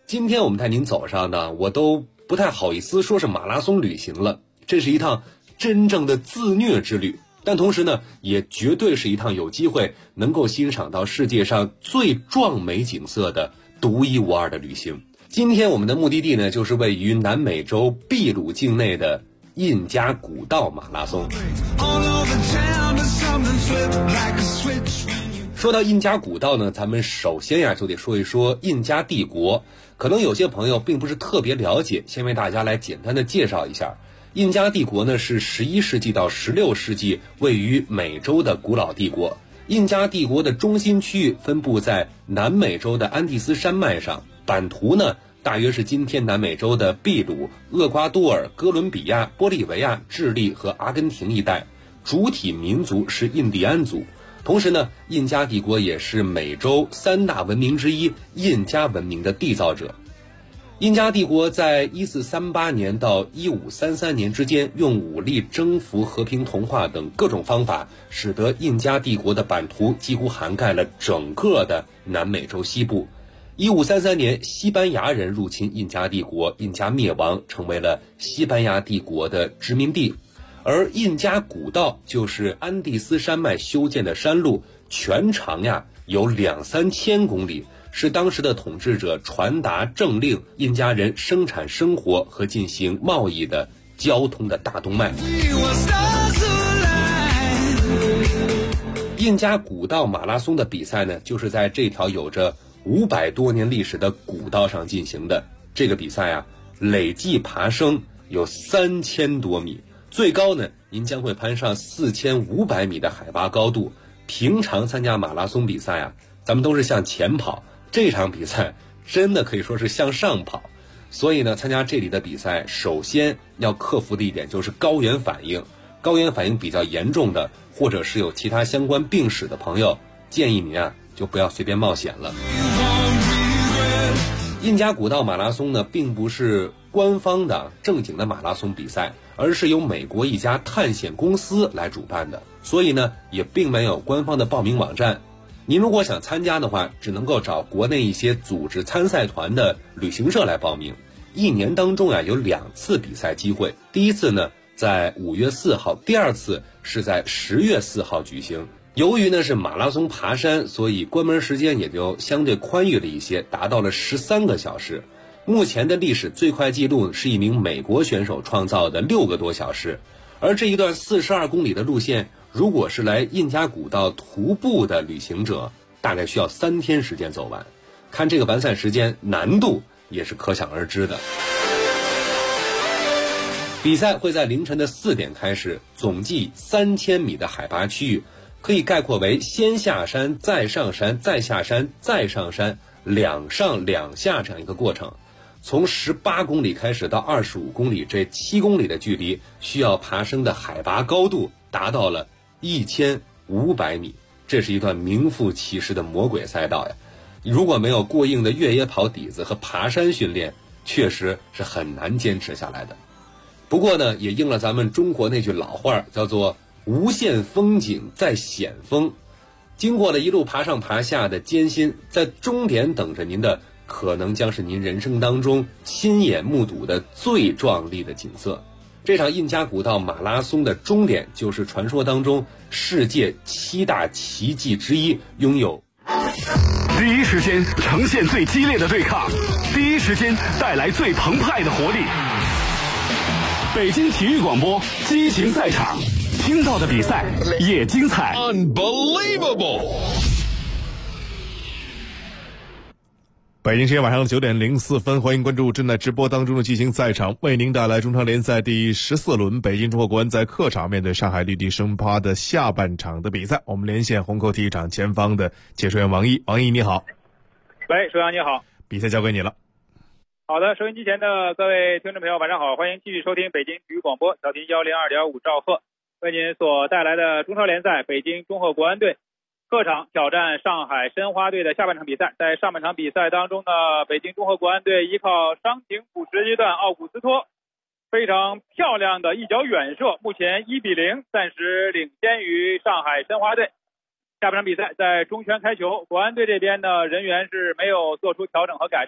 今天我们带您走上的，我都不太好意思说是马拉松旅行了，这是一趟真正的自虐之旅，但同时呢，也绝对是一趟有机会能够欣赏到世界上最壮美景色的独一无二的旅行。今天我们的目的地呢，就是位于南美洲秘鲁境内的印加古道马拉松。说到印加古道呢，咱们首先呀就得说一说印加帝国。可能有些朋友并不是特别了解，先为大家来简单的介绍一下。印加帝国呢是11世纪到16世纪位于美洲的古老帝国。印加帝国的中心区域分布在南美洲的安第斯山脉上，版图呢大约是今天南美洲的秘鲁、厄瓜多尔、哥伦比亚、玻利维亚、智利和阿根廷一带，主体民族是印第安族。同时呢，印加帝国也是美洲3大文明之一印加文明的缔造者。印加帝国在1438年到1533年之间，用武力征服、和平同化等各种方法，使得印加帝国的版图几乎涵盖了整个的南美洲西部。1533年，西班牙人入侵印加帝国，印加灭亡，成为了西班牙帝国的殖民地。而印加古道就是安第斯山脉修建的山路，全长有2-3千公里，是当时的统治者传达政令、印加人生产生活和进行贸易的交通的大动脉。印加古道马拉松的比赛呢，就是在这条有着500多年历史的古道上进行的。这个比赛累计爬升有3000多米。最高呢，您将会攀上4500米的海拔高度。平常参加马拉松比赛咱们都是向前跑，这场比赛真的可以说是向上跑。所以呢，参加这里的比赛，首先要克服的一点就是高原反应。高原反应比较严重的，或者是有其他相关病史的朋友，建议您就不要随便冒险了。印加古道马拉松呢，并不是官方的正经的马拉松比赛，而是由美国一家探险公司来主办的，所以呢，也并没有官方的报名网站。您如果想参加的话，只能够找国内一些组织参赛团的旅行社来报名。一年当中有2次比赛机会，第一次呢在5月4号，第二次是在10月4号举行。由于呢是马拉松爬山，所以关门时间也就相对宽裕了一些，达到了13个小时。目前的历史最快记录是一名美国选手创造的6个多小时。而这一段42公里的路线，如果是来印加古道徒步的旅行者，大概需要3天时间走完。看这个完赛时间，难度也是可想而知的。比赛会在凌晨的4点开始，总计3000米的海拔区域，可以概括为先下山，再上山，再下山，再上山，2上2下这样一个过程。从18公里开始到25公里，这7公里的距离，需要爬升的海拔高度达到了1500米。这是一段名副其实的魔鬼赛道如果没有过硬的越野跑底子和爬山训练，确实是很难坚持下来的。不过呢，也应了咱们中国那句老话，叫做无限风景在险峰。经过了一路爬上爬下的艰辛，在终点等着您的，可能将是您人生当中亲眼目睹的最壮丽的景色。这场印加古道马拉松的终点，就是传说当中世界7大奇迹之一，拥有第一时间呈现最激烈的对抗，第一时间带来最澎湃的活力。北京体育广播激情赛场，听到的比赛也精彩。 Unbelievable！ 北京时间晚上9点04分，欢迎关注正在直播当中的激情赛场，为您带来中超联赛第14轮，北京中赫国安在客场面对上海绿地申花的下半场的比赛。我们连线虹口体育场前方的解说员王毅。王毅你好。 喂，收阳你好。 比赛交给你了。 好的，收音机前的各位听众朋友晚上好，欢迎继续收听北京体育广播，调频102.5兆赫，为您所带来的中超联赛北京中赫国安队客场挑战上海申花队的下半场比赛。在上半场比赛当中呢，北京中赫国安队依靠伤停补时阶段奥古斯托非常漂亮的一脚远射，目前1-0暂时领先于上海申花队。下半场比赛在中圈开球，国安队这边呢人员是没有做出调整和改变，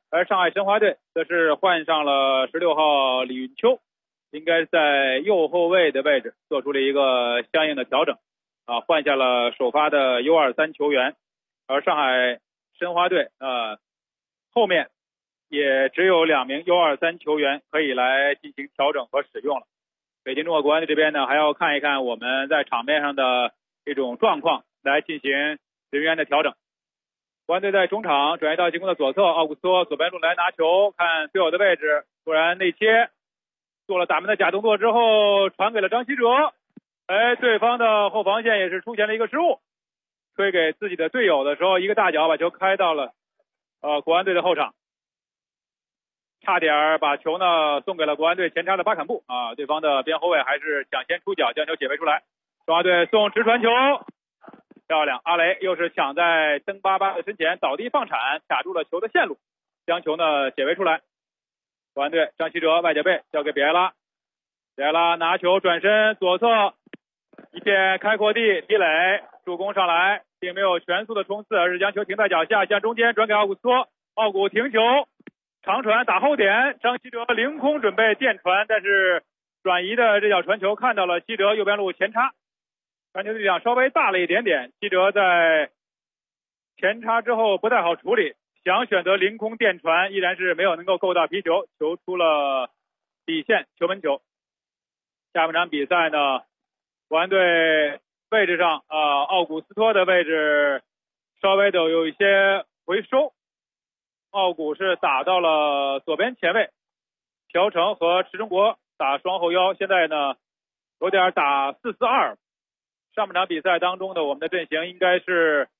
而上海申花队则是换上了16号李云秋，应该在右后卫的位置做出了一个相应的调整换下了首发的 U23 球员，而上海申花队后面也只有2名 U23 球员可以来进行调整和使用了。北京中赫国安队这边呢，还要看一看我们在场面上的这种状况，来进行人员的调整。国安队在中场转移到进攻的左侧，奥古斯托左边路来拿球，看队友的位置，突然内切，做了打门的假动作之后，传给了张稀哲，对方的后防线也是出现了一个失误，推给自己的队友的时候，一个大脚把球开到了国安队的后场，差点把球呢送给了国安队前插的巴坎布对方的边后卫还是抢先出脚将球解围出来，中华队送直传球，漂亮，阿雷又是抢在登巴巴的身前倒地放铲，卡住了球的线路，将球呢解围出来。国安队张稀哲外脚背交给比埃拉，比埃拉拿球转身左侧一片开阔地，踢垒助攻上来，并没有全速的冲刺，而是将球停在脚下，向中间转给奥古斯托，奥古停球长传打后点，张稀哲凌空准备电传，但是转移的这脚传球看到了稀哲右边路前插，传球力量稍微大了一点点，稀哲在前插之后不太好处理，想选择凌空电传，依然是没有能够够到皮球，球出了底线，球门球。下半场比赛呢，国安队位置上奥古斯托的位置稍微的有一些回收，奥古是打到了左边前卫，朴成和池中国打双后腰，现在呢有点打4-4-2。上半场比赛当中的我们的阵型应该是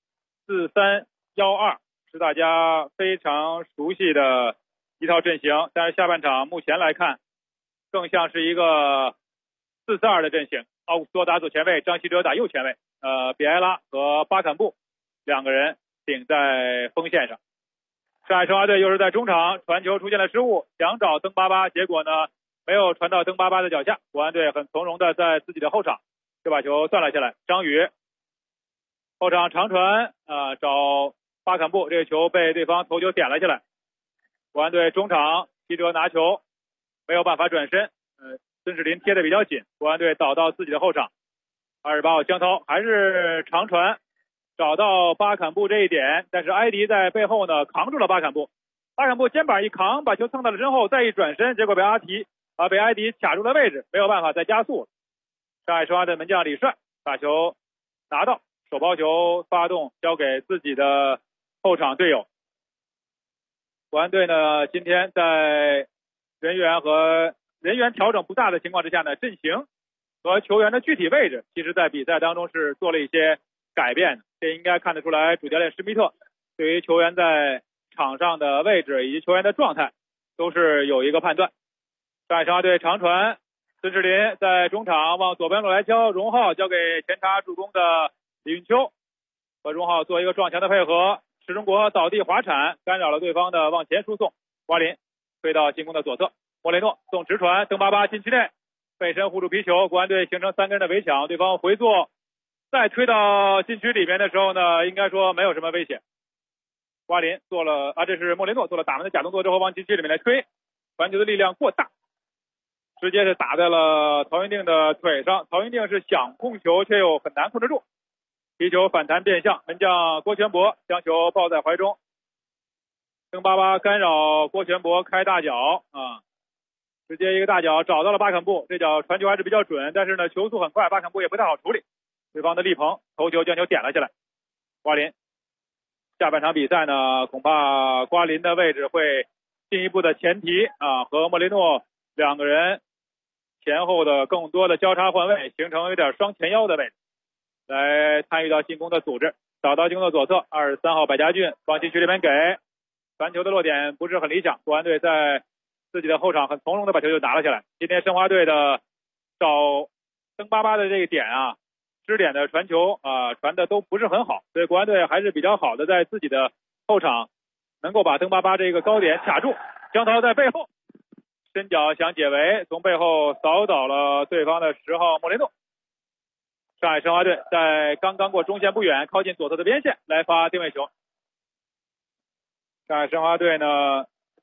4-3-1-2，是大家非常熟悉的一套阵型，但是下半场目前来看更像是一个4-4-2的阵型，奥古斯托打左前卫，张稀哲打右前卫，比埃拉和巴坎布2个人顶在锋线上。上海申花队又是在中场传球出现了失误，想找登巴巴，结果呢没有传到登巴巴的脚下，国安队很从容的在自己的后场就把球断了下来。张宇后场长传找巴坎布，这个球被对方头球点了下来。国安队中场稀哲拿球没有办法转身，孙世林贴的比较紧，国安队倒到自己的后场。28号江涛还是长传找到巴坎布这一点，但是埃迪在背后呢扛住了巴坎布，巴坎布肩膀一扛把球蹭到了身后，再一转身，结果被埃迪卡住了位置，没有办法再加速了。上海申花队门将李帅把球拿到，手抛球发动交给自己的后场队友。国安队呢今天在人员调整不大的情况之下呢，阵型和球员的具体位置其实在比赛当中是做了一些改变的，这应该看得出来主教练施密特对于球员在场上的位置以及球员的状态都是有一个判断。上海申花队长传，孙世林在中场往左边路来交，荣浩交给前插助攻的李运秋，和荣浩做一个撞墙的配合，池中国倒地滑铲干扰了对方的往前输送，瓜林推到进攻的左侧，莫雷诺送直传，登巴巴禁区内背身护住皮球，国安队形成3个人的围抢，对方回做再推到禁区里面的时候呢，应该说没有什么危险。瓜林做了这是莫雷诺做了打门的假动作之后往禁区里面来推，传球的力量过大，直接是打在了曹云定的腿上，曹云定是想控球却又很难控制住，皮球反弹变向，门将郭全博将球抱在怀中，登巴巴干扰郭全博开大脚直接一个大脚找到了巴坎布，这脚传球还是比较准，但是呢球速很快，巴坎布也不太好处理，对方的力鹏头球将球点了下来。瓜林下半场比赛呢，恐怕瓜林的位置会进一步的前提和莫雷诺2个人前后的更多的交叉换位，形成有点双前腰的位置，来参与到进攻的组织。找到进攻的左侧，23号百家俊往禁区里面给传球的落点不是很理想，国安队在自己的后场很从容的把球就拿了下来。今天申花队的找登巴巴的这个点支点的传球传的都不是很好，所以国安队还是比较好的在自己的后场能够把登巴巴这个高点卡住。江涛在背后伸脚想解围，从背后扫倒了对方的10号莫雷诺。上海申花队在刚刚过中线不远，靠近左侧的边线来发定位球。上海申花队呢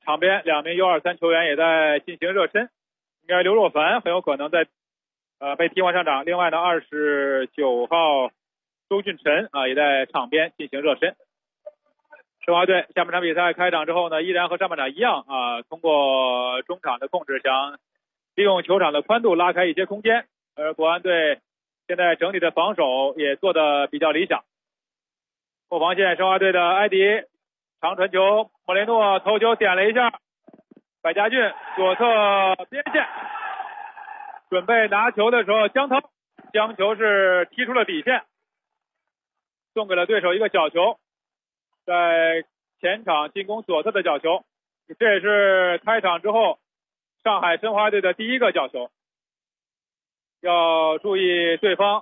场边2名 U23 球员也在进行热身，应该刘若凡很有可能在被替换上场。另外呢，29号周俊辰也在场边进行热身。申花队下半场比赛开场之后呢，依然和上半场一样通过中场的控制，想利用球场的宽度拉开一些空间。而国安队现在整体的防守也做得比较理想。后防线申花队的埃迪长传球，莫雷诺头球点了一下，百家俊左侧边线准备拿球的时候，江涛将球是踢出了底线，送给了对手一个角球，在前场进攻左侧的角球，这也是开场之后上海申花队的第一个角球。要注意对方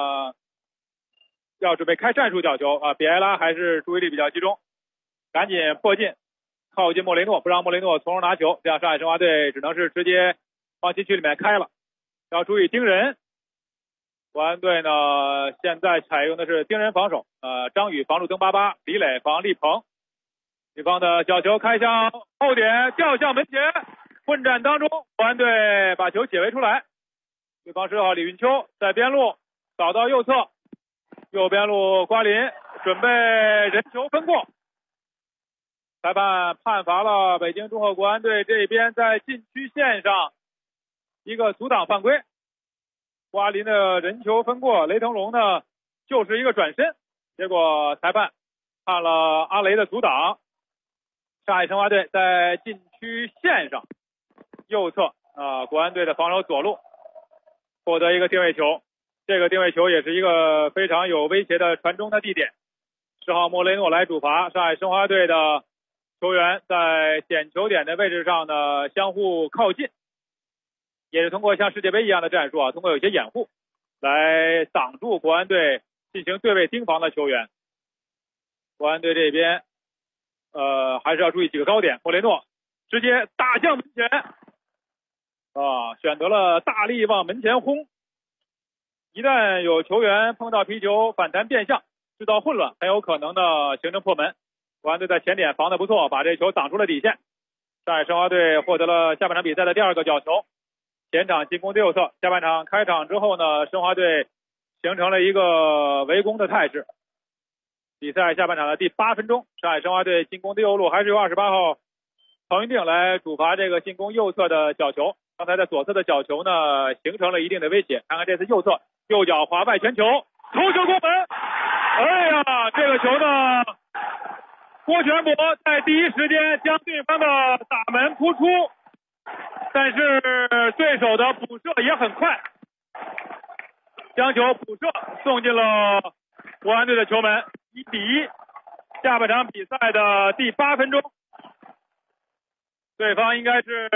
要准备开战术角球比埃拉还是注意力比较集中，赶紧迫近靠近莫雷诺，不让莫雷诺从容拿球，这样上海申花队只能是直接往禁区里面开了。要注意盯人，国安队呢现在采用的是盯人防守，张宇防住登巴巴，李磊防力鹏。对方的角球开向后点，掉向门前，混战当中国安队把球解围出来。对方10号李云秋在边路扫到右侧，右边路瓜林准备人球分过，裁判判罚了北京中赫国安队这边在禁区线上一个阻挡犯规。瓜林的人球分过，雷腾龙呢就是一个转身，结果裁判判了阿雷的阻挡。上海申花队在禁区线上右侧国安队的防守左路获得一个定位球，这个定位球也是一个非常有威胁的传中的地点。10号莫雷诺来主罚，上海申花队的球员在点球点的位置上呢相互靠近，也是通过像世界杯一样的战术通过有些掩护来挡住国安队进行对位盯防的球员。国安队这边还是要注意几个高点，莫雷诺直接打向门前选择了大力往门前轰，一旦有球员碰到皮球反弹变向制造混乱，很有可能呢形成破门。国安队在前点防得不错，把这球挡出了底线。上海申花队获得了下半场比赛的第2个角球，前场进攻的右侧。下半场开场之后呢，申花队形成了一个围攻的态势。比赛下半场的第8分钟，上海申花队进攻的右路还是由28号曹云定来主罚这个进攻右侧的角球。刚才在左侧的角球呢形成了一定的威胁，看看这次右侧右脚滑外旋球，头球过门。哎呀，这个球呢郭全博在第一时间将对方的打门扑出，但是对手的补射也很快，将球补射送进了国安队的球门，1-1。下半场比赛的第8分钟，对方应该是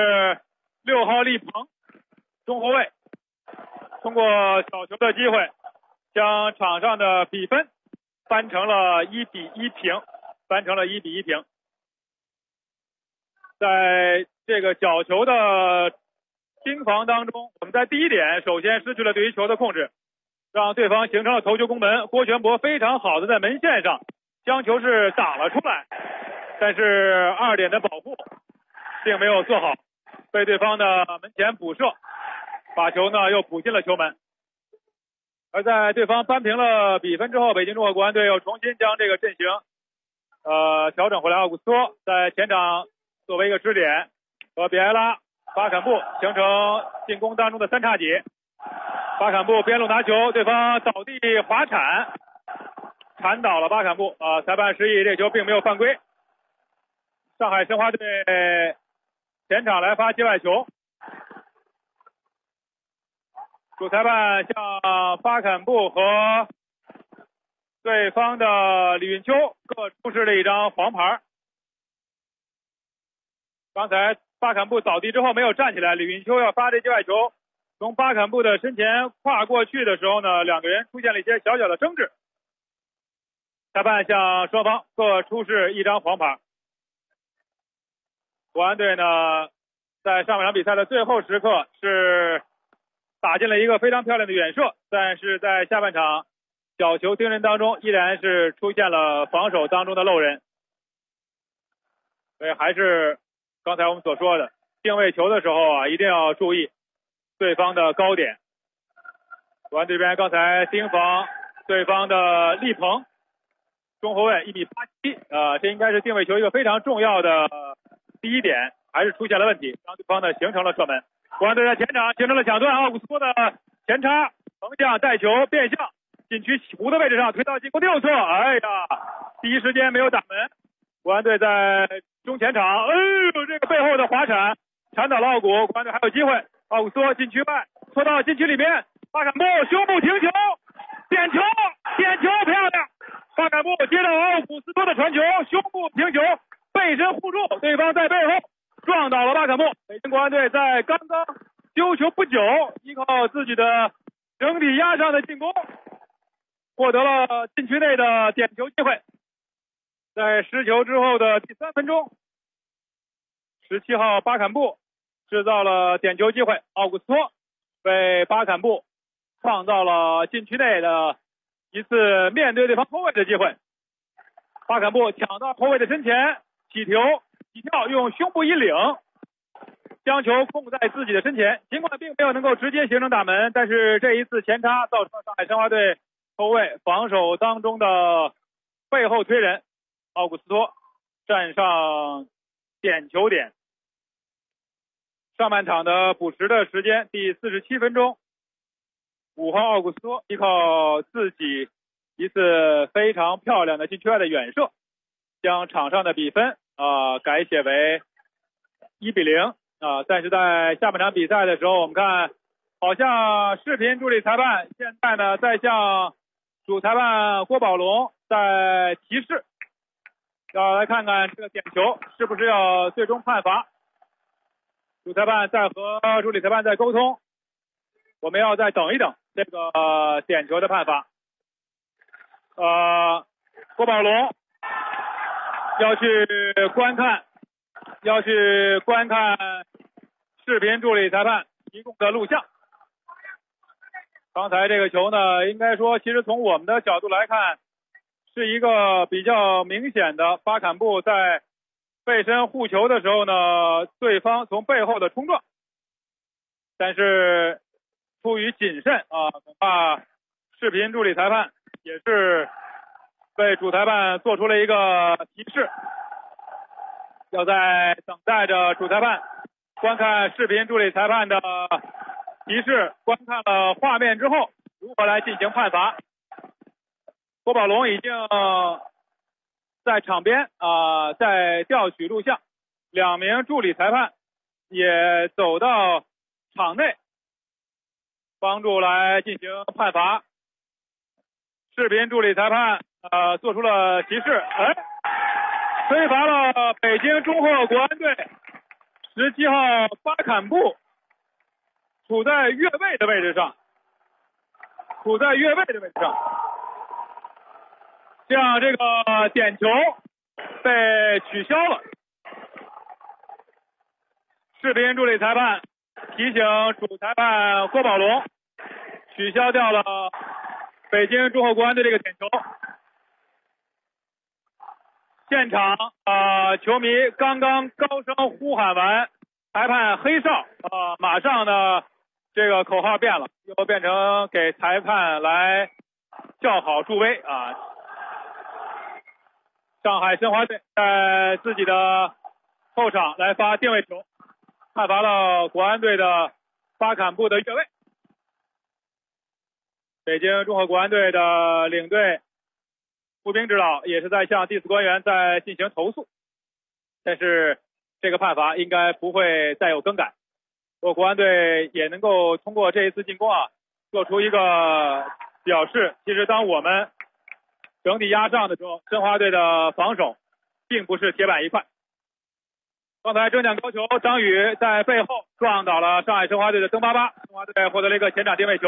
6号力鹏中后卫，通过小球的机会将场上的比分扳成了1-1平，在这个角球的盯防当中，我们在第一点首先失去了对于球的控制，让对方形成了头球攻门。郭全博非常好的在门线上将球是挡了出来，但是2点的保护并没有做好，被对方的门前补射，把球呢又补进了球门。而在对方扳平了比分之后，北京中赫国安队又重新将这个阵型调整回来。奥古斯托在前场作为一个支点，和比埃拉、巴坎布形成进攻当中的3叉戟。巴坎布边路拿球，对方倒地滑铲，铲倒了巴坎布裁判示意这球并没有犯规。上海申花队前场来发界外球，主裁判向巴坎布和对方的李运秋各出示了一张黄牌。刚才巴坎布倒地之后没有站起来，李运秋要发这界外球，从巴坎布的身前跨过去的时候呢，两个人出现了一些小小的争执，裁判向双方各出示一张黄牌。国安队呢在上半场比赛的最后时刻是打进了一个非常漂亮的远射，但是在下半场角球盯人当中依然是出现了防守当中的漏人，所以还是刚才我们所说的定位球的时候啊，一定要注意对方的高点。国安这边刚才盯防对方的厉鹏，中后卫1.87米，这应该是定位球一个非常重要的第一点，还是出现了问题，让对方呢形成了射门。国安队在前场形成了抢断，奥古斯托的前插横向带球变向禁区弧的位置上推到进攻右侧，哎呀，第一时间没有打门。国安队在中前场，这个背后的滑铲铲倒了奥古，国安队还有机会。奥古斯托禁区外拖到禁区里面，巴坎布胸部停球，点球漂亮！巴坎布接到奥古斯托的传球，胸部停球，背身护住，对方在背后撞倒了巴坎布。北京国安队在刚刚丢球不久，依靠自己的整体压上的进攻，获得了禁区内的点球机会。在失球之后的第3分钟，17号巴坎布制造了点球机会，奥古斯托为巴坎布创造了禁区内的一次面对对方后卫的机会。巴坎布抢到后卫的身前，起跳，用胸部一领，将球控在自己的身前。尽管并没有能够直接形成打门，但是这一次前插造成了上海申花队后卫防守当中的背后推人，奥古斯托站上点球点。上半场的补时的时间，第47分钟，5号奥古斯托依靠自己一次非常漂亮的禁区外的远射，将场上的比分改写为1-0。但是在下半场比赛的时候，我们看好像视频助理裁判现在呢在向主裁判郭宝龙在提示，要来看看这个点球是不是要最终判罚。主裁判在和助理裁判在沟通，我们要再等一等这个点球的判罚。郭宝龙要去观看视频助理裁判提供的录像。刚才这个球呢，应该说其实从我们的角度来看是一个比较明显的巴坎布在背身护球的时候呢，对方从背后的冲撞，但是出于谨慎恐怕视频助理裁判也是被主裁判做出了一个提示，要在等待着主裁判观看视频助理裁判的提示，观看了画面之后如何来进行判罚。郭宝龙已经在场边在调取录像，2名助理裁判也走到场内帮助来进行判罚。视频助理裁判做出了提示，吹罚了北京中赫国安队17号巴坎布处在越位的位置上，这样这个点球被取消了。视频助理裁判提醒主裁判郭宝龙取消掉了北京中赫国安队这个点球。现场球迷刚刚高声呼喊完裁判黑哨，马上呢这个口号变了，又变成给裁判来叫好助威上海申花队在自己的后场来发定位球，判罚了国安队的巴坎布的越位。北京中赫国安队的领队步兵指导也是在向第4官员在进行投诉，但是这个判罚应该不会再有更改。国安队也能够通过这一次进攻做出一个表示，其实当我们整体压上的时候，申花队的防守并不是铁板一块。刚才争抢高球，张宇在背后撞倒了上海申花队的曾巴巴，申花队获得了一个前场定位球。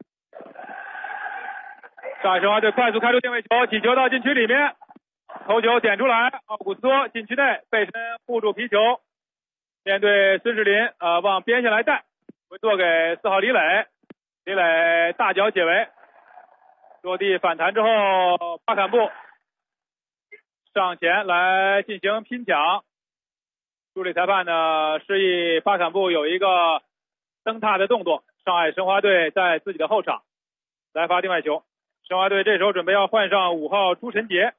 上海申花队快速开出定位球，起球到禁区里面，头球点出来，奥古斯托禁区内背身护住皮球，面对孙世林往边线来带，回做给4号李磊，李磊大脚解围，落地反弹之后，巴坎布上前来进行拼抢， 助理裁判呢示意巴坎布有一个蹬踏的动作，上海申花队在自己的后场来发定外球。申花队这时候准备要换上5号朱晨杰，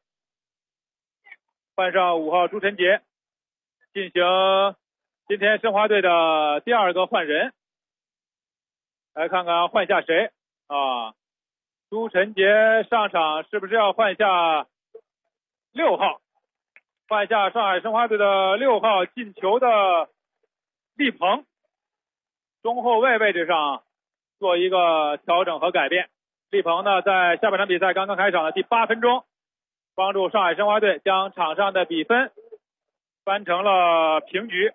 进行今天申花队的第2个换人。来看看换下谁啊？朱晨杰上场是不是要换下6号？换下上海申花队的6号进球的利鹏，中后卫位置上做一个调整和改变。利鹏呢，在下半场比赛刚刚开场的第8分钟，帮助上海申花队将场上的比分翻成了平局。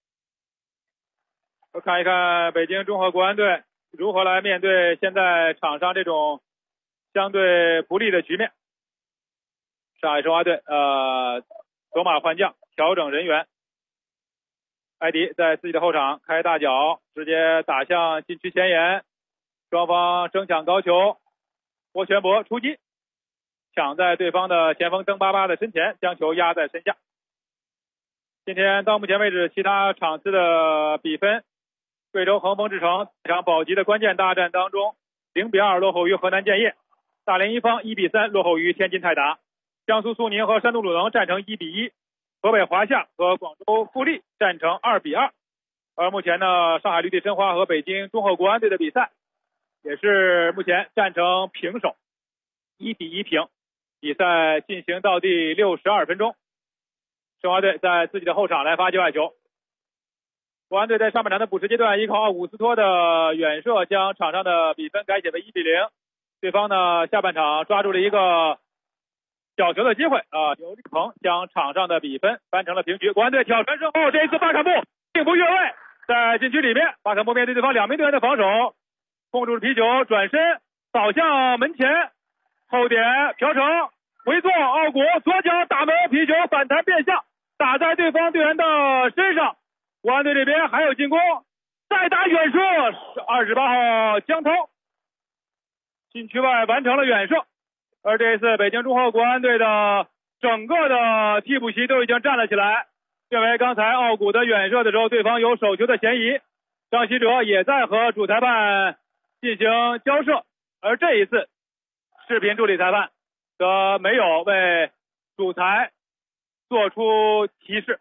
我看一看北京中赫国安队如何来面对现在场上这种相对不利的局面。上海申花队走马换将，调整人员。埃迪在自己的后场开大脚，直接打向禁区前沿，双方争抢高球，郭全博出击，抢在对方的前锋登巴巴的身前，将球压在身下。今天到目前为止其他场次的比分，贵州恒丰智诚这场保级的关键大战当中0-2落后于河南建业，大连一方1-3落后于天津泰达，江苏苏宁和山东鲁能战成1-1，河北华夏和广州富力战成2-2。而目前呢，上海绿地申花和北京中赫国安队的比赛也是目前战成平手，1-1平。比赛进行到第62分钟，申花队在自己的后场来发界外球。国安队在上半场的补时阶段依靠奥古斯托的远射将场上的比分改写为1-0。对方呢下半场抓住了一个角球的机会由利鹏将场上的比分翻成了平局。国安队挑传之后，这一次巴坎布并不越位，在禁区里面，巴坎布面对对方2名队员的防守，控住了皮球，转身扫向门前，后点朴成回做奥古，左脚打门，皮球反弹变向，打在对方队员的身上。国安队这边还有进攻，再打远射，28号江涛禁区外完成了远射。而这一次北京中赫国安队的整个的替补席都已经站了起来，认为刚才奥古的远射的时候对方有手球的嫌疑，张稀哲也在和主裁判进行交涉。而这一次视频助理裁判则没有为主裁做出提示，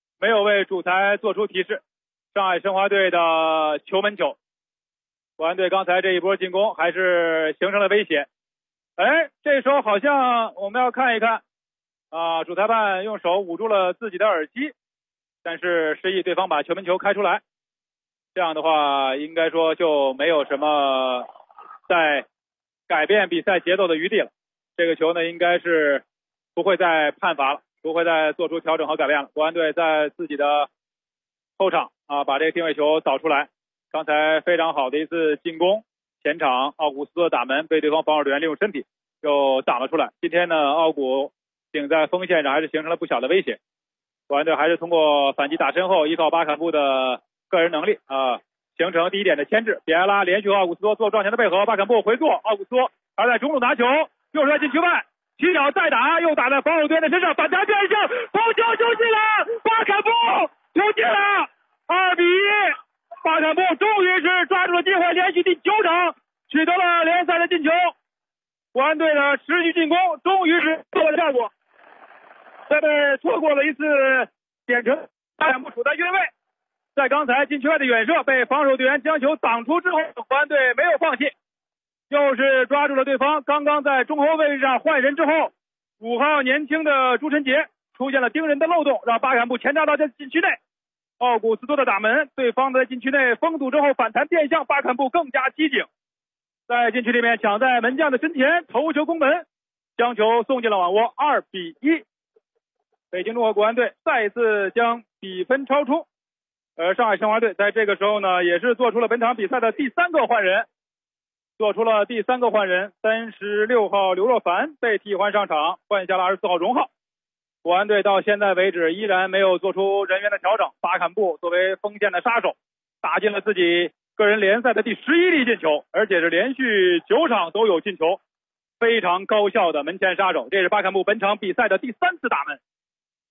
上海申花队的球门球，国安队刚才这一波进攻还是形成了威胁。这时候好像我们要看一看主裁判用手捂住了自己的耳机，但是示意对方把球门球开出来。这样的话应该说就没有什么再改变比赛节奏的余地了。这个球呢应该是不会再判罚了，不会再做出调整和改变了。国安队在自己的后场把这个定位球导出来。刚才非常好的一次进攻，前场奥古斯托打门被对方防守队员利用身体又挡了出来。今天呢奥古顶在锋线上还是形成了不小的威胁。国安队还是通过反击打身后，依靠巴坎布的个人能力形成第一点的牵制。比埃拉连续和奥古斯托做撞前的配合，巴坎布回做，奥古斯托还在中路拿球，右射禁区外，起脚再打，又打在防守队员的身上，反弹变向，头球球进了，巴坎布球进了，2-1。巴坎布终于是抓住了机会，连续第9场取得了联赛的进球。国安队的持续进攻终于是做了效果。在被错过了一次点球，巴坎布处在越位，在刚才禁区外的远射被防守队员将球挡出之后，国安队没有放弃，又是抓住了对方刚刚在中后卫位置上换人之后，5号年轻的朱晨杰出现了盯人的漏洞，让巴坎布前插到禁区内。奥古斯托的打门，对方在禁区内封堵之后反弹变向，巴坎布更加机警，在禁区里面抢在门将的身前头球攻门，将球送进了网窝，2-1。北京中赫国安队再一次将比分超出。而上海申花队在这个时候呢也是做出了本场比赛的第3个换人，36号刘若凡被替换上场，换下了24号荣浩。国安队到现在为止依然没有做出人员的调整，巴坎布作为锋线的杀手打进了自己个人联赛的第11粒进球，而且是连续9场都有进球，非常高效的门前杀手。这是巴坎布本场比赛的第3次打门。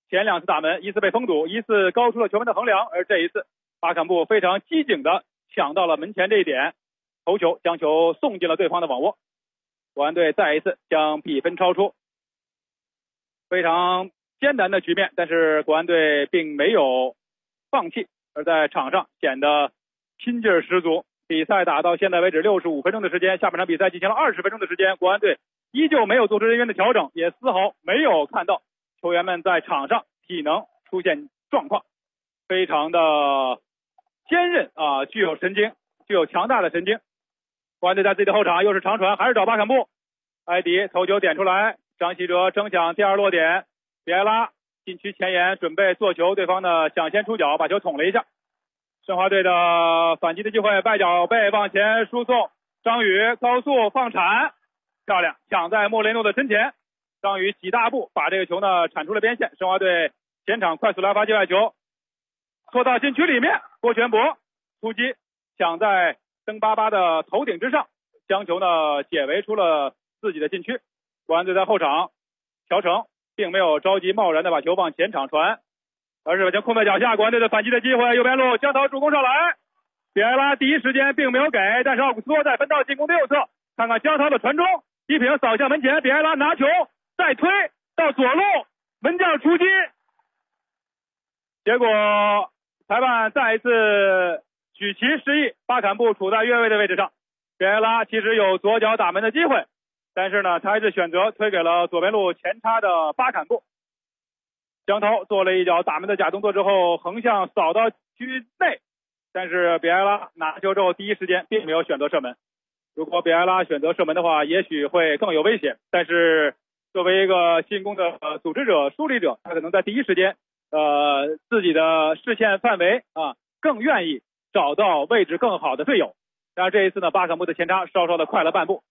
前2次打门，一次被封堵，一次高出了球门的横梁，而这一次巴坎布非常机警的抢到了门前这一点，头球将球送进了对方的网窝。国安队再一次将比分超出，非常艰难的局面，但是国安队并没有放弃，而在场上显得拼劲十足。比赛打到现在为止65分钟的时间，下半场比赛进行了20分钟的时间，国安队依旧没有做出人员的调整，也丝毫没有看到球员们在场上体能出现状况，非常的坚韧啊，具有神经，具有强大的神经。国安队在自己的后场又是长传，还是找巴坎布，埃迪头球点出来，张稀哲争抢第2落点，比埃拉禁区前沿准备做球，对方的抢先出脚把球捅了一下。申花队的反击的机会，外脚背往前输送，张宇高速放铲，漂亮，抢在莫雷诺的身前，张宇几大步把这个球呢铲出了边线。申花队前场快速来发界外球，拖到禁区里面，郭全博突击抢在登巴巴的头顶之上，将球呢解围出了自己的禁区。国安队在后场乔成并没有着急贸然的把球往前场传，而是把球控在脚下。国安队的反击的机会，右边路江涛助攻上来，比埃拉第一时间并没有给，但是奥古斯托在分到进攻的右侧，看看江涛的传中，低平扫向门前，比埃拉拿球再推到左路，门将出击，结果裁判再一次举旗示意巴坎布处在越位的位置上。比埃拉其实有左脚打门的机会，但是呢他还是选择推给了左边路前插的巴坎布。江涛做了一脚打门的假动作之后，横向扫到区内，但是比埃拉拿球之后第一时间并没有选择射门。如果比埃拉选择射门的话，也许会更有危险，但是作为一个进攻的组织者、梳理者，他可能在第一时间自己的视线范围啊更愿意找到位置更好的队友。但是这一次呢，巴坎布的前插稍稍的快了半步。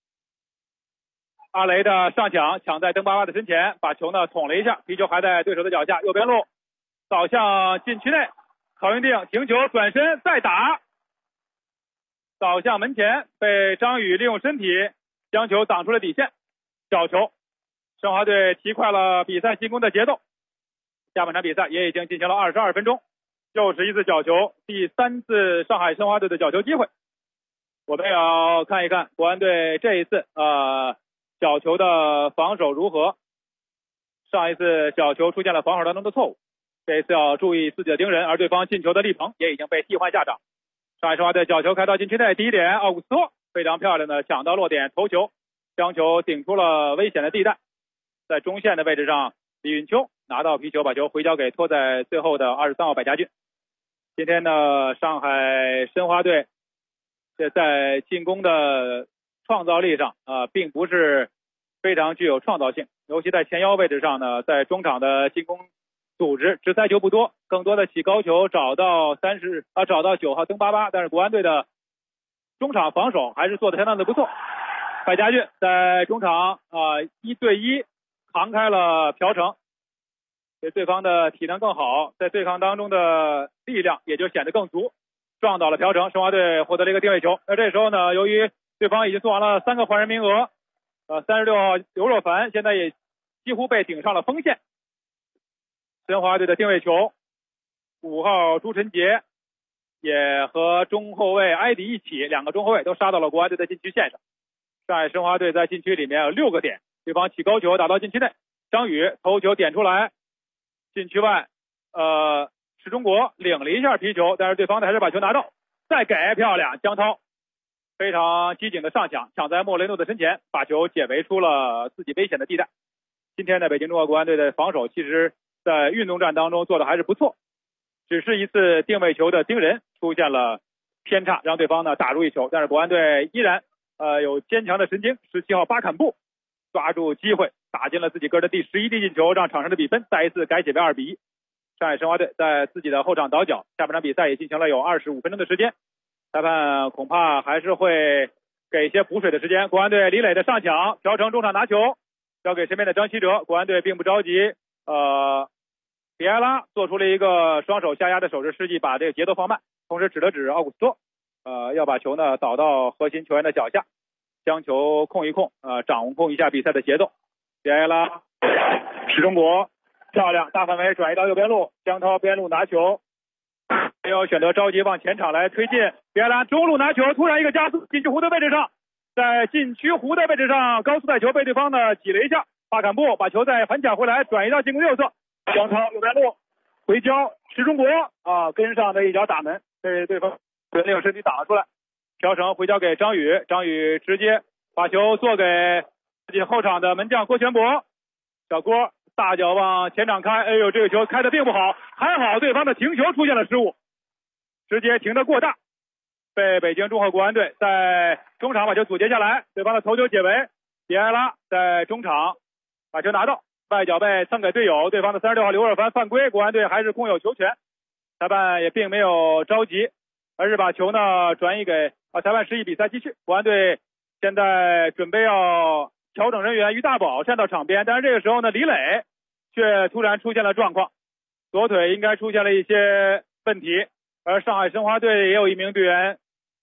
阿雷的上抢抢在登巴巴的身前，把球呢捅了一下，皮球还在对手的脚下，右边路扫向禁区内，曹云定停球转身再打，扫向门前，被张宇利用身体将球挡出了底线，角球。申花队提快了比赛进攻的节奏，下半场比赛也已经进行了22分钟，又是一次角球，第3次上海申花队的角球机会。我们要看一看国安队这一次角球的防守如何。上一次角球出现了防守当中的错误，这一次要注意自己的盯人，而对方进球的力鹏也已经被替换下场。上海申花队角球开到禁区内，第一点奥古斯托非常漂亮的抢到落点头球，将球顶出了危险的地带。在中线的位置上，李运秋拿到皮球，把球回交给拖在最后的23号百家俊。今天呢，上海申花队这在进攻的创造力上并不是非常具有创造性，尤其在前腰位置上呢，在中场的进攻组织直塞球不多，更多的起高球找到9号登巴巴，但是国安队的中场防守还是做得相当的不错。百家俊在中场1对1扛开了朴成，对对方的体能更好，在对抗当中的力量也就显得更足，撞倒了朴成，申花队获得了一个定位球。那这时候呢，由于对方已经做完了3个换人名额，36号刘若凡现在也几乎被顶上了锋线。申花队的定位球，5号朱晨杰也和中后卫埃迪一起，2个中后卫都杀到了国安队的禁区线上。上海申花队在禁区里面有6个点，对方起高球打到禁区内，张宇头球点出来，禁区外石中国领了一下皮球，但是对方还是把球拿到，再给漂亮，江涛非常机警的上抢，抢在莫雷诺的身前，把球解围出了自己危险的地带。今天的北京中国国安队的防守其实在运动战当中做的还是不错，只是一次定位球的盯人出现了偏差，让对方呢打入一球，但是国安队依然有坚强的神经。17号巴坎布抓住机会打进了自己个人的第11粒进球，让场上的比分再一次改写为2-1。上海申花队在自己的后场倒脚，下半场比赛也进行了有25分钟的时间，裁判恐怕还是会给一些补水的时间。国安队李磊的上抢，朴成中场拿球交给身边的张稀哲，国安队并不着急，比埃拉做出了一个双手下压的手势示意，把这个节奏放慢，同时指了指奥古斯托要把球呢导到核心球员的脚下，将球控一控，掌控一下比赛的节奏。比埃拉石中国漂亮，大范围转移到右边路，江涛边路拿球，没有选择着急往前场来推进。比埃拉中路拿球，突然一个加速，禁区弧的位置上，在禁区弧的位置上高速带球被对方呢挤了一下，巴坎布把球再反抢回来，转移到进攻右侧，江涛右边路回交，石中国跟上的一脚打门，被对方利用身体打了出来，朴成回交给张宇，张宇直接把球做给自己后场的门将郭全博，小郭大脚往前场开，哎呦，这个球开的并不好，还好对方的停球出现了失误，直接停得过大，被北京中赫国安队在中场把球阻截下来，对方的头球解围，比埃拉在中场把球拿到，外脚被蹭给队友，对方的36号刘若凡犯规，国安队还是空有球权，裁判也并没有着急，而是把球呢转移给裁判示意比赛继续，国安队现在准备要调整人员，于大宝站到场边，但是这个时候呢，李磊却突然出现了状况，左腿应该出现了一些问题，而上海申花队也有一名队员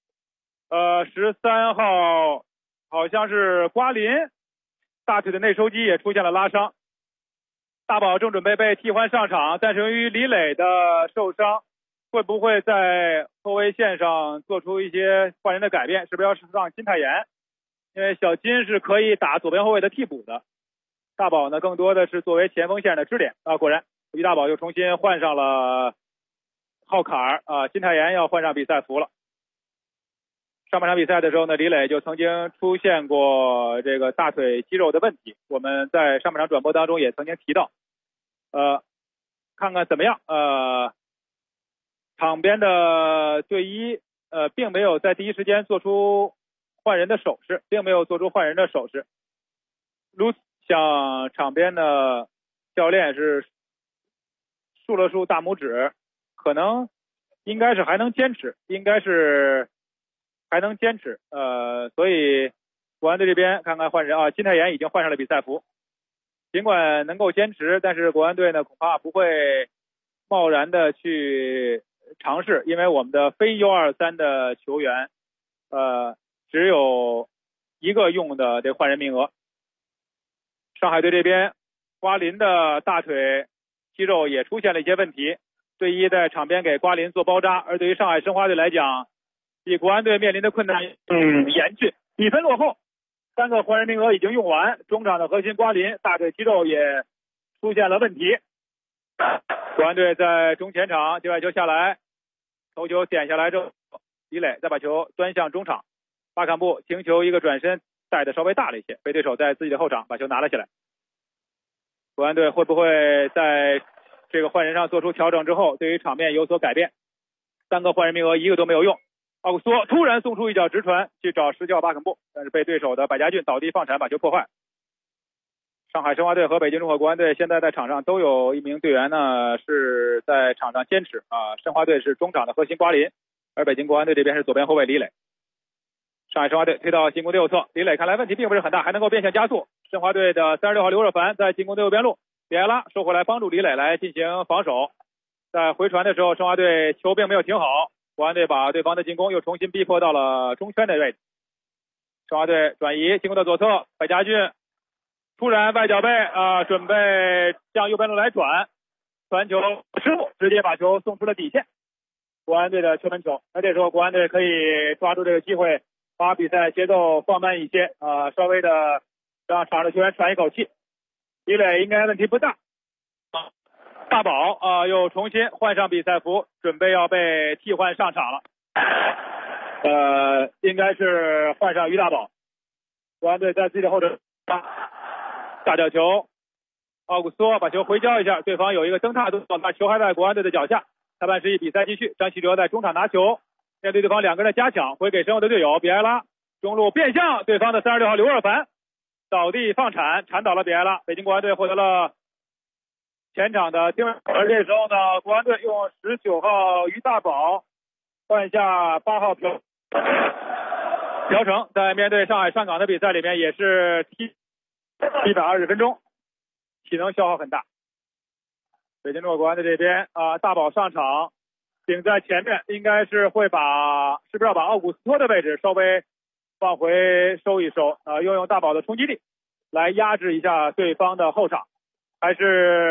13号好像是瓜林，大腿的内收肌也出现了拉伤，大宝正准备被替换上场，但是由于李磊的受伤，会不会在后卫线上做出一些换人的改变，是不是要上金泰妍，因为小金是可以打左边后卫的替补的，大宝呢更多的是作为前锋线的支点果然于大宝又重新换上了号坎金泰妍要换上比赛服了。上半场比赛的时候呢，李磊就曾经出现过这个大腿肌肉的问题，我们在上半场转播当中也曾经提到，看看怎么样，场边的队医并没有在第一时间做出换人的手势，向场边的教练是竖了竖大拇指，可能应该是还能坚持，所以国安队这边看看换人金泰妍已经换上了比赛服，尽管能够坚持，但是国安队呢恐怕不会贸然的去尝试，因为我们的非 U23 的球员只有一个用的这换人名额。上海队这边瓜林的大腿肌肉也出现了一些问题，队医在场边给瓜林做包扎，而对于上海申花队来讲，比国安队面临的困难严峻，比分落后，3个换人名额已经用完，中场的核心瓜林大腿肌肉也出现了问题，国安队在中前场接外球下来，头球点下来之后，李磊再把球端向中场，巴坎布停球一个转身带的稍微大了一些，被对手在自己的后场把球拿了起来。国安队会不会在这个换人上做出调整之后，对于场面有所改变？3个换人名额1个都没有用，奥古斯托突然送出一脚直传去找施教巴肯布，但是被对手的百家俊倒地放铲把球破坏。上海申花队和北京中赫国安队现在在场上都有一名队员呢是在场上坚持申花队是中场的核心瓜林，而北京国安队这边是左边后卫李磊。上海申花队推到进攻的右侧，李磊看来问题并不是很大，还能够变向加速。申花队的36号刘若凡在进攻的右边路，比埃拉收回来帮助李磊来进行防守。在回传的时候，申花队球并没有停好，国安队把对方的进攻又重新逼迫到了中圈的位置。申花队转移进攻的左侧，百家俊突然外脚背准备向右边路来传球失误，直接把球送出了底线。国安队的球门球，那这时候国安队可以抓住这个机会，把比赛节奏放慢一些稍微的让场上的球员喘一口气。李磊应该问题不大。大宝又重新换上比赛服，准备要被替换上场了。应该是换上于大宝。国安队在自己的后场大角球，奥古斯托把球回交一下，对方有一个蹬踏动作，把球还在国安队的脚下。裁判示意比赛继续，张稀哲在中场拿球，面对对方2个人的加强，回给身后的队友比埃拉，中路变向对方的36号刘若凡，倒地放铲铲倒了比埃拉，北京国安队获得了前场的定位。而这时候呢，国安队用19号于大宝换下8号朴成，在面对上海上港的比赛里面也是踢120分钟，体能消耗很大。北京中赫国安队这边大宝上场顶在前面，应该是会是不是要把奥古斯托的位置稍微往回收一收用大宝的冲击力来压制一下对方的后场，还是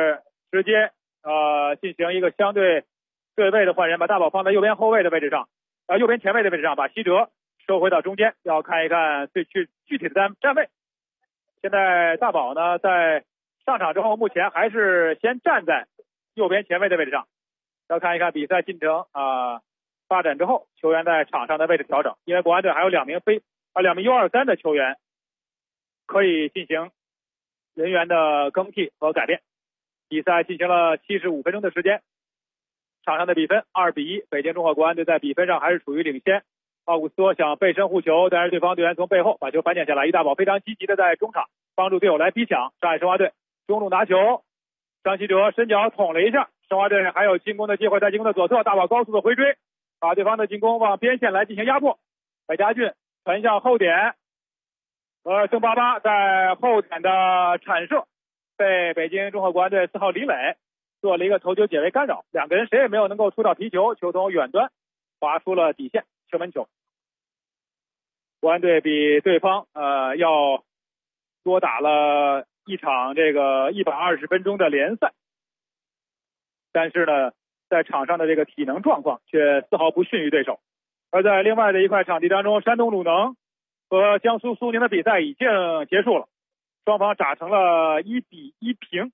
直接进行一个相对对位的换人，把大宝放在右边后卫的位置上，右边前卫的位置上，把西哲收回到中间，要看一看具体的站位。现在大宝呢在上场之后，目前还是先站在右边前卫的位置上，要看一看比赛进程发展之后，球员在场上的位置调整，因为国安队还有2名U23的球员可以进行人员的更替和改变。比赛进行了75分钟的时间，场上的比分2-1，北京中赫国安队在比分上还是处于领先。奥古斯托想背身护球，但是对方队员从背后把球反抢下来，于大宝非常积极的在中场帮助队友来逼抢。上海申花队中路拿球，张稀哲伸脚捅了一下，申花队还有进攻的机会，在进攻的左侧，大宝高速的回追，把对方的进攻往边线来进行压迫。百家俊传向后点，郑巴巴在后点的铲射被北京中赫国安队4号李磊做了一个头球解围干扰，两个人谁也没有能够出到皮球，球从远端划出了底线，球门球。国安队比对方要多打了一场这个120分钟的联赛，但是呢在场上的这个体能状况却丝毫不逊于对手。而在另外的一块场地当中，山东鲁能和江苏苏宁的比赛已经结束了，双方打成了1-1平，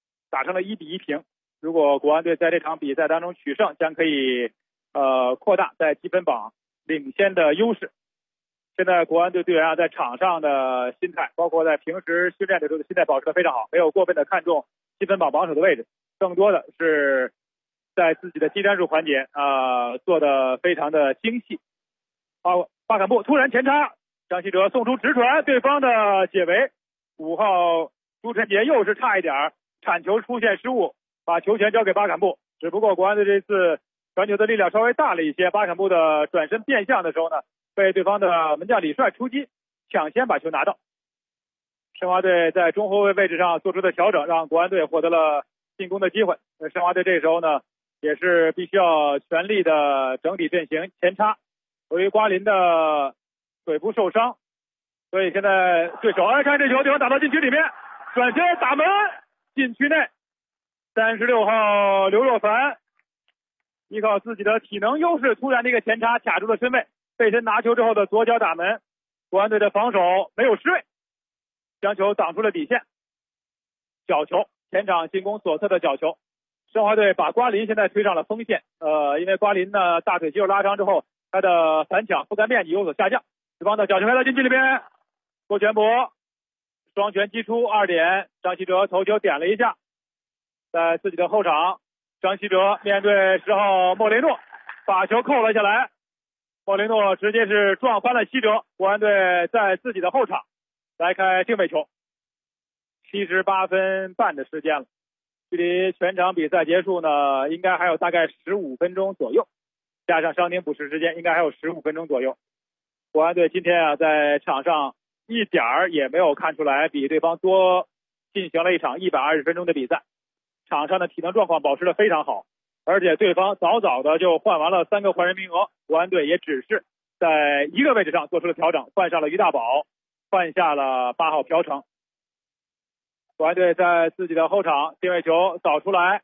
如果国安队在这场比赛当中取胜，将可以扩大在积分榜领先的优势。现在国安队队员在场上的心态，包括在平时训练的时候的心态保持得非常好，没有过分的看重积分榜榜首的位置，更多的是在自己的技战术环节做得非常的精细。巴坎布突然前插，张稀哲送出直传，对方的解围，5号朱晨杰又是差一点铲球出现失误，把球权交给巴坎布。只不过国安队这次传球的力量稍微大了一些，巴坎布的转身变向的时候呢，被对方的门将李帅出击，抢先把球拿到。申花队在中后卫位置上做出的调整，让国安队获得了进攻的机会。申花队这时候呢，也是必须要全力的整体阵型前插。由于瓜林的腿部受伤，所以现在对手看这球，对方打到禁区里面，转身打门，禁区内。36号刘若凡依靠自己的体能优势，突然的一个前插卡住了身位，背身拿球之后的左脚打门，国安队的防守没有失位，将球挡出了底线。角球，前场进攻左侧的角球，申花队把瓜林现在推上了锋线，因为瓜林呢大腿肌肉拉伤之后，他的反抢覆盖面积有所下降。对方的角球来到禁区里边，郭全博双拳击出2点，张稀哲头球点了一下，在自己的后场，张稀哲面对10号莫雷诺，把球扣了下来，莫雷诺直接是撞翻了稀哲，国安队在自己的后场来开定位球。78分半的时间了，距离全场比赛结束呢，应该还有大概15分钟左右，加上伤停补时时间，应该还有15分钟左右。国安队今天在场上一点儿也没有看出来比对方多进行了一场120分钟的比赛，场上的体能状况保持得非常好，而且对方早早的就换完了3个换人名额，国安队也只是在一个位置上做出了调整，换上了于大宝，换下了8号朴成。国安队在自己的后场定位球扫出来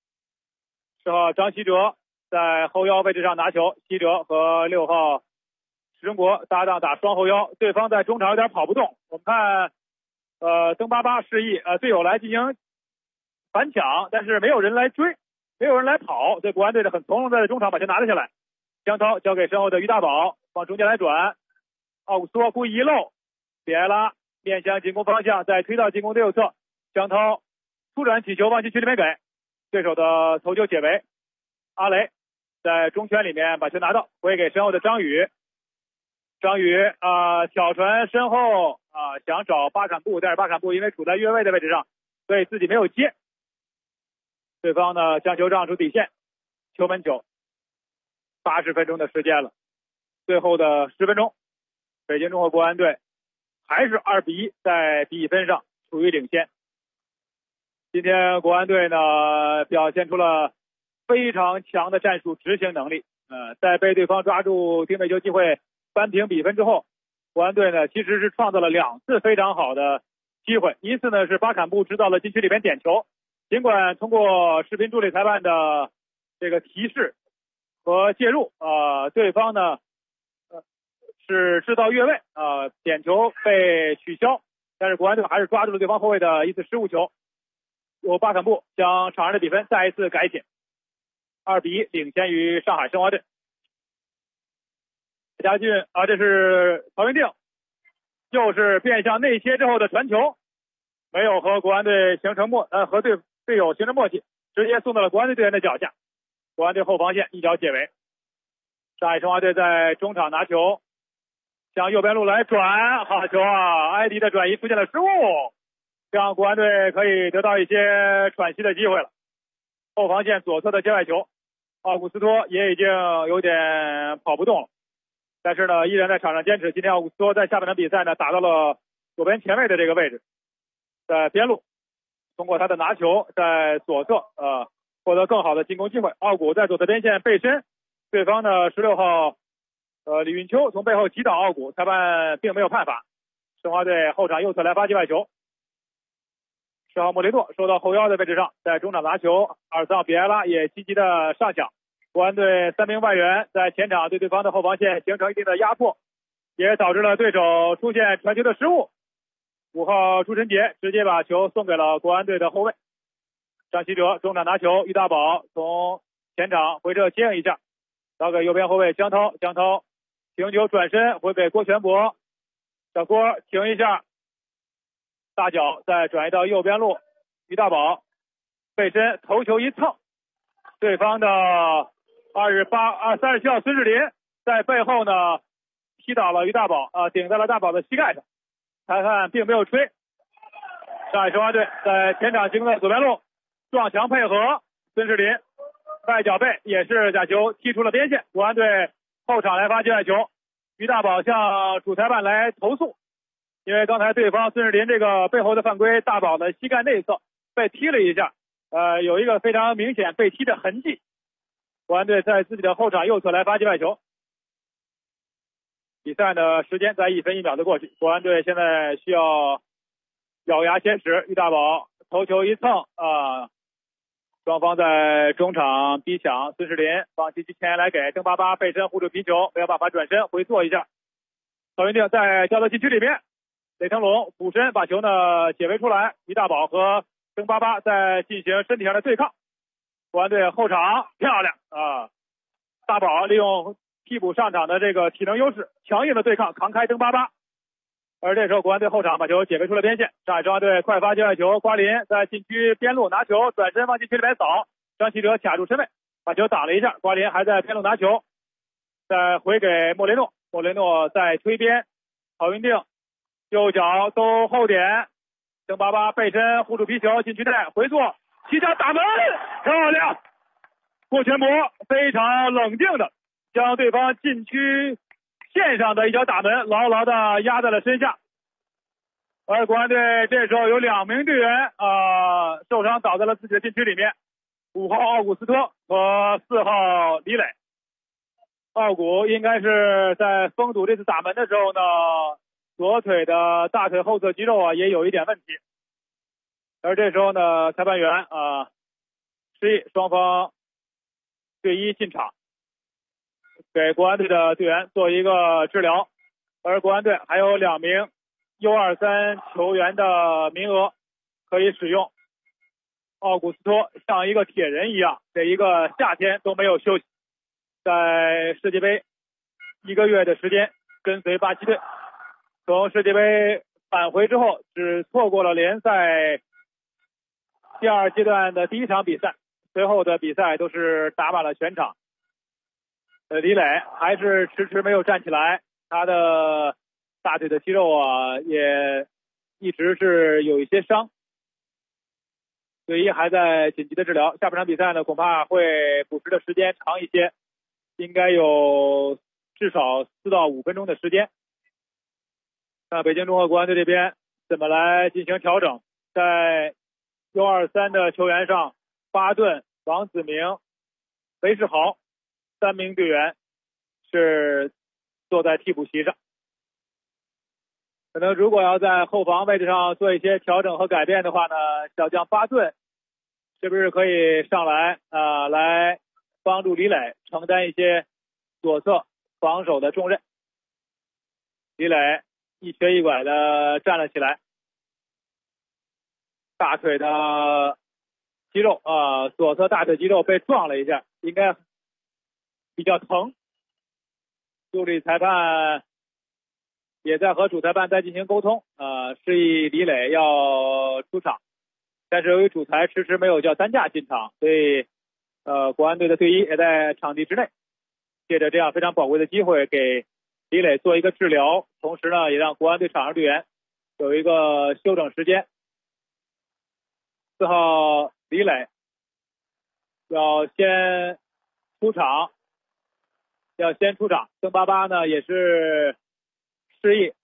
，10号张稀哲在后腰位置上拿球，稀哲和6号石中国搭档打双后腰，对方在中场有点跑不动，我们看曾巴巴示意队友来进行反抢，但是没有人来追，没有人来跑，所以国安队的很从容在中场把球拿了下来。江涛交给身后的于大宝，往中间来转，奥古斯托故意一漏，比埃拉面向进攻方向，再推到进攻的右侧，江涛突然起球往禁区里面给对手的头球解围，阿雷在中圈里面把球拿到，回给身后的张宇，张宇挑传身后想找巴坎布，但是巴坎布因为处在越位的位置上，所以自己没有接，对方呢将球让出底线，球门球。80分钟的时间了，最后的10分钟，北京中赫国安队还是2-1，在比分上处于领先。今天国安队呢表现出了非常强的战术执行能力，在被对方抓住定位球机会扳平比分之后，国安队呢其实是创造了2次非常好的机会，一次呢是巴坎布制造了禁区里边点球， 尽管通过视频助理裁判的这个提示和介入，对方呢是制造越位，点球被取消，但是国安队还是抓住了对方后卫的一次失误球，由巴坎布将场上的比分再一次改写，2比1领先于上海申花队。贾俊这是曹云定，又是变向内切之后的传球，没有和国安队形成和队友形成默契，直接送到了国安队队员的脚下。国安队后防线一脚解围。上海申花队在中场拿球，向右边路来转，好球啊！埃迪的转移出现了失误，让国安队可以得到一些喘息的机会了。后防线左侧的界外球，奥古斯托也已经有点跑不动了，但是呢依然在场上坚持。今天奥古斯托在下半场比赛呢打到了左边前卫的这个位置，在边路通过他的拿球在左侧获得更好的进攻机会。奥古在左侧边线背身，对方的16号李运秋从背后击倒奥古，裁判并没有判罚。申花队后场右侧来发界外球，10号莫雷诺收到后腰的位置上，在中场拿球，23号比埃拉也积极的上抢。国安队3名外援在前场对对方的后防线形成一定的压迫，也导致了对手出现传球的失误。5号朱晨杰直接把球送给了国安队的后卫张稀哲，中场拿球，于大宝从前场回撤接应一下，交给右边后卫江涛，江涛停球转身回给郭全博，小郭停一下，大脚再转移到右边路，于大宝背身头球一蹭，对方的37号孙世林在背后呢踢倒了于大宝，顶在了大宝的膝盖上，裁判并没有吹。上海申花队在前场进攻的左边路撞墙配合，孙世林外脚背也是假球踢出了边线，国安队后场来发界外球，于大宝向主裁判来投诉，因为刚才对方孙世林这个背后的犯规，大宝的膝盖内侧被踢了一下，有一个非常明显被踢的痕迹。国安队在自己的后场右侧来发界外球，比赛的时间在1分1秒的过去，国安队现在需要咬牙坚持。于大宝头球一蹭，双方在中场逼抢，孙世林往禁区前来给邓巴巴背身护住皮球，没有办法转身回做一下，曹云定在交到禁区里面，雷腾龙俯身把球呢解围出来，于大宝和邓巴巴在进行身体上的对抗。国安队后场漂亮大宝利用替补上场的这个体能优势，强硬的对抗，扛开邓巴巴。而这时候国安队后场把球解围出了边线，上海申花队快发界外球，瓜林在禁区边路拿球，转身往禁区里面扫，张稀哲卡住身位，把球挡了一下，瓜林还在边路拿球，再回给莫雷诺，莫雷诺在推边，郝云定右脚兜后点，邓巴巴背身护住皮球，禁区内回做起脚打门，漂亮！郭全博非常冷静的将对方禁区线上的一脚打门牢牢的压在了身下，而国安队这时候有2名队员受伤倒在了自己的禁区里面，5号奥古斯托和4号李磊。奥古应该是在封堵这次打门的时候呢，左腿的大腿后侧肌肉也有一点问题，而这时候呢裁判员示意双方队医进场给国安队的队员做一个治疗，而国安队还有2名 U23 球员的名额可以使用。奥古斯托像一个铁人一样，这一个夏天都没有休息，在世界杯1个月的时间跟随巴西队，从世界杯返回之后只错过了联赛第2阶段的第1场比赛，随后的比赛都是打满了全场。李磊还是迟迟没有站起来，他的大腿的肌肉也一直是有一些伤，队医还在紧急的治疗。下半场比赛呢恐怕会补时的时间长一些，应该有至少4到5分钟的时间。那北京中赫国安队这边怎么来进行调整？在 U23 的球员上，巴顿、王子明、韦世豪3名队员是坐在替补席上。可能如果要在后防位置上做一些调整和改变的话呢，小将巴顿是不是可以上来来帮助李磊承担一些左侧防守的重任？李磊一瘸一拐的站了起来，大腿的肌肉左侧大腿肌肉被撞了一下，应该比较疼。助理裁判也在和主裁判在进行沟通，示意李磊要出场，但是由于主裁迟迟没有叫担架进场，所以国安队的队医也在场地之内，借着这样非常宝贵的机会给李磊做一个治疗，同时呢也让国安队场上队员有一个休整时间。4号李磊要先出场，邓巴巴呢也是示意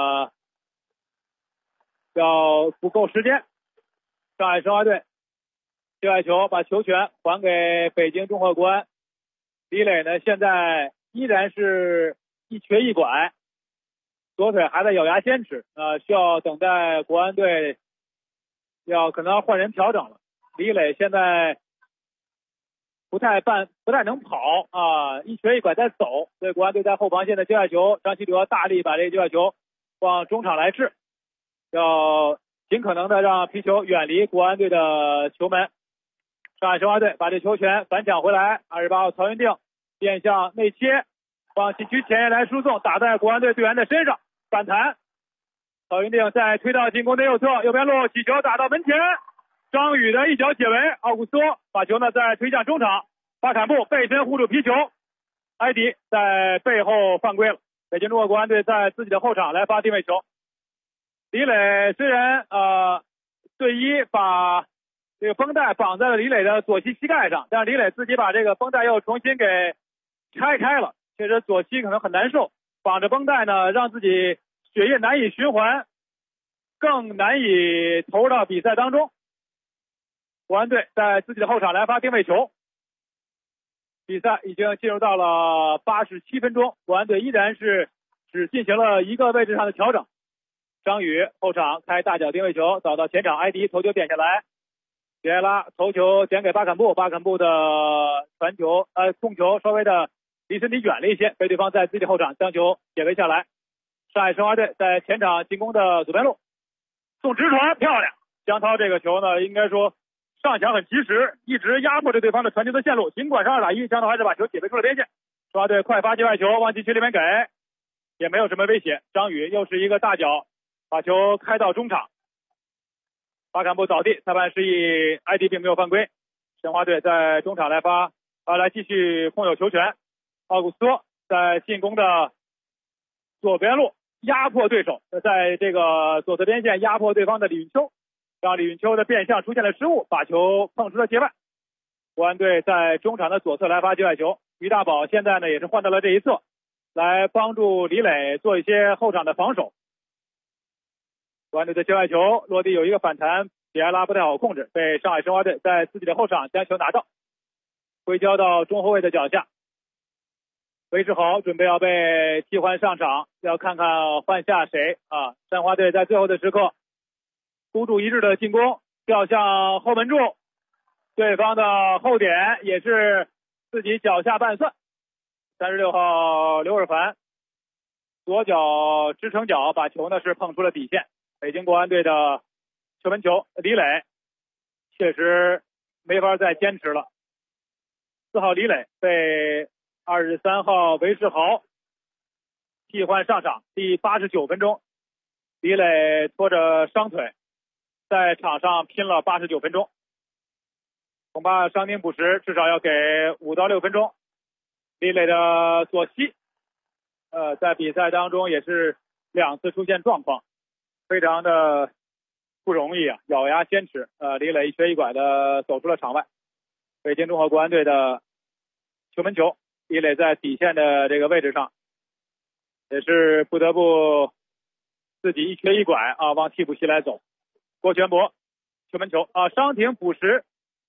要不够时间。上海申花队界外球，把球权还给北京中赫国安。李磊呢现在依然是一瘸一拐，左腿还在咬牙坚持，需要等待国安队可能要换人调整了。李磊现在不太能跑一瘸一拐在走，所以国安队在后防线的界外球，张稀哲大力把这个界外球往中场来掷，要尽可能的让皮球远离国安队的球门。上海申花队把这球权反抢回来，28号曹云定变向内切，往禁区前沿来输送，打在国安队队员的身上，反弹。曹云定再推到进攻的右侧，右边路起球打到门前，张宇的一脚解围，奥古斯托把球呢再推向中场，巴坎布背身护住皮球，埃迪在背后犯规了。北京中赫国安队在自己的后场来发定位球。李磊虽然队医把这个绷带绑在了李磊的左膝盖上，但是李磊自己把这个绷带又重新给拆开了，确实左膝可能很难受，绑着绷带呢让自己血液难以循环，更难以投入到比赛当中。国安队在自己的后场来发定位球，比赛已经进入到了87分钟，国安队依然是只进行了一个位置上的调整。张宇后场开大脚定位球，找到前场，埃迪头球点下来，比埃拉头球点给巴坎布，巴坎布的传球控球稍微的离身体远了一些，被对方在自己后场将球解围下来。上海申花队在前场进攻的左边路送直传，漂亮。江涛这个球呢应该说上抢很及时，一直压迫着对方的传球的线路，尽管是2打1，江涛还是把球解围出了边线。申花队快发界外球往禁区里面给，也没有什么威胁。张宇又是一个大脚把球开到中场，巴坎布倒地，裁判示意埃迪并没有犯规。申花队在中场来继续控有球权。奥古斯托在进攻的左边路压迫对手，在这个左侧边线压迫对方的李云秋，让李云秋的变向出现了失误，把球碰出了界外。国安队在中场的左侧来发界外球，于大宝现在呢也是换到了这一侧，来帮助李磊做一些后场的防守。国安队的界外球落地有一个反弹，比埃拉不太好控制，被上海申花队在自己的后场将球拿到，回交到中后卫的脚下。韦世豪准备要被替换上场，要看看换下谁申花队在最后的时刻孤注一掷的进攻，掉向后门柱，对方的后点也是自己脚下半算。36号刘尔凡左脚支撑脚把球呢是碰出了底线。北京国安队的球门球，李磊确实没法再坚持了。4号李磊被23号韦世豪替换上场，第89分钟，李磊拖着伤腿在场上拼了89分钟，恐怕伤停补时至少要给5到6分钟。李磊的左膝在比赛当中也是2次出现状况，非常的不容易咬牙坚持，李磊一瘸一拐的走出了场外。北京中赫国安队的球门球，李磊在底线的这个位置上也是不得不自己一瘸一拐往替补席来走。郭全博球门球伤停补时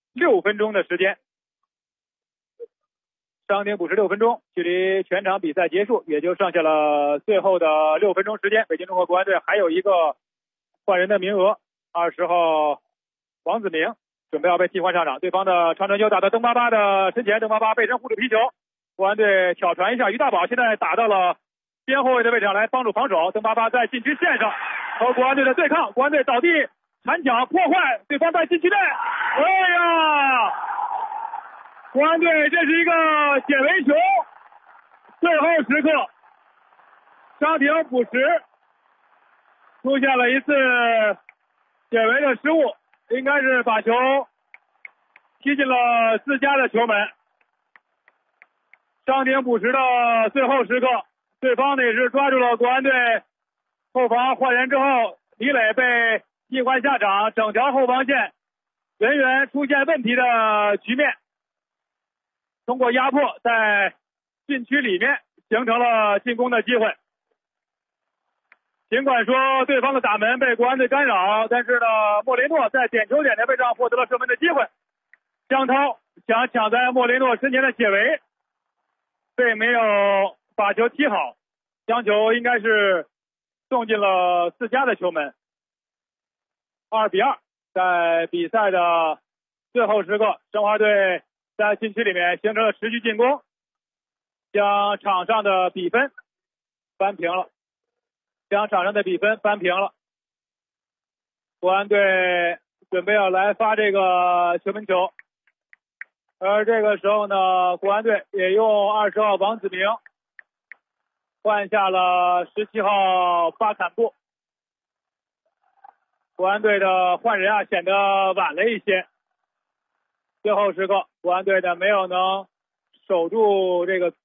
6分钟的时间，伤停补时6分钟，距离全场比赛结束也就剩下了最后的6分钟时间。北京中赫国安队还有一个换人的名额，20号王子明准备要被替换上场。对方的长传球打到邓巴巴的身前，邓巴巴背身护住皮球，国安队挑传一下，于大宝现在打到了边后卫的位置上来帮助防守。邓巴巴在禁区线上和国安队的对抗，国安队倒地铲抢破坏，对方在禁区内，哎呀！国安队这是一个解围球，最后时刻伤停补时，出现了一次解围的失误，应该是把球踢进了自家的球门。伤停补时的最后时刻，对方呢也是抓住了国安队后防换人之后，李磊被替换下场，整条后防线人员出现问题的局面，通过压迫在禁区里面形成了进攻的机会。尽管说对方的打门被国安队干扰，但是呢，莫雷诺在点球点的位置上获得了射门的机会。江涛想抢在莫雷诺身前的解围，并没有把球踢好，将球应该是送进了自家的球门。2-2，在比赛的最后时刻，申花队在禁区里面形成了持续进攻，将场上的比分扳平了。国安队准备要来发这个球门球，而这个时候呢，国安队也用20号王子明换下了17号巴坎布。国安队的换人啊显得晚了一些，最后时刻国安队的没有能守住这个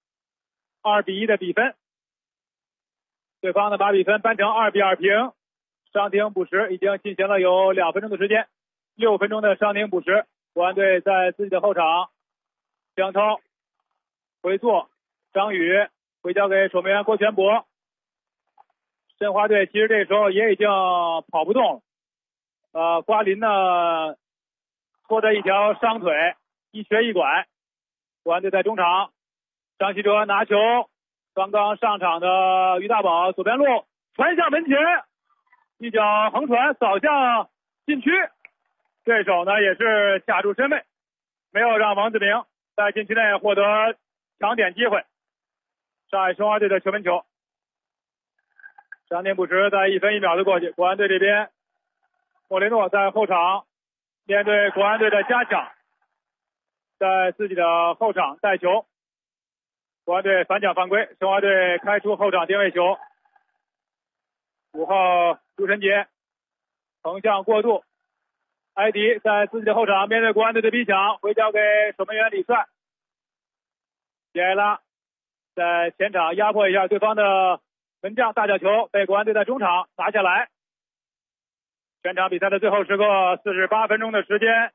2-1的比分，对方呢把比分扳成2-2平。伤停补时已经进行了有2分钟的时间，6分钟的伤停补时，国安队在自己的后场，江涛回做，张宇回交给守门员郭全博。申花队其实这时候也已经跑不动了，瓜林呢拖着一条伤腿，一瘸一拐。国安队在中场，张稀哲拿球，刚刚上场的于大宝左边路传向门前，一脚横传扫向禁区，对手呢也是卡住身位，没有让王子明在禁区内获得抢点机会。上海申花队的球门球，伤停补时在1分1秒的过去，国安队这边莫雷诺在后场面对国安队的加抢，在自己的后场带球，国安队反抢犯规，申花队开出后场定位球。5号朱晨杰横向过渡，埃迪在自己的后场面对国安队的逼抢，回交给守门员李帅。杰埃拉在前场压迫一下对方的门将，大角球被国安队在中场拿下来。全场比赛的最后时刻，48分钟的时间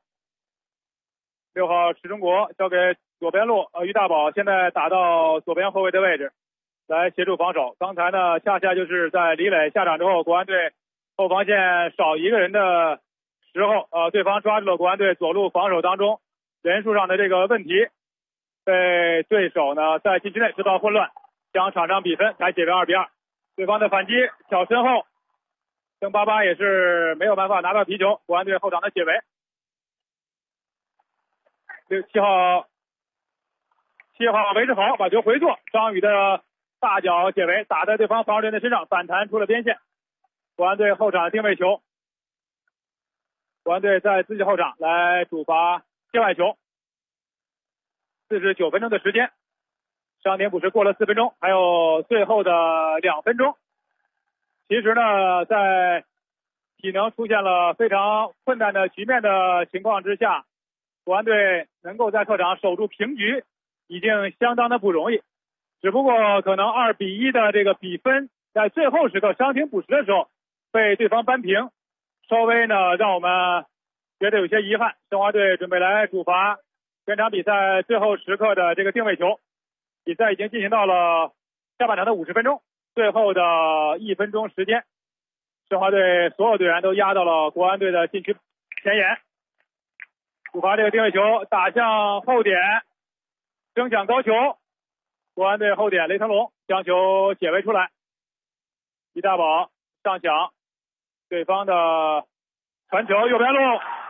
，6号池中国交给左边路，于大宝现在打到左边后卫的位置来协助防守。刚才呢恰恰就是在李磊下场之后，国安队后防线少一个人的时候，对方抓住了国安队左路防守当中人数上的这个问题，被对手呢在禁区内制造混乱，将场上比分改写为2-2。对方的反击挑身后，邓巴巴也是没有办法拿到皮球，国安队后场的解围。7号韦世豪把球回做，张宇的大脚解围打在对方防守人的身上，反弹出了边线。国安队后场定位球，国安队在自己后场来主罚界外球。49分钟的时间，伤停补时过了4分钟，还有最后的2分钟。其实呢，在体能出现了非常困难的局面的情况之下，国安队能够在客场守住平局已经相当的不容易，只不过可能2-1的这个比分在最后时刻伤停补时的时候被对方扳平，稍微呢让我们觉得有些遗憾。申花队准备来主罚全场比赛最后时刻的这个定位球。比赛已经进行到了下半场的50分钟，最后的1分钟时间，申花队所有队员都压到了国安队的禁区前沿。主罚这个定位球打向后点，争抢高球，国安队后点雷腾龙将球解围出来，于大宝上抢，对方的传球右边路，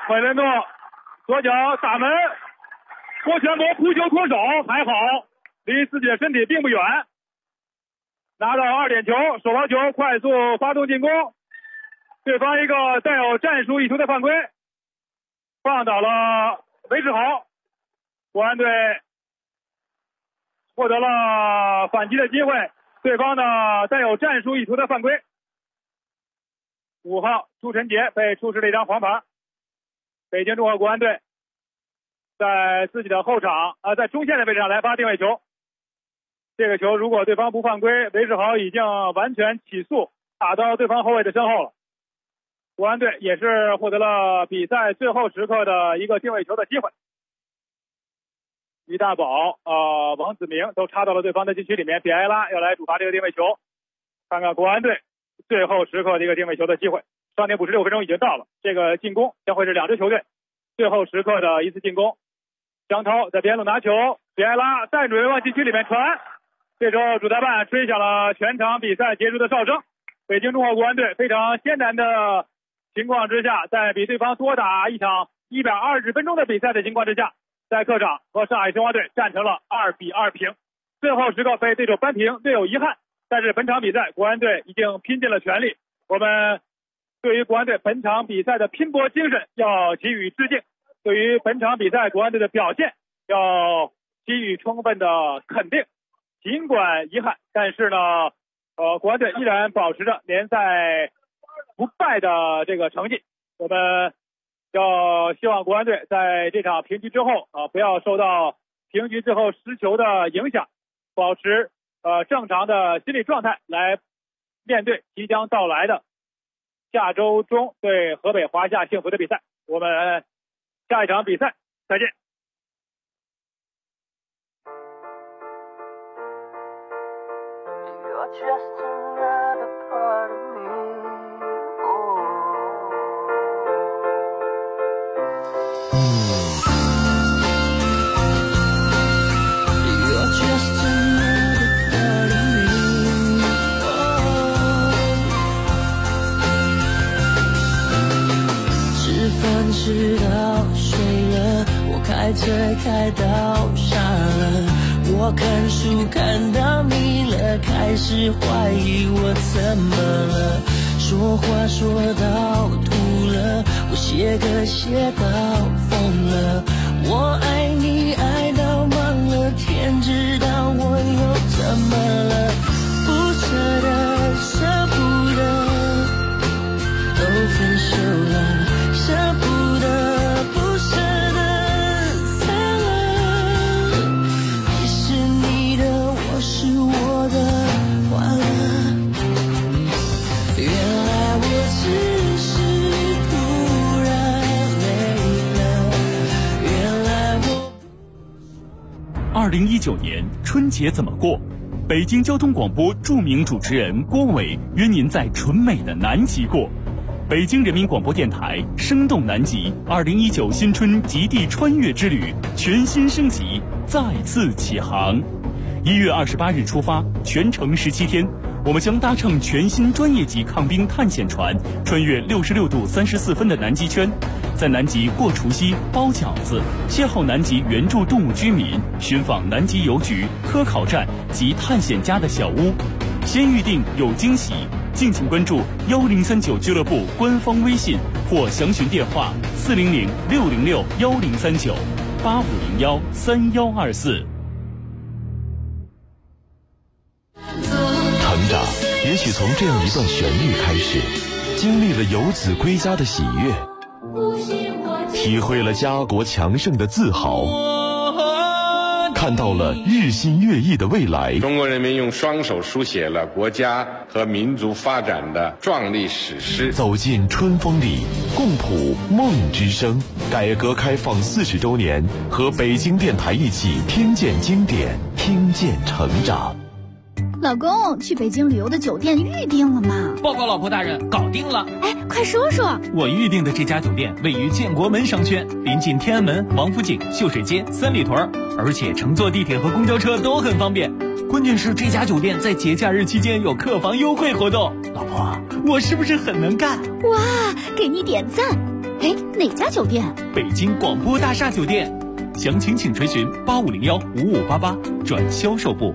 韦伦诺左脚打门，郭全博扑球脱手，还好离自己的身体并不远，拿到2点球，手抛球快速发动进攻，对方一个带有战术意图的犯规，放倒了韦世豪，国安队获得了反击的机会，对方的带有战术意图的犯规，5号朱晨杰被出示了一张黄牌。北京中赫国安队在自己的后场在中线的位置上来发定位球，这个球如果对方不犯规，韦世豪已经完全起速打到对方后卫的身后了。国安队也是获得了比赛最后时刻的一个定位球的机会，于大宝王子明都插到了对方的禁区里面，比埃拉要来主罚这个定位球，看看国安队最后时刻的一个定位球的机会。上点56分钟已经到了，这个进攻将会是2支球队最后时刻的一次进攻。江涛在边路拿球，比埃拉再准备往禁区里面传，这时候主裁判吹响了全场比赛结束的哨声。北京中赫国安队非常艰难的情况之下，在比对方多打一场120分钟的比赛的情况之下，在客场和上海申花队战成了2-2平。最后时刻被对手扳平，略有遗憾，但是本场比赛国安队已经拼尽了全力，我们对于国安队本场比赛的拼搏精神要给予致敬，对于本场比赛国安队的表现要给予充分的肯定。尽管遗憾，但是呢国安队依然保持着联赛不败的这个成绩。我们要希望国安队在这场平局之后不要受到平局之后失球的影响，保持正常的心理状态来面对即将到来的下周中对河北华夏幸福的比赛。我们下一场比赛再见。 You're just another part of me. You're just another part of me. Oh. 吃饭吃到睡了，我开车开到傻了。我看书看到腻了，开始怀疑我怎么了，说话说到吐了，我写歌写到疯了，我爱你爱到忘了天，知道我又怎么了，不舍得舍不得都分手了，舍不得不舍得散了，你是你的，我是我的，完了，原来我只是突然累了，原来我 2019年春节怎么过？北京交通广播著名主持人郭伟约您在纯美的南极过。北京人民广播电台生动南极2019新春极地穿越之旅全新升级，再次起航。1月28日出发，全程17天，我们将搭乘全新专业级抗冰探险船，穿越66度34分的南极圈，在南极过除夕、包饺子，邂逅南极原住动物居民，寻访南极邮局、科考站及探险家的小屋。先预定有惊喜，敬请关注1039俱乐部官方微信或详询电话400-606-1039-8501-3124。 成长也许从这样一段旋律开始，经历了游子归家的喜悦，体会了家国强盛的自豪，看到了日新月异的未来。 中国人民用双手书写了国家和民族发展的壮丽史诗。 走进春风里，共谱梦之声。改革开放40周年，和北京电台一起听见经典，听见成长。 老公，去北京旅游的酒店预定了吗？ 报告老婆大人，搞定了。 哎，快说说。 我预定的这家酒店位于建国门商圈，临近天安门、王府井、秀水街、三里屯，而且乘坐地铁和公交车都很方便。关键是这家酒店在节假日期间有客房优惠活动。老婆，我是不是很能干？ 哇，给你点赞。 哎，哪家酒店？ 北京广播大厦酒店，详情请垂询8501-5588转销售部。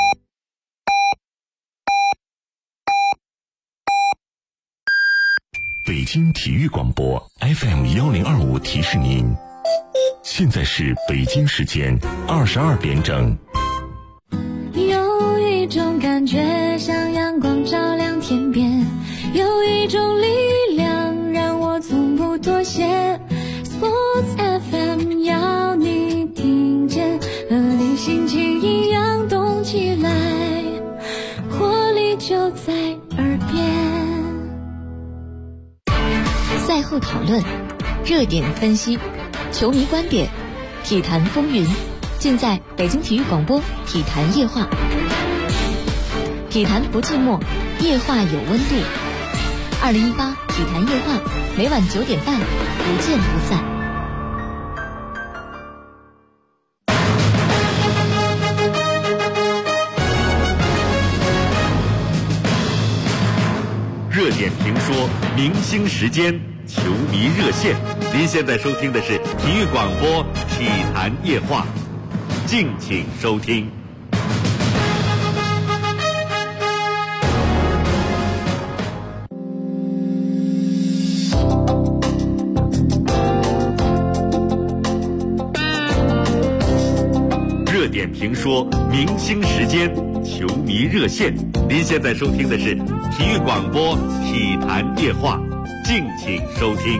北京体育广播 FM1025提示您，现在是北京时间22点整。 有一种感觉像阳光照亮天边，有一种力量让我从不妥协。Sports FM 要你听见，和你心情一样动起来，活力就在耳边。 赛后讨论，热点分析，球迷观点，体坛风云，尽在北京体育广播体坛夜话。体坛不寂寞，夜话有温度。2018体坛夜话，每晚9点半，不见不散。 热点评说，明星时间，球迷热线。您现在收听的是体育广播体坛夜话，敬请收听。热点评说，明星时间，球迷热线。您现在收听的是体育广播体坛夜话，敬请收听。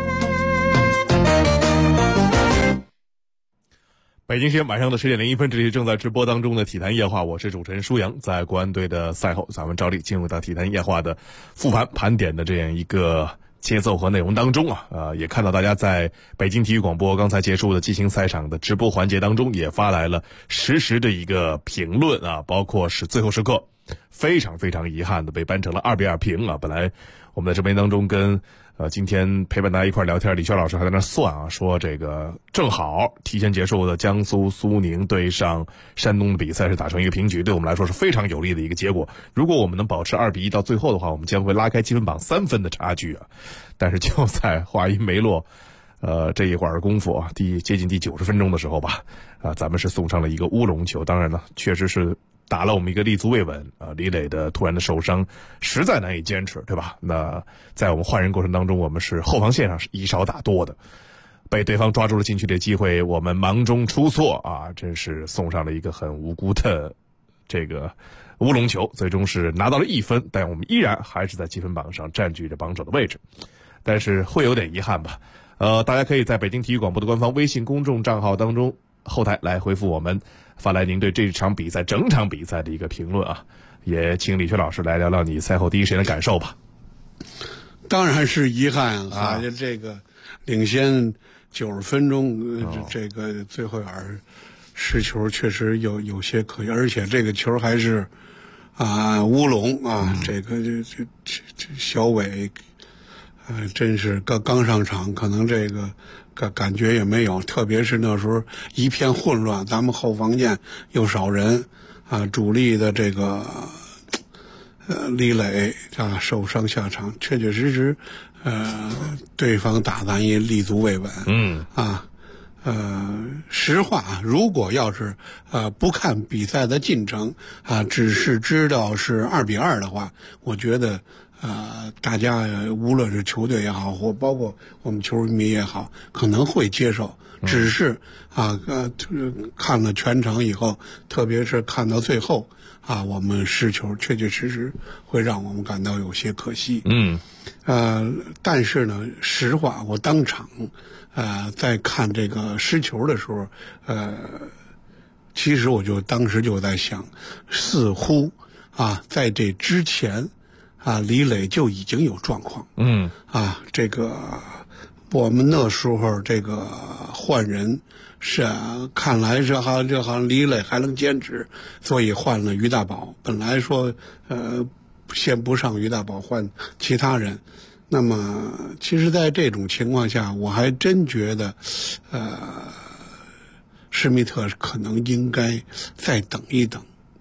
北京时间晚上的10点01分，这里是正在直播当中的体坛夜话，我是主持人舒阳。在国安队的赛后，咱们照例进入到体坛夜话的复盘盘点的这样一个节奏和内容当中啊，也看到大家在北京体育广播刚才结束的激情赛场的直播环节当中，也发来了实时的一个评论啊，包括是最后时刻非常非常遗憾的被扳成了2-2平啊。本来我们在直播当中跟今天陪伴大家一块聊天，李轩老师还在那算啊，说这个正好提前结束的江苏苏宁对上山东的比赛是打成一个平局，对我们来说是非常有利的一个结果。如果我们能保持2-1到最后的话，我们将会拉开积分榜3分的差距啊。但是就在话音没落，这一会儿功夫啊，接近第90分钟的时候吧，咱们是送上了一个乌龙球。当然呢，确实是打了我们一个立足未稳啊，李磊的突然的受伤实在难以坚持，对吧？那在我们换人过程当中，我们是后防线上是以少打多的，被对方抓住了禁区的机会，我们忙中出错啊，真是送上了一个很无辜的这个乌龙球，最终是拿到了1分，但我们依然还是在积分榜上占据着榜首的位置，但是会有点遗憾吧。大家可以在北京体育广播的官方微信公众账号当中后台来回复我们，发来您对这场比赛整场比赛的一个评论啊，也请李轩老师来聊聊你赛后第一时间的感受吧。 当然是遗憾啊，这个领先90分钟，这个最后一点失球确实有些可惜，而且这个球还是乌龙啊，这个这小伟真是刚上场，可能这个感觉也没有，特别是那时候一片混乱，咱们后防线又少人啊，主力的这个李磊受伤下场，确确实实对方打咱也立足未稳。实话，如果要是不看比赛的进程只是知道是2-2的话，我觉得大家无论是球队也好，或包括我们球迷也好，可能会接受。只是看了全场以后，特别是看到最后我们失球，确确实实会让我们感到有些可惜。但是呢，实话，我当场在看这个失球的时候，其实我当时就在想，似乎在这之前李磊就已经有状况。这个我们那时候这个换人是看来这好像李磊还能坚持，所以换了于大宝。本来说先不上于大宝，换其他人。那么其实在这种情况下，我还真觉得施密特可能应该再等一等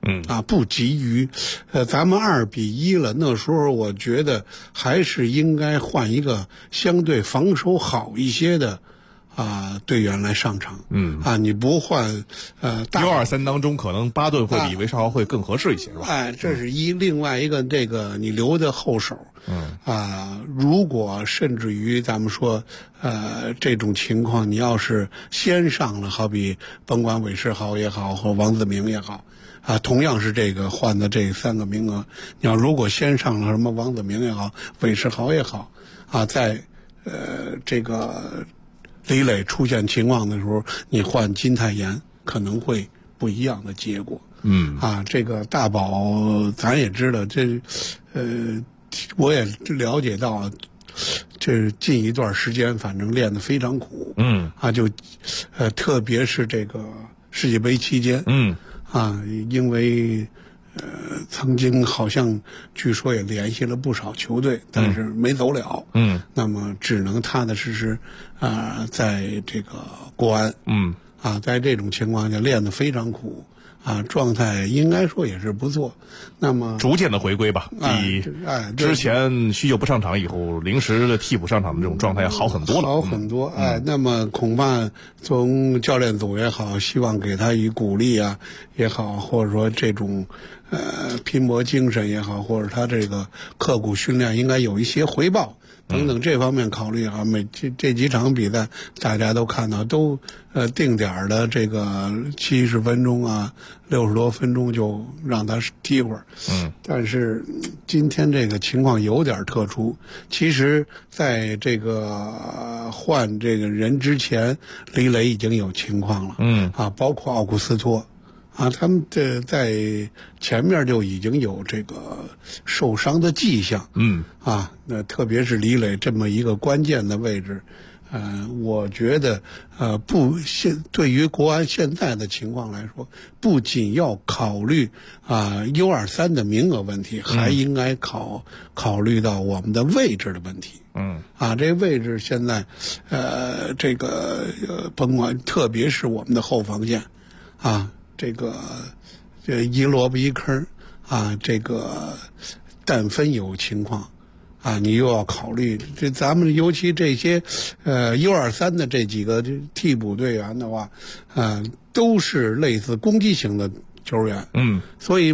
不急于，咱们2-1了，那时候我觉得还是应该换一个相对防守好一些的队员来上场。你不换 1-2-3当中，可能巴顿会比韦世豪会更合适一些，是吧？ 这是另外一个这个你留的后手。如果甚至于咱们说这种情况，你要是先上了，好比甭管韦世豪也好或王子铭也好。同样是这个换的这3个名额，你要如果先上了什么王子铭也好，韦世豪也好，在这个李磊出现情况的时候，你换金泰妍可能会不一样的结果。这个大宝咱也知道，我也了解到，这近一段时间反正练得非常苦。特别是这个世界杯期间。因为曾经好像据说也联系了不少球队，但是没走了。那么只能踏踏实实在这个国安。在这种情况下练得非常苦。状态应该说也是不错，那么逐渐的回归吧，比之前许久不上场以后临时的替补上场的这种状态好很多了， 好很多。那么恐怕从教练组也好，希望给他以鼓励也好，或者说这种拼搏精神也好，或者他这个刻苦训练应该有一些回报。等等这方面考虑这几场比赛大家都看到，都定点的这个70分钟60多分钟就让他踢会儿。但是今天这个情况有点特殊。其实在这个换这个人之前，李磊已经有情况了。包括奥古斯托。他们在前面就已经有这个受伤的迹象。那特别是李磊这么一个关键的位置，我觉得对于国安现在的情况来说，不仅要考虑U23的名额问题，还应该考虑到我们的位置的问题。这位置现在这个甭管，特别是我们的后防线这个一萝卜一坑这个但分有情况你又要考虑咱们尤其这些U23的这几个替补队员的话都是类似攻击型的球员。所以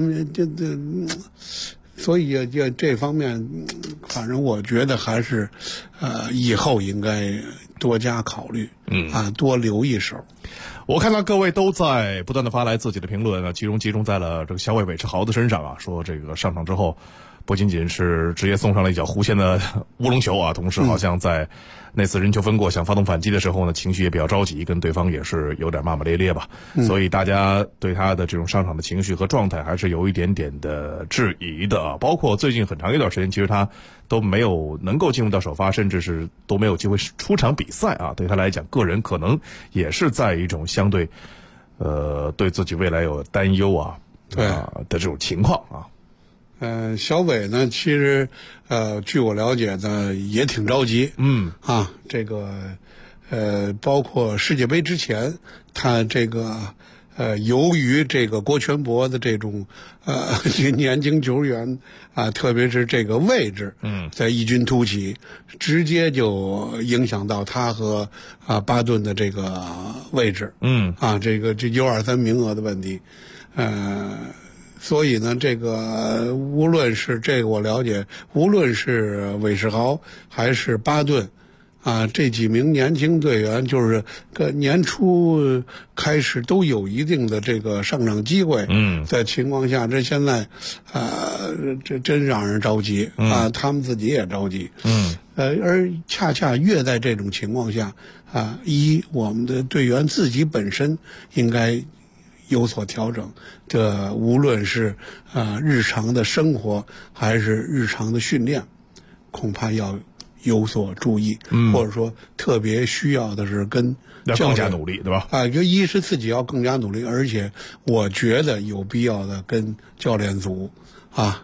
这方面反正我觉得还是以后应该多加考虑多留一手。 我看到各位都在不断的发来自己的评论集中在了这个小韦世豪的身上说这个上场之后不仅仅是直接送上了一脚弧线的乌龙球同时好像在那次人球分过想发动反击的时候呢，情绪也比较着急，跟对方也是有点骂骂咧咧吧。所以大家对他的这种上场的情绪和状态还是有一点点的质疑的包括最近很长一段时间，其实他都没有能够进入到首发，甚至是都没有机会出场比赛对他来讲，个人可能也是在一种相对对自己未来有担忧的这种情况小伟呢，其实据我了解呢，也挺着急。这个包括世界杯之前，他这个由于这个郭全博的这种年轻球员特别是这个位置在异军突起，直接就影响到他和巴顿的这个位置。这U23名额的问题。所以呢，这个无论是这个我了解，无论是韦世豪还是巴顿这几名年轻队员，就是年初开始都有一定的这个上场机会。在情况下，这现在这真让人着急他们自己也着急。而恰恰越在这种情况下我们的队员自己本身应该有所调整，这无论是日常的生活还是日常的训练，恐怕要有所注意，或者说特别需要的是要更加努力，对吧？ 一是自己要更加努力，而且我觉得有必要的跟教练组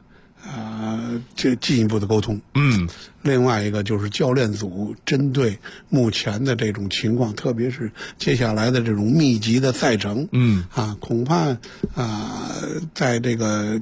这进一步的沟通。另外一个就是教练组针对目前的这种情况，特别是接下来的这种密集的赛程，恐怕在这个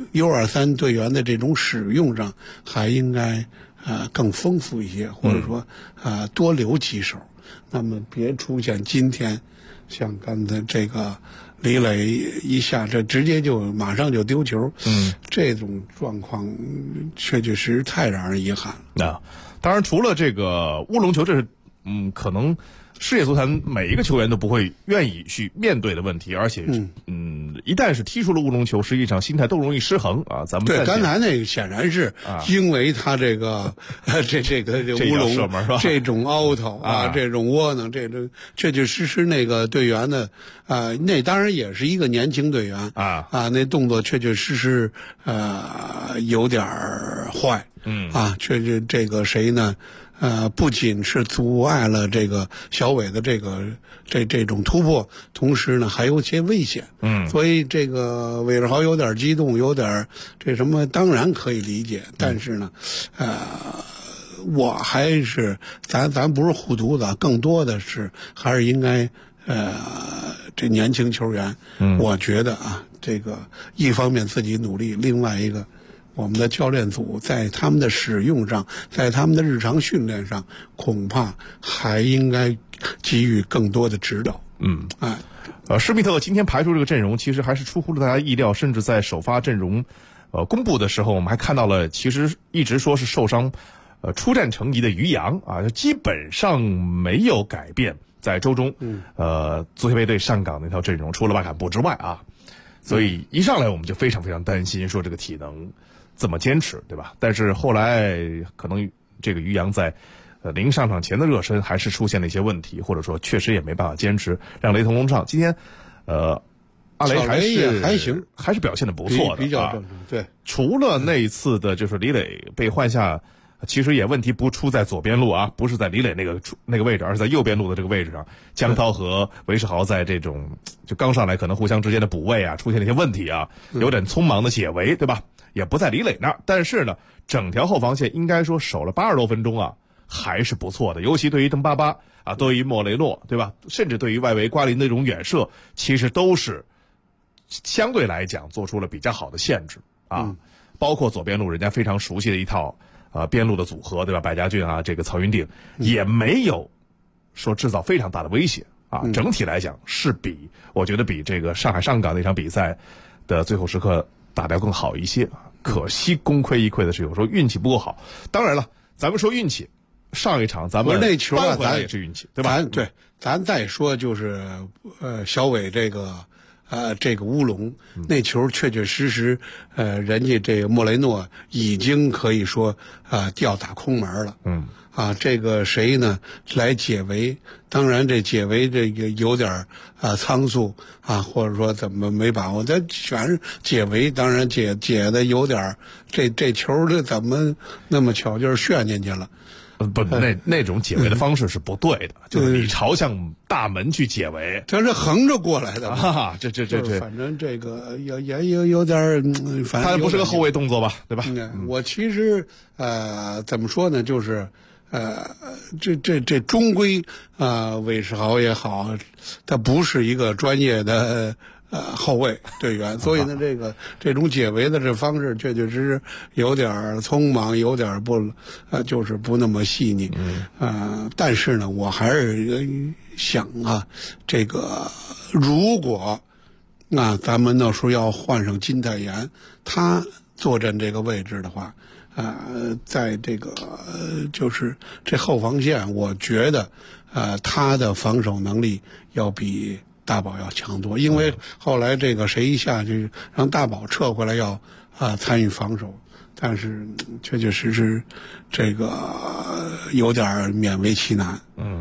U23 队员的这种使用上，还应该更丰富一些，或者说多留几手，那么别出现今天像刚才这个李磊一下这直接就马上就丢球，这种状况确确实实太让人遗憾了。 当然除了这个乌龙球，这是可能世界足坛每一个球员都不会愿意去面对的问题，而且一旦是踢出了乌龙球，实际上心态都容易失衡啊。咱们对刚才那个显然是因为他这个这个乌龙这种 out 这种窝囊，这种确确实实那个队员的那当然也是一个年轻队员那动作确确实实有点坏，确实这个谁呢？不仅是阻碍了这个小伟的这种突破，同时呢还有些危险。所以这个韦世豪有点激动，有点这什么，当然可以理解。但是呢，我还是咱不是护犊子，更多的是还是应该这年轻球员，我觉得这个一方面自己努力，另外一个。我们的教练组在他们的使用上，在他们的日常训练上，恐怕还应该给予更多的指导。 施密特今天排出这个阵容，其实还是出乎了大家意料，甚至在首发阵容公布的时候，我们还看到了，其实一直说是受伤出战成疑的于洋基本上没有改变在周中足协杯对上港那条阵容，除了巴坎布之外所以一上来我们就非常非常担心，说这个体能怎么坚持，对吧？但是后来可能这个于洋在临上场前的热身还是出现了一些问题，或者说确实也没办法坚持，让雷同龙上。今天阿雷还行，还是表现的不错的， 比较正常。对， 除了那一次的就是李磊被换下，其实也问题不出在左边路不是在李磊那个位置，而是在右边路的这个位置上，江涛和韦世豪在这种就刚上来可能互相之间的补位出现了一些问题有点匆忙的解围，对吧？也不在李磊那儿，但是呢，整条后防线应该说守了80多分钟还是不错的，尤其对于邓巴巴对于莫雷诺，对吧？甚至对于外围瓜林的这种远射，其实都是相对来讲做出了比较好的限制包括左边路人家非常熟悉的一套边路的组合，对吧？百家俊这个曹云定也没有说制造非常大的威胁整体来讲是我觉得比这个上海上港那场比赛的最后时刻打得更好一些可惜功亏一篑的是有时候运气不够好。当然了，咱们说运气，上一场咱们那球咱也是运气，对吧？ 咱再说就是小伟这个乌龙那球确确实实人家这个莫雷诺已经可以说吊打空门了。这个谁呢来解围，当然这解围这个有点仓促或者说怎么没把握，他全是解围，当然解的有点这球的怎么那么巧就是旋进去了。 不，那种解围的方式是不对的，就是你朝向大门去解围， 它是横着过来的这反正这个也有点反正它不是个后卫动作吧，对吧？ 我其实怎么说呢，就是这终归韦世豪也好，他不是一个专业的后卫队员，所以呢，这种解围的这方式确确实实有点匆忙，有点就是不那么细腻。但是呢，我还是想这个如果咱们那时候要换上金泰妍，他坐镇这个位置的话，在这个就是这后防线，我觉得他的防守能力要比大宝要强多，因为后来这个谁一下去让大宝撤回来要参与防守，但是确确实实这个有点勉为其难。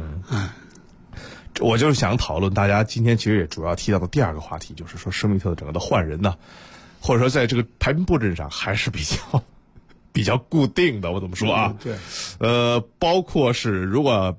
我就是想讨论大家今天其实也主要提到的第二个话题，就是说施密特整个的换人呢，或者说在这个排兵布阵上还是比较固定的，我怎么说对， 包括是如果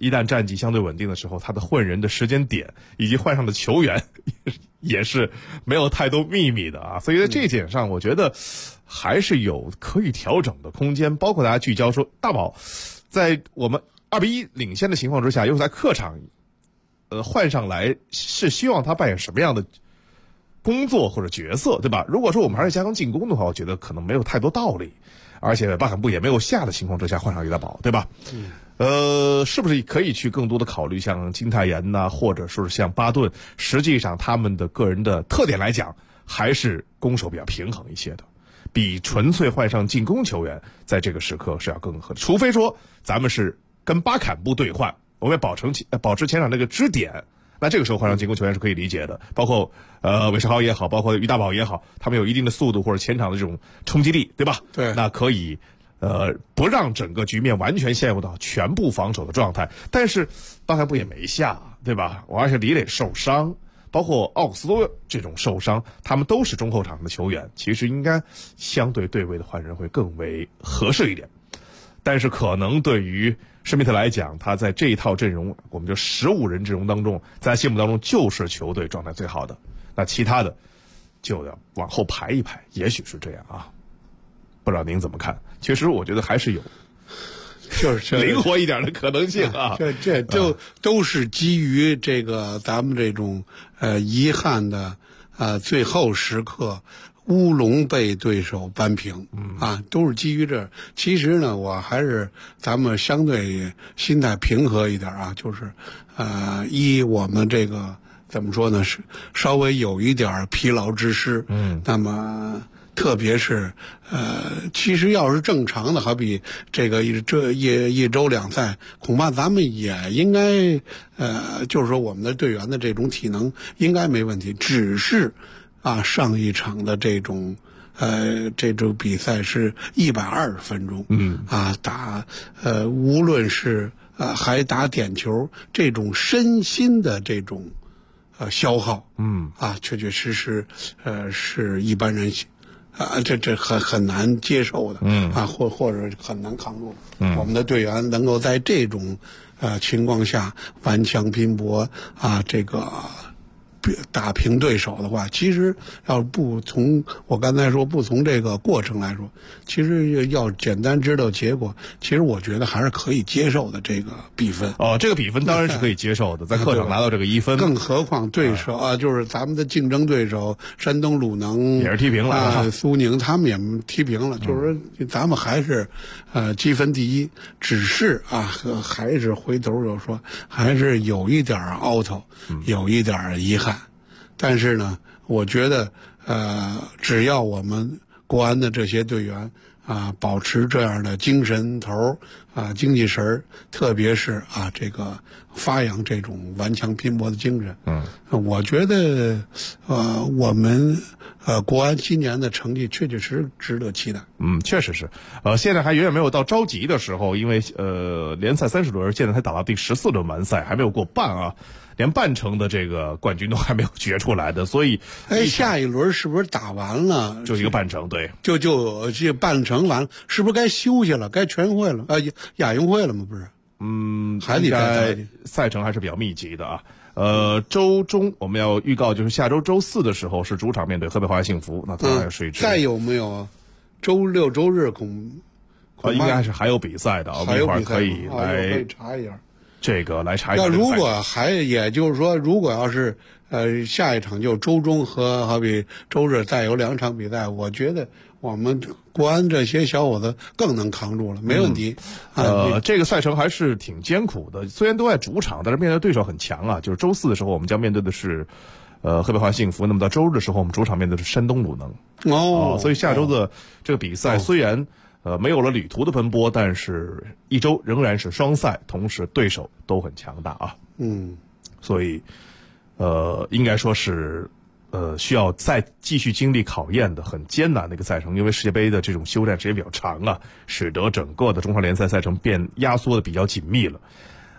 一旦战绩相对稳定的时候，他的换人的时间点以及换上的球员也是没有太多秘密的啊。所以在这一点上，我觉得还是有可以调整的空间。包括大家聚焦说，大宝在我们2-1领先的情况之下，又在客场换上来，是希望他扮演什么样的工作或者角色，对吧？如果说我们还是加强进攻的话，我觉得可能没有太多道理。而且巴坎布也没有下的情况之下换上于大宝，对吧？是不是可以去更多的考虑像金泰妍呐，或者说是像巴顿？实际上他们的个人的特点来讲，还是攻守比较平衡一些的，比纯粹换上进攻球员在这个时刻是要更合的。除非说咱们是跟巴坎布对换，我们要保持前场那个支点。那这个时候换上进攻球员是可以理解的，包括韦世豪也好，包括于大宝也好，他们有一定的速度或者前场的这种冲击力，对吧？ 对， 那可以不让整个局面完全陷入到全部防守的状态。但是巴坎布也没下，对吧？而且李磊受伤，包括奥斯多这种受伤，他们都是中后场的球员，其实应该相对对位的换人会更为合适一点。但是可能对于施密特来讲，他在这一套阵容，我们就15人阵容当中，在他心目当中就是球队状态最好的。那其他的就要往后排一排，也许是这样啊。不知道您怎么看？其实我觉得还是有， 就是灵活一点的可能性啊。 这都是基于这个咱们这种遗憾的最后时刻。乌龙被对手扳平，都是基于这。其实呢，我还是咱们相对心态平和一点啊，就是我们这个怎么说呢，是稍微有一点疲劳之师，那么特别是其实要是正常的，好比这一周2赛，恐怕咱们也应该就是说我们的队员的这种体能应该没问题，只是。上一场的这种比赛是120分钟，打无论是还打点球，这种身心的这种消耗，确确实实是一般人这很难接受的，或者很难扛住。我们的队员能够在这种情况下顽强拼搏这个。打平对手的话，其实要不从我刚才说不从这个过程来说，其实要简单知道结果，其实我觉得还是可以接受的这个比分。 这个比分当然是可以接受的，在客场拿到这个1分。 更何况对手就是咱们的竞争对手山东鲁能也是踢平了， 苏宁他们也踢平了，就是说咱们还是积分第一，只是还是回头又说还是有一点凹头，有一点遗憾。但是呢，我觉得只要我们国安的这些队员保持这样的精神头精气神，特别是这个发扬这种顽强拼搏的精神，我觉得我们国安今年的成绩确确实实值得期待。 确实是，现在还远远没有到着急的时候，因为联赛30轮现在才打到第14轮完赛，还没有过半啊。连半程的这个冠军都还没有决出来的，所以下一轮是不是打完了就一个半程？对， 就这半程完了，是不是该休息了？该全会了？亚运会了吗？不是，还得再赛程还是比较密集的啊。周中我们要预告，就是下周周4的时候是主场面对河北华夏幸福，那当然是一支。 再有没有周6、周日恐应该是还有比赛的，我们一会儿可以来查一下。 这个来查一下。 那如果也就是说，如果要是下一场就周中和好比周日再有2场比赛，我觉得我们国安这些小伙子更能扛住了，没问题。 这个赛程还是挺艰苦的，虽然都在主场，但是面对对手很强啊。就是周4的时候，我们将面对的是河北华夏幸福，那么到周日的时候，我们主场面对的是山东鲁能。所以下周的这个比赛虽然没有了旅途的奔波，但是一周仍然是双赛，同时对手都很强大啊。所以应该说是需要再继续经历考验的很艰难的一个赛程，因为世界杯的这种休战时间比较长啊，使得整个的中超联赛赛程变压缩的比较紧密了。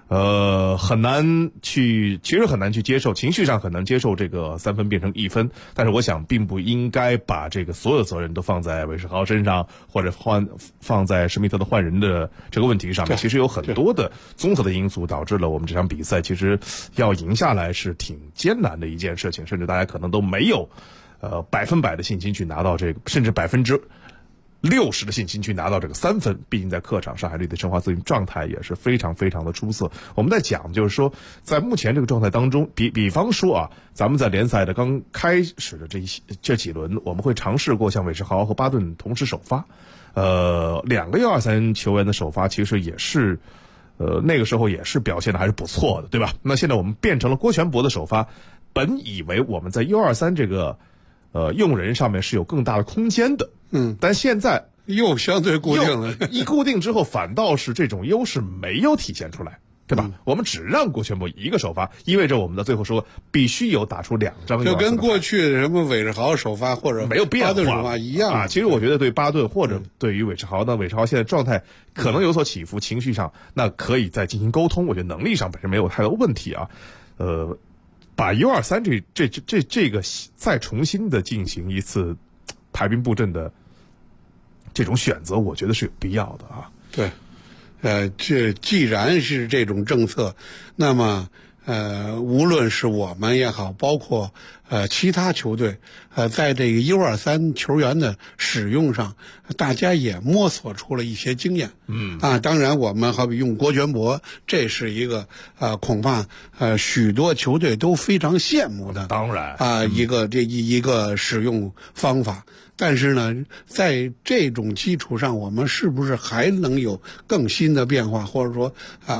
很难去接受，情绪上很难接受这个3分变成1分。但是我想，并不应该把这个所有责任都放在韦世豪身上，或者放在施密特的换人的这个问题上面。其实有很多的综合的因素导致了我们这场比赛其实要赢下来是挺艰难的一件事情，甚至大家可能都没有100%的信心去拿到这个，甚至60%的信心去拿到这个3分，毕竟在客场上海绿地申花最近状态也是非常非常的出色。我们在讲就是说，在目前这个状态当中，比方说啊，咱们在联赛的刚开始的这几轮，我们会尝试过像韦世豪和巴顿同时首发，2个123球员的首发其实也是那个时候也是表现的还是不错的，对吧？那现在我们变成了郭全博的首发，本以为我们在123这个用人上面是有更大的空间的，但现在又相对固定了， 一固定之后，反倒是这种优势没有体现出来，对吧？我们只让郭全博一个首发，意味着我们的最后说必须有打出2张， 就跟过去什么韦世豪首发或者没有变化巴顿首发一样啊。其实我觉得对巴顿或者对于韦世豪呢，韦世豪现在状态可能有所起伏，情绪上那可以再进行沟通，我觉得能力上本身没有太多问题啊。把123这个再重新的进行一次排兵布阵的这种选择，我觉得是有必要的啊。 对，这既然是这种政策，那么无论是我们也好，包括其他球队，在这个123球员的使用上，大家也摸索出了一些经验。当然我们好比用郭全博，这是一个恐怕许多球队都非常羡慕的， 当然一个使用方法。但是呢，在这种基础上，我们是不是还能有更新的变化，或者说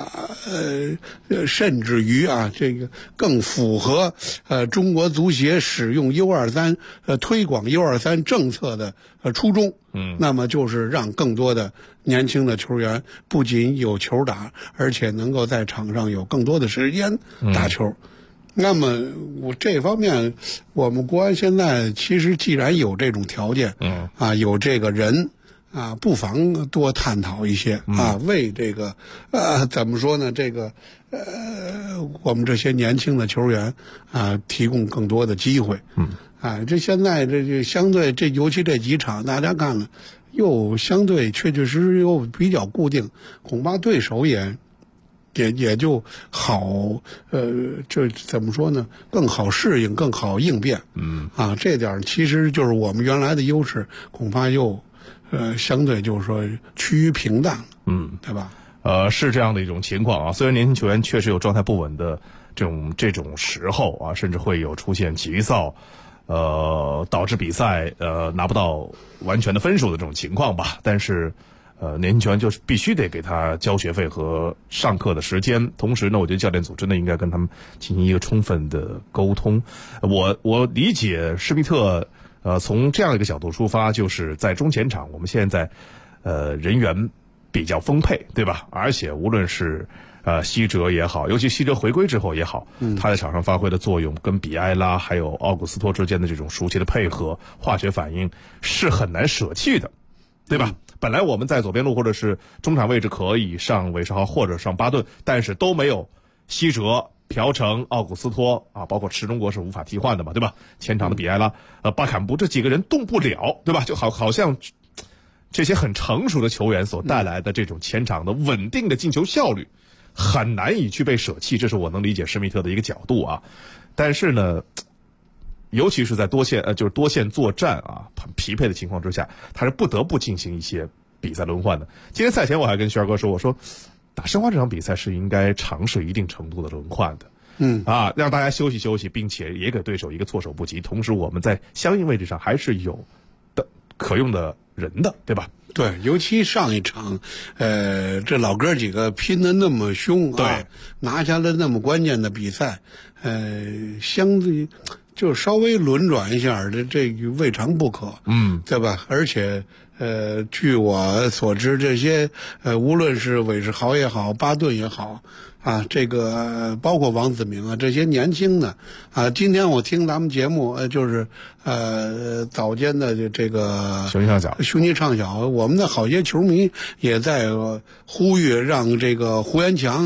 甚至于这个更符合中国足协使用U23推广U23政策的初衷？那么就是让更多的年轻的球员不仅有球打，而且能够在场上有更多的时间打球。那么我这方面，我们国安现在其实既然有这种条件，有这个人不妨多探讨一些为这个怎么说呢？这个我们这些年轻的球员提供更多的机会。这现在这相对尤其这几场，大家看看，又相对确实又比较固定，恐怕对手也就好，这怎么说呢？更好适应，更好应变。这点其实就是我们原来的优势，恐怕又相对就是说趋于平淡了。对吧？ 是这样的一种情况啊。虽然年轻球员确实有状态不稳的这种时候啊，甚至会有出现急躁，导致比赛拿不到完全的分数的这种情况吧。但是年轻球员就是必须得给他交学费和上课的时间，同时呢，我觉得教练组真的应该跟他们进行一个充分的沟通。我理解施密特从这样一个角度出发，就是在中前场我们现在人员比较丰沛，对吧？而且无论是西哲也好，尤其西哲回归之后也好，他在场上发挥的作用跟比埃拉还有奥古斯托之间的这种熟悉的配合、化学反应是很难舍弃的，对吧？本来我们在左边路或者是中场位置可以上韦世豪或者上巴顿，但是都没有西哲、朴成、奥古斯托包括池中国是无法替换的嘛，对吧？前场的比埃拉、巴坎布这几个人动不了，对吧？就好像这些很成熟的球员所带来的这种前场的稳定的进球效率很难以去被舍弃，这是我能理解施密特的一个角度啊。但是呢，尤其是在多线作战很疲惫的情况之下，他是不得不进行一些比赛轮换的。今天赛前我还跟轩儿哥说，我说打申花这场比赛是应该尝试一定程度的轮换的，让大家休息休息，并且也给对手一个措手不及。同时我们在相应位置上还是有的可用的人的，对吧？ 对，尤其上一场，这老哥几个拼得那么凶对， 拿下了那么关键的比赛，相对就稍微轮转一下，这未尝不可，对吧？而且据我所知，这些无论是韦世豪也好，巴顿也好这个包括王子明这些年轻的今天我听咱们节目就是早间的这个雄鸡唱晓，我们的好些球迷也在呼吁让这个胡元强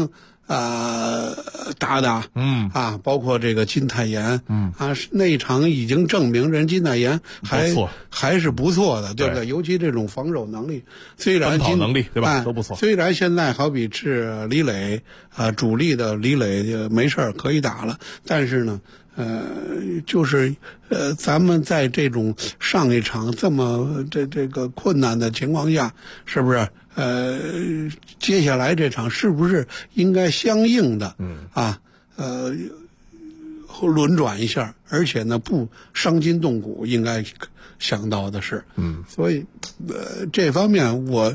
达达，包括这个金泰妍，那一场已经证明人金泰妍还是不错的，对不对？尤其这种防守能力，虽然奔跑能力对吧，都不错。 虽然现在好比是李磊主力的李磊没事可以打了，但是呢，就是咱们在这种上一场这么这个困难的情况下，是不是？接下来这场是不是应该相应的轮转一下，而且呢不伤筋动骨，应该想到的是，所以这方面我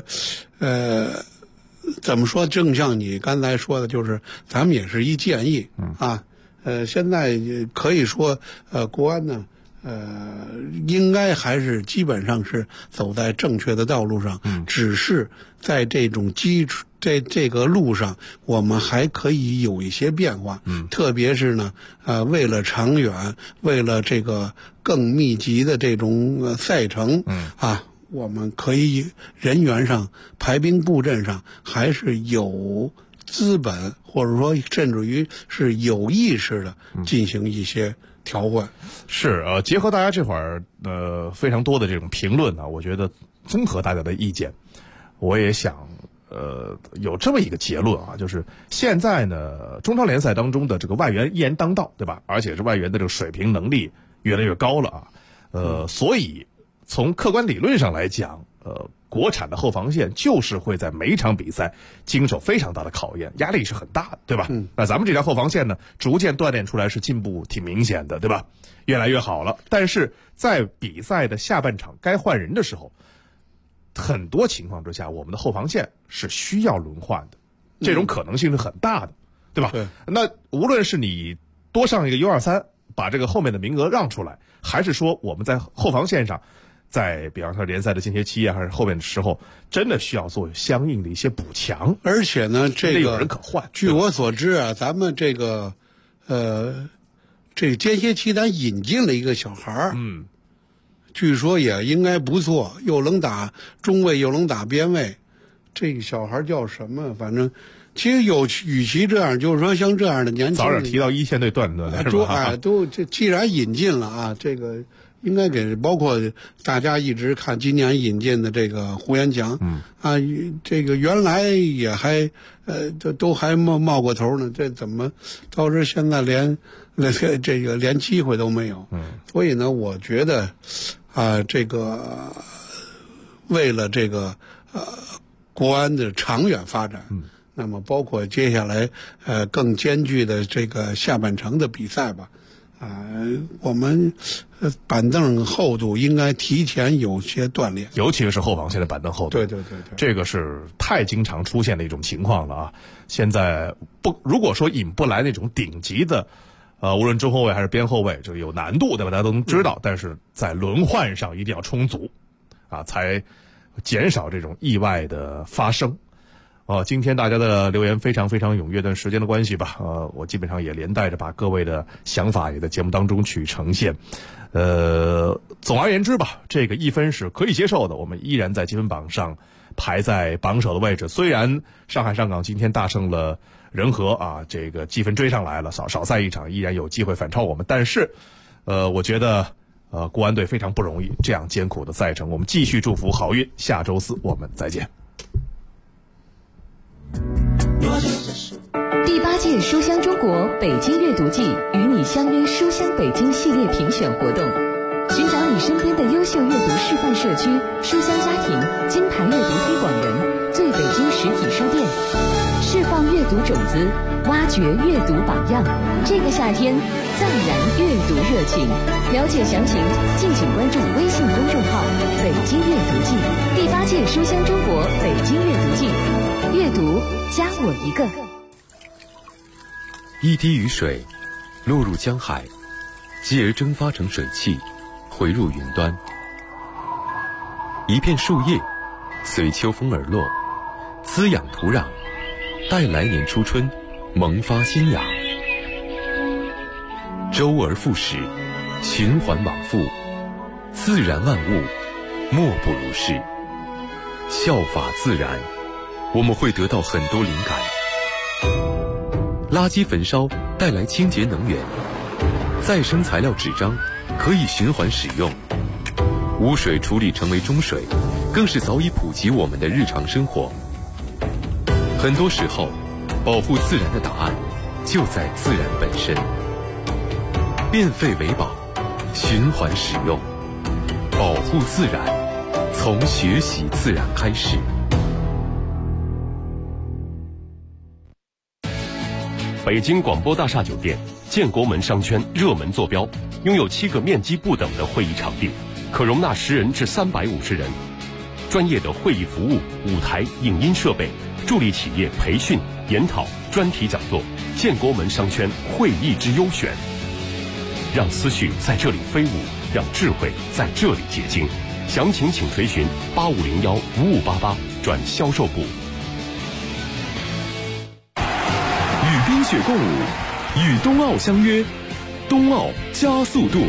怎么说？正像你刚才说的，就是咱们也是一建议现在可以说国安呢。应该还是基本上是走在正确的道路上，只是在这种基础这个路上，我们还可以有一些变化。特别是呢，为了长远，为了这个更密集的这种赛程，我们可以人员上、排兵布阵上还是有资本，或者说甚至于是有意识的进行一些调换。 是结合大家这会儿非常多的这种评论呢，我觉得综合大家的意见，我也想有这么一个结论就是现在呢中超联赛当中的这个外援一言当道，对吧？而且这外援的这个水平能力越来越高了所以从客观理论上来讲，国产的后防线就是会在每一场比赛经受非常大的考验，压力是很大的，对吧？那咱们这条后防线呢，逐渐锻炼出来是进步挺明显的，对吧？越来越好了。但是在比赛的下半场该换人的时候，很多情况之下，我们的后防线是需要轮换的，这种可能性是很大的，对吧？那无论是你多上一个 U23， 把这个后面的名额让出来，还是说我们在后防线上在比方说联赛的间歇期还是后面的时候，真的需要做相应的一些补强。 而且呢，这个有人可换。 据我所知咱们这个这个间歇期咱引进了一个小孩据说也应该不错，又能打中卫又能打边卫。这个小孩叫什么？反正其实与其这样，就是说像这样的年轻人， 早点提到一线队锻炼是吧？ 都这既然引进了这个应该给包括大家一直看今年引进的这个胡延强这个原来也还都还冒过头呢，这怎么到时现在连机会都没有？所以呢，我觉得这个为了这个国安的长远发展，那么包括接下来更艰巨的这个下半程的比赛吧。我们板凳厚度应该提前有些锻炼， 尤其是后防线的板凳厚度。 对， 这个是太经常出现的一种情况了现在如果说引不来那种顶级的，无论中后卫还是边后卫，就有难度，对吧？大家都能知道。但是在轮换上一定要充足才减少这种意外的发生。今天大家的留言非常非常踊跃，但时间的关系吧，我基本上也连带着把各位的想法也在节目当中去呈现。总而言之吧，这个1分是可以接受的，我们依然在积分榜上排在榜首的位置。虽然上海上港今天大胜了仁和这个积分追上来了，少赛一场，依然有机会反超我们。但是，我觉得国安队非常不容易，这样艰苦的赛程，我们继续祝福好运。下周4我们再见。 第8届书香中国北京阅读季与你相约书香北京系列评选活动，寻找你身边的优秀阅读示范社区、书香家庭、金牌阅读推广人、最北京实体书店，释放阅读种子，挖掘阅读榜样。这个夏天暂燃阅读热情，了解详情敬请关注微信公众号北京阅读季。第8届书香中国北京阅读季，阅读加我一个。 一滴雨水落入江海，继而蒸发成水汽，回入云端。一片树叶随秋风而落，滋养土壤，待来年初春萌发新芽。周而复始，循环往复，自然万物莫不如是。效法自然，我们会得到很多灵感。 垃圾焚烧带来清洁能源，再生材料纸张可以循环使用，污水处理成为中水，更是早已普及我们的日常生活。很多时候，保护自然的答案就在自然本身。变废为宝，循环使用，保护自然，从学习自然开始。 北京广播大厦酒店建国门商圈热门坐标，拥有7个面积不等的会议场地，可容纳10人至350人。专业的会议服务、舞台、影音设备，助力企业培训、研讨、专题讲座。建国门商圈会议之优选，让思绪在这里飞舞，让智慧在这里结晶。详情请垂询8501-5588转销售部。 与冰雪共舞，与冬奥相约，冬奥加速度。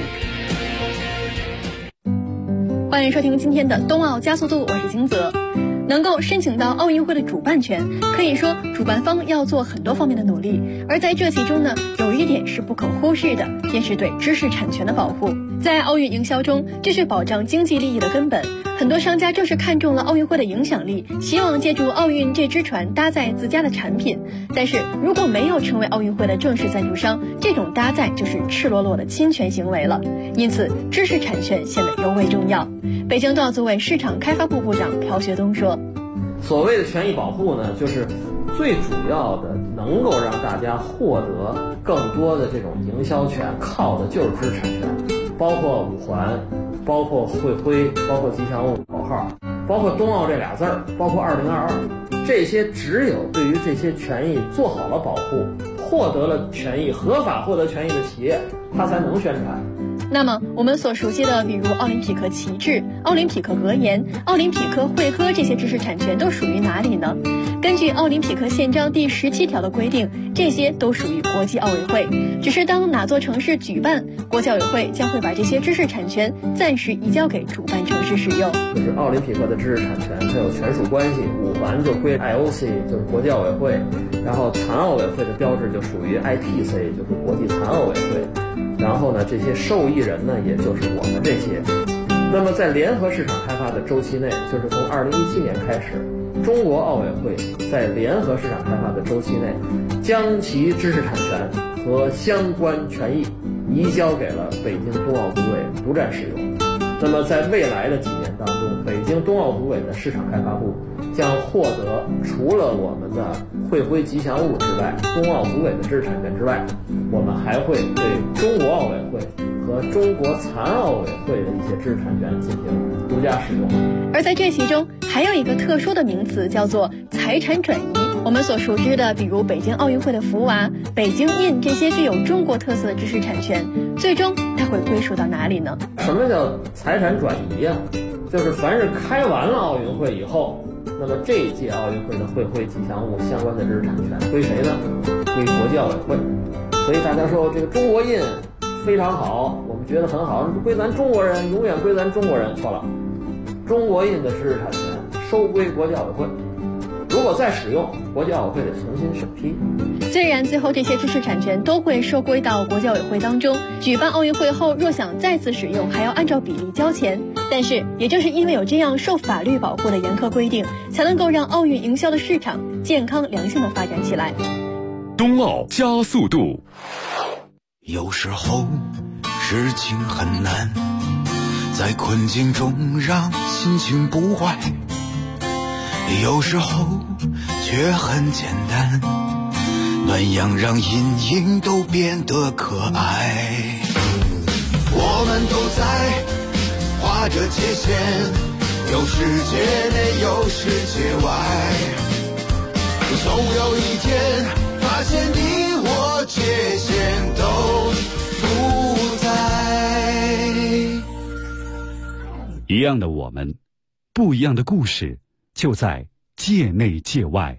欢迎收听今天的冬奥加速度，我是金泽。能够申请到奥运会的主办权，可以说主办方要做很多方面的努力，而在这其中呢，有一点是不可忽视的，便是对知识产权的保护。在奥运营销中，这是保障经济利益的根本。很多商家正是看中了奥运会的影响力，希望借助奥运这只船搭载自家的产品。但是如果没有成为奥运会的正式赞助商，这种搭载就是赤裸裸的侵权行为了。因此，知识产权显得尤为重要。北京冬奥组委市场开发部部长朴学东说：“ 所谓的权益保护呢，就是最主要的能够让大家获得更多的这种营销权，靠的就是知识产权，包括五环，包括会徽，包括吉祥物口号，包括冬奥这俩字儿，包括2022，这些只有对于这些权益做好了保护，获得了权益，合法获得权益的企业，它才能宣传。” 那么我们所熟悉的，比如奥林匹克旗帜、奥林匹克格言、奥林匹克会歌这些知识产权都属于哪里呢？根据奥林匹克宪章第17条的规定，这些都属于国际奥委会。只是当哪座城市举办，国际奥委会将会把这些知识产权暂时移交给主办城市使用。 就是奥林匹克的知识产权它有权属关系，五环就归 IOC， 就是国际奥委会，然后残奥委会的标志就属于 IPC， 就是国际残奥委会。然后呢，这些受益人呢，也就是我们这些。那么在联合市场开发的周期内，就是从2017年开始，中国奥委会在联合市场开发的周期内，将其知识产权和相关权益移交给了北京冬奥组委独占使用。那么在未来的几年当中，北京冬奥组委的市场开发部将获得除了我们的会徽吉祥物之外，冬奥组委的知识产权之外，我们还会对中国奥委会和中国残奥委会的一些知识产权进行独家使用。 而在这其中还有一个特殊的名词，叫做财产转移。我们所熟知的，比如北京奥运会的福娃、北京印这些具有中国特色的知识产权，最终它会归属到哪里呢？ 什么叫财产转移呀？就是凡是开完了奥运会以后，那么这一届奥运会的会徽吉祥物相关的知识产权归谁呢？归国际奥委会。所以大家说这个中国印非常好，我们觉得很好，归咱中国人，永远归咱中国人。错了，中国印的知识产权收归国际奥委会，如果再使用，国际奥委会得重新审批。 虽然最后这些知识产权都会收归到国际奥委会当中，举办奥运会后若想再次使用，还要按照比例交钱。但是也正是因为有这样受法律保护的严苛规定，才能够让奥运营销的市场健康良性的发展起来。 冬奥加速度。 有时候事情很难，在困境中让心情不坏，有时候却很简单，暖阳让阴影都变得可爱。我们都在画着界限，有世界内有世界外，总有一天发现你我界限都不在。 一样的我们，不一样的故事，就在界内界外。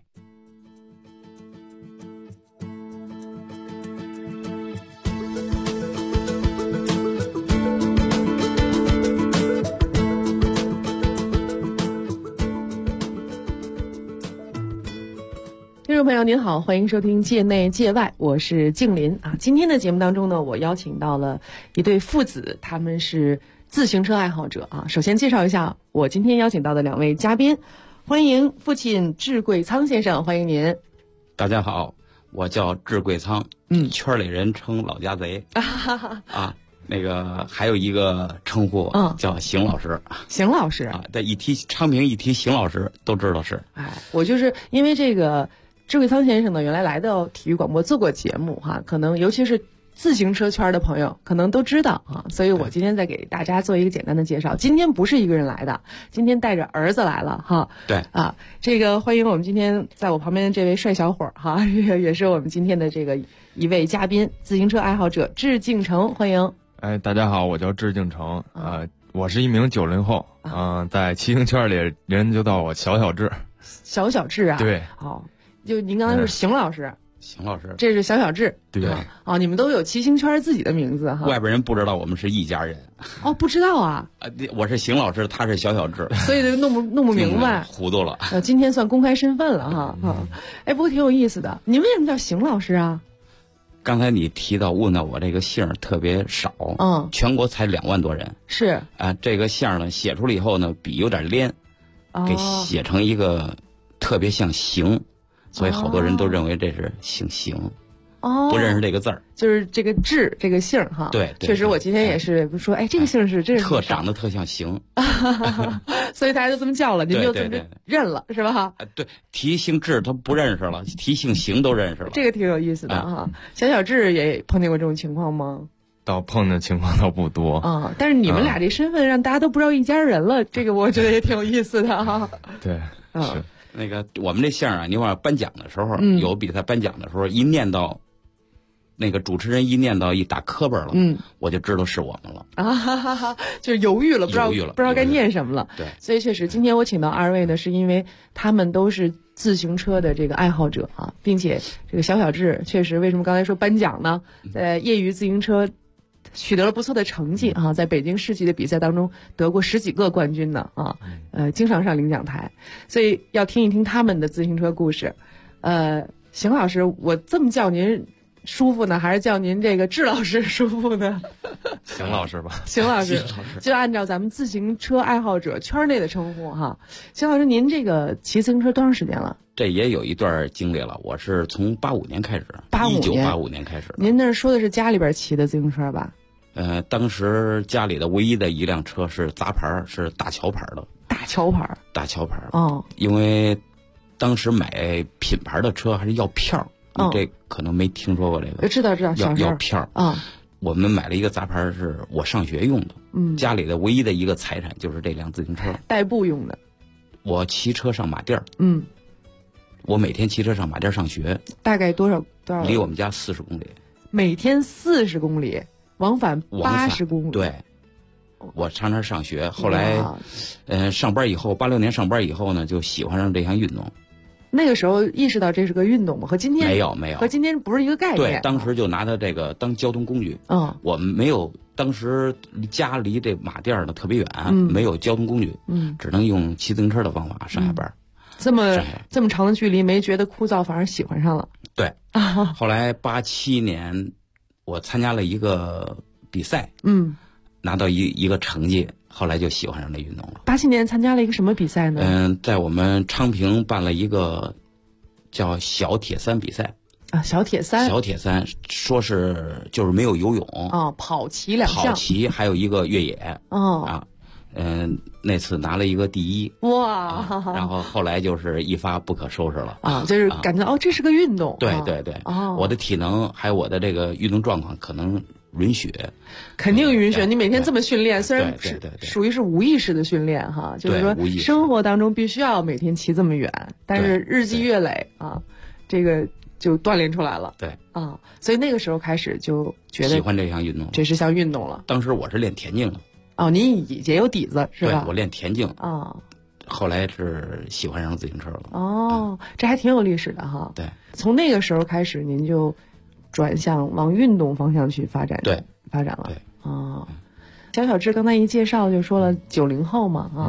听众朋友您好，欢迎收听界内界外，我是静林啊。今天的节目当中呢，我邀请到了一对父子，他们是自行车爱好者啊。首先介绍一下我今天邀请到的两位嘉宾，欢迎父亲智贵仓先生，欢迎您。 大家好，我叫智贵仓，圈里人称老家贼啊。那个还有一个称呼叫邢老师， 邢老师啊，对，一提昌平一提邢老师都知道是。 哎，我就是因为这个智贵仓先生呢，原来来到体育广播做过节目哈，可能尤其是自行车圈的朋友可能都知道啊，所以我今天再给大家做一个简单的介绍。今天不是一个人来的，今天带着儿子来了哈。 对啊，这个欢迎我们今天在我旁边的这位帅小伙哈，也是我们今天的这个一位嘉宾，自行车爱好者智敬成，欢迎。 哎，大家好，我叫智敬成，我是一名90后，在骑行圈里人就叫我小小智。 小小智啊？ 对。 哦，就您刚才是邢老师。 邢老师， 这是小小智。 对。 哦，你们都有骑行圈自己的名字哈。 外边人不知道我们是一家人。 哦，不知道啊。 我是邢老师，他是小小智， 所以就弄不明白， 糊涂了。 今天算公开身份了哈。哎，不过挺有意思的。您为什么叫邢老师啊？ 刚才你问到我这个姓特别少，全国才2万多人。 是啊，这个姓呢写出来以后呢，笔有点连，给写成一个特别像邢，所以好多人都认为这是姓邢。不认识这个字儿， 就是这个智这个姓哈。 对， 确实我今天也是说，哎，这个姓是这是长得特像邢， 所以大家就这么叫了，您就这么认了是吧？ 对，提姓智他不认识了，提姓邢都认识了， 这个挺有意思的哈。小小智也碰见过这种情况吗？ 碰见情况倒不多啊，但是你们俩这身份让大家都不知道一家人了，这个我觉得也挺有意思的哈。 对，是那个我们这姓啊，你往颁奖的时候，有比赛颁奖的时候，一念到。那个主持人一念到一打磕巴了，我就知道是我们了啊，就是犹豫了，不知道该念什么了。 对， 所以确实，今天我请到二位呢，是因为他们都是自行车的这个爱好者啊，并且这个小小智确实，为什么刚才说颁奖呢？在业余自行车取得了不错的成绩啊，在北京市级的比赛当中得过10几个冠军呢啊，经常上领奖台，所以要听一听他们的自行车故事。邢老师，我这么叫您舒服呢，还是叫您这个智老师舒服呢？ 邢老师吧。 邢老师，就按照咱们自行车爱好者圈内的称呼哈。邢老师，您这个骑自行车多长时间了？ 这也有一段经历了，我是从85年开始，1985年开始。 您那说的是家里边骑的自行车吧？ 当时家里的唯一的一辆车是杂牌，是大桥牌的。 大桥牌。 哦，因为当时买品牌的车还是要票。你这可能没听说过这个， 知道， 要票啊。 我们买了一个杂牌，是我上学用的，家里的唯一的一个财产就是这辆自行车， 代步用的。 我骑车上马甸我每天骑车上马甸上学， 大概多少？ 离我们家40公里， 每天40公里，往返80公里。 对，我常常上学，后来，上班以后，86年上班以后呢，就喜欢上这项运动。 那个时候意识到这是个运动吗？和今天没有， 和今天不是一个概念。 对，当时就拿它这个当交通工具。我们没有，当时家离这马甸呢特别远，没有交通工具，只能用骑自行车的方法上下班。 这么长的距离，没觉得枯燥，反而喜欢上了。 对，后来87年，我参加了一个比赛，拿到一个成绩。后来就喜欢上这运动了。 87年参加了一个什么比赛呢？ 在我们昌平办了一个叫小铁三比赛。 啊，小铁三， 说是就是没有游泳啊，跑骑2项， 跑骑还有一个越野那次拿了一个第1。 哇！ 然后后来就是一发不可收拾了啊，就是感觉这是个运动。 对，我的体能还有我的这个运动状况可能。允许， 肯定允许。你每天这么训练，虽然属于是无意识的训练哈，就是说生活当中必须要每天骑这么远，但是日积月累啊，这个就锻炼出来了。 对啊，所以那个时候开始就觉得喜欢这项运动， 这是项运动了。 当时我是练田径的。 哦，您也有底子是吧？ 对，我练田径啊。 后来是喜欢上自行车了。 哦，这还挺有历史的哈。 对， 从那个时候开始，您就转向往运动方向去发展了。 对， 小小智刚才一介绍就说了90后嘛啊，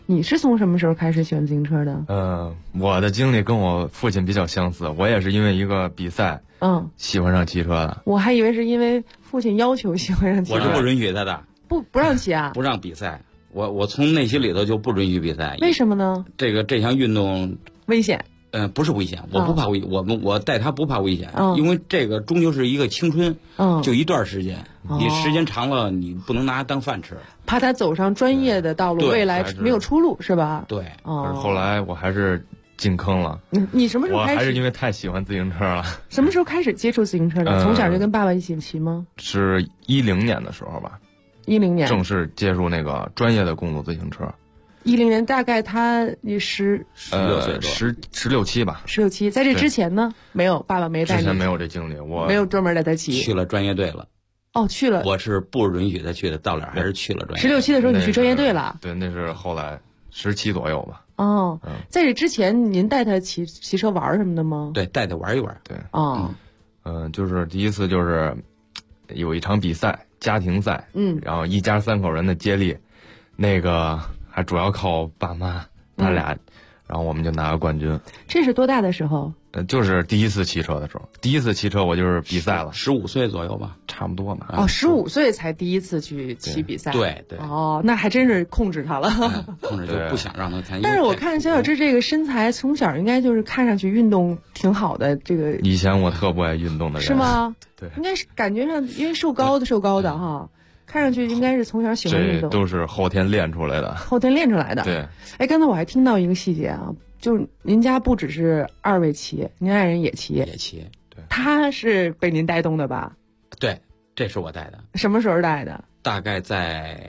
你是从什么时候开始喜欢自行车的？ 我的经历跟我父亲比较相似，我也是因为一个比赛，喜欢上骑车的。 我还以为是因为父亲要求喜欢上骑车。 我是不允许他的， 不让骑啊， 不让比赛。我从内心里头就不允许比赛。 为什么呢？ 这项运动危险。 不是危险，我不怕危，我带他不怕危险，因为这个终究是一个青春，就一段时间，你时间长了，你不能拿它当饭吃。 怕他走上专业的道路，未来没有出路，是吧？ 对。 可是后来我还是进坑了。 你什么时候开始？ 我还是因为太喜欢自行车了。 什么时候开始接触自行车的？从小就跟爸爸一起骑吗？ 是10年的时候吧。 10年。 正式接触那个专业的公路自行车。 10年，大概你 16岁 ，16、17吧。 16、17，在这之前呢，没有，爸爸没带你。 之前没有这经历，我没有专门带他骑。 去了专业队了。 去了。 我是不允许他去的，到了还是去了专业队。 16、17的时候你去专业队了？ 对，那是后来17左右吧。 在这之前您带他骑车玩什么的吗？ 对，带他玩一玩。 对。就是第一次就是有一场比赛，家庭赛，然后一家3口人的接力，那个。还主要靠爸妈，他俩，然后我们就拿了冠军。 这是多大的时候？ 就是第一次骑车的时候。第一次骑车我就是比赛了 ，15岁左右吧， 差不多吧。 15岁才第一次去骑比赛。 对。 那还真是控制他了。 控制就不想让他参与。 但是我看小小志这个身材，从小应该就是看上去运动挺好的。这个以前我特不爱运动的人。 是吗？ 对。 应该是感觉上，因为瘦高的哈。看上去应该是从小喜欢运动， 这都是后天练出来的。 后天练出来的。 对。 刚才我还听到一个细节啊，就是您家不只是2位骑，您爱人也骑。 对。 他是被您带动的吧？ 对，这是我带的。 什么时候带的？ 大概在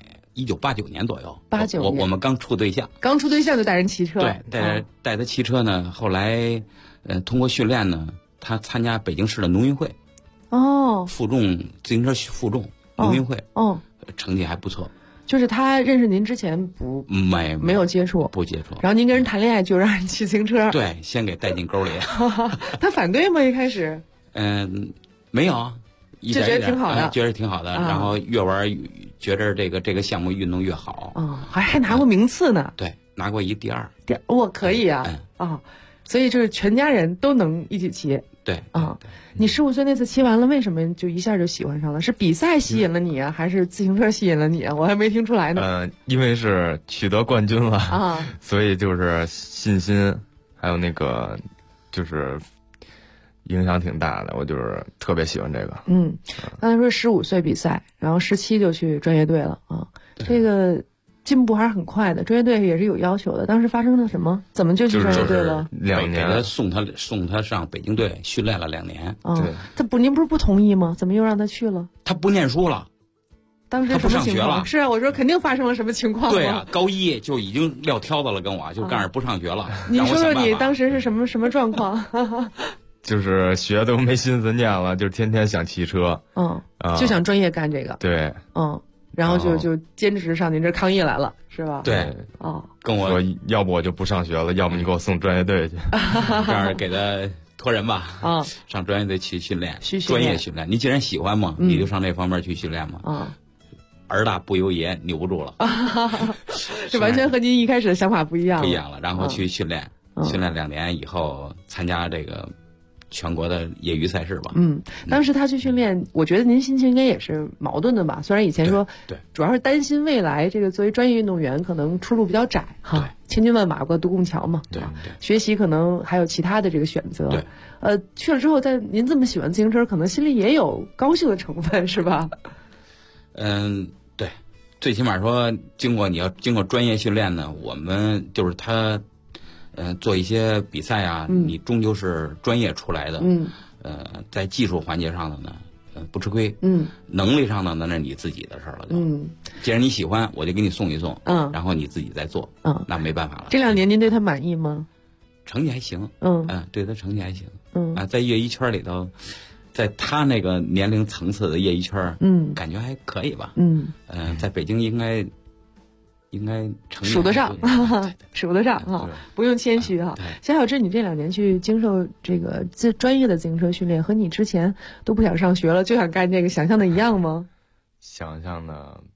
1989年左右。 89年。 我们刚处对象。 刚处对象就带人骑车。 对，带他骑车呢。后来，通过训练呢，他参加北京市的农运会。负重自行车负重。农运会，成绩还不错。 就是他认识您之前没有接触， 不接触。 然后您跟人谈恋爱就让人骑自行车， 对，先给带进沟里。 他反对吗？一开始？ 没有， 就觉得挺好的， 觉得挺好的。然后越玩觉着这个项目运动越好。 还拿过名次呢。 对，拿过第二。 我可以啊。所以就是全家人都能一起骑。 对。 你15岁那次骑完了，为什么就一下就喜欢上了？是比赛吸引了你啊，还是自行车吸引了你啊？我还没听出来呢。 因为是取得冠军了所以就是信心，还有那个就是影响挺大的。我就是特别喜欢这个。 刚才说15岁比赛，然后17就去专业队了啊。这个进步还是很快的，专业队也是有要求的。当时发生了什么？怎么就去专业队了 ？2年， 给他送他上北京队训练了2年。 对， 您不是不同意吗？怎么又让他去了？ 他不念书了。 当时什么情况？是啊，我说肯定发生了什么情况。 对啊，高1就已经撂挑子了，跟我就干着不上学了。 你说说你当时是什么状况？ 就是学都没心思念了，就天天想骑车。 就想专业干这个。 对。 然后就坚持上您这抗议来了，是吧？ 对，跟我说要不我就不上学了，要不你给我送专业队去。 这样给他托人吧，上专业队去训练，专业训练。你既然喜欢嘛，你就上这方面去训练嘛。儿大不由爷，扭不住了。 这完全和您一开始的想法不一样。 不一样了，然后去训练，训练2年以后参加这个全国的业余赛事吧。 当时他去训练，我觉得您心情应该也是矛盾的吧？虽然以前说， 对， 主要是担心未来这个作为专业运动员可能出路比较窄哈，千军万马过独木桥嘛。 对， 学习可能还有其他的这个选择。 对， 去了之后，但您这么喜欢自行车，可能心里也有高兴的成分，是吧？ 对，最起码说，你要经过专业训练呢，我们就是他。做一些比赛啊，你终究是专业出来的。在技术环节上的呢，不吃亏。能力上的那是你自己的事儿了。既然你喜欢，我就给你送一送。然后你自己再做。那没办法了。 这2年您对他满意吗？ 成绩还行。对他成绩还行。在业余圈里头，在他那个年龄层次的业余圈，感觉还可以吧。在北京应该数得上，数得上哈，不用谦虚哈。小志，你这2年去经受这个专业的自行车训练，和你之前都不想上学了，就想干这个，想象的一样吗？ 想象的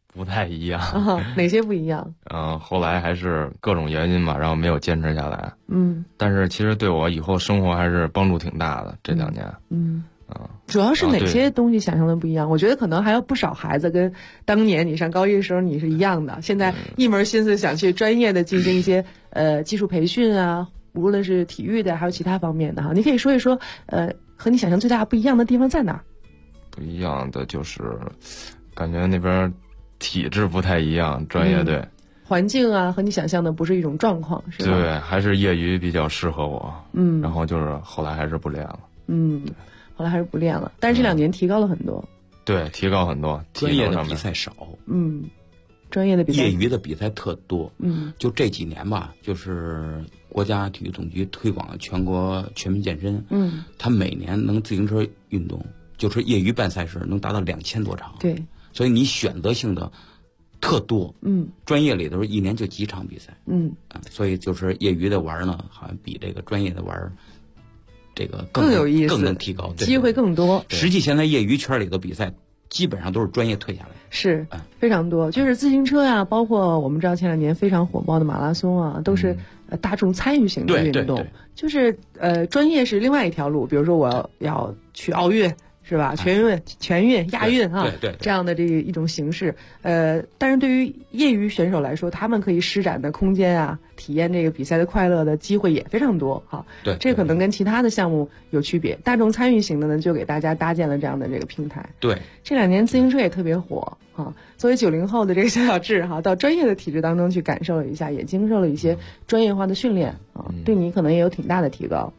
不太一样。 哪些不一样？ 后来还是各种原因吧，然后没有坚持下来。但是其实对我以后生活还是帮助挺大的，这2年。 主要是哪些东西想象的不一样？我觉得可能还有不少孩子跟当年你上高一的时候你是一样的，现在一门心思想去专业的进行一些技术培训啊，无论是体育的还有其他方面的哈。你可以说一说和你想象最大不一样的地方在哪儿？ 不一样的就是感觉那边体制不太一样，专业队。 环境啊和你想象的不是一种状况，是吧？ 对，还是业余比较适合我。然后就是后来还是不练了。 后来还是不练了，但是这2年提高了很多。 对，提高很多。 专业的比赛少， 专业的比赛业余的比赛特多。就这几年吧，就是国家体育总局推广全国全民健身。他每年能自行车运动，就是业余办赛事能达到2000多场。 对， 所以你选择性的特多。专业里头1年就几场比赛。所以就是业余的玩呢，好像比这个专业的玩。这个更有意思， 更能提高， 机会更多。 实际现在业余圈里的比赛基本上都是专业退下来， 是非常多。就是自行车呀，包括我们知道前2年非常火爆的马拉松啊，都是大众参与型的运动。就是专业是另外一条路，比如说我要去奥运。是吧？全运、亚运啊， 对， 这样的这一种形式。但是对于业余选手来说，他们可以施展的空间啊，体验这个比赛的快乐的机会也非常多哈。 对， 这可能跟其他的项目有区别。大众参与型的呢，就给大家搭建了这样的这个平台。 对， 这2年自行车也特别火哈。作为90后的这个小智哈，到专业的体制当中去感受了一下，也经受了一些专业化的训练啊，对你可能也有挺大的提高。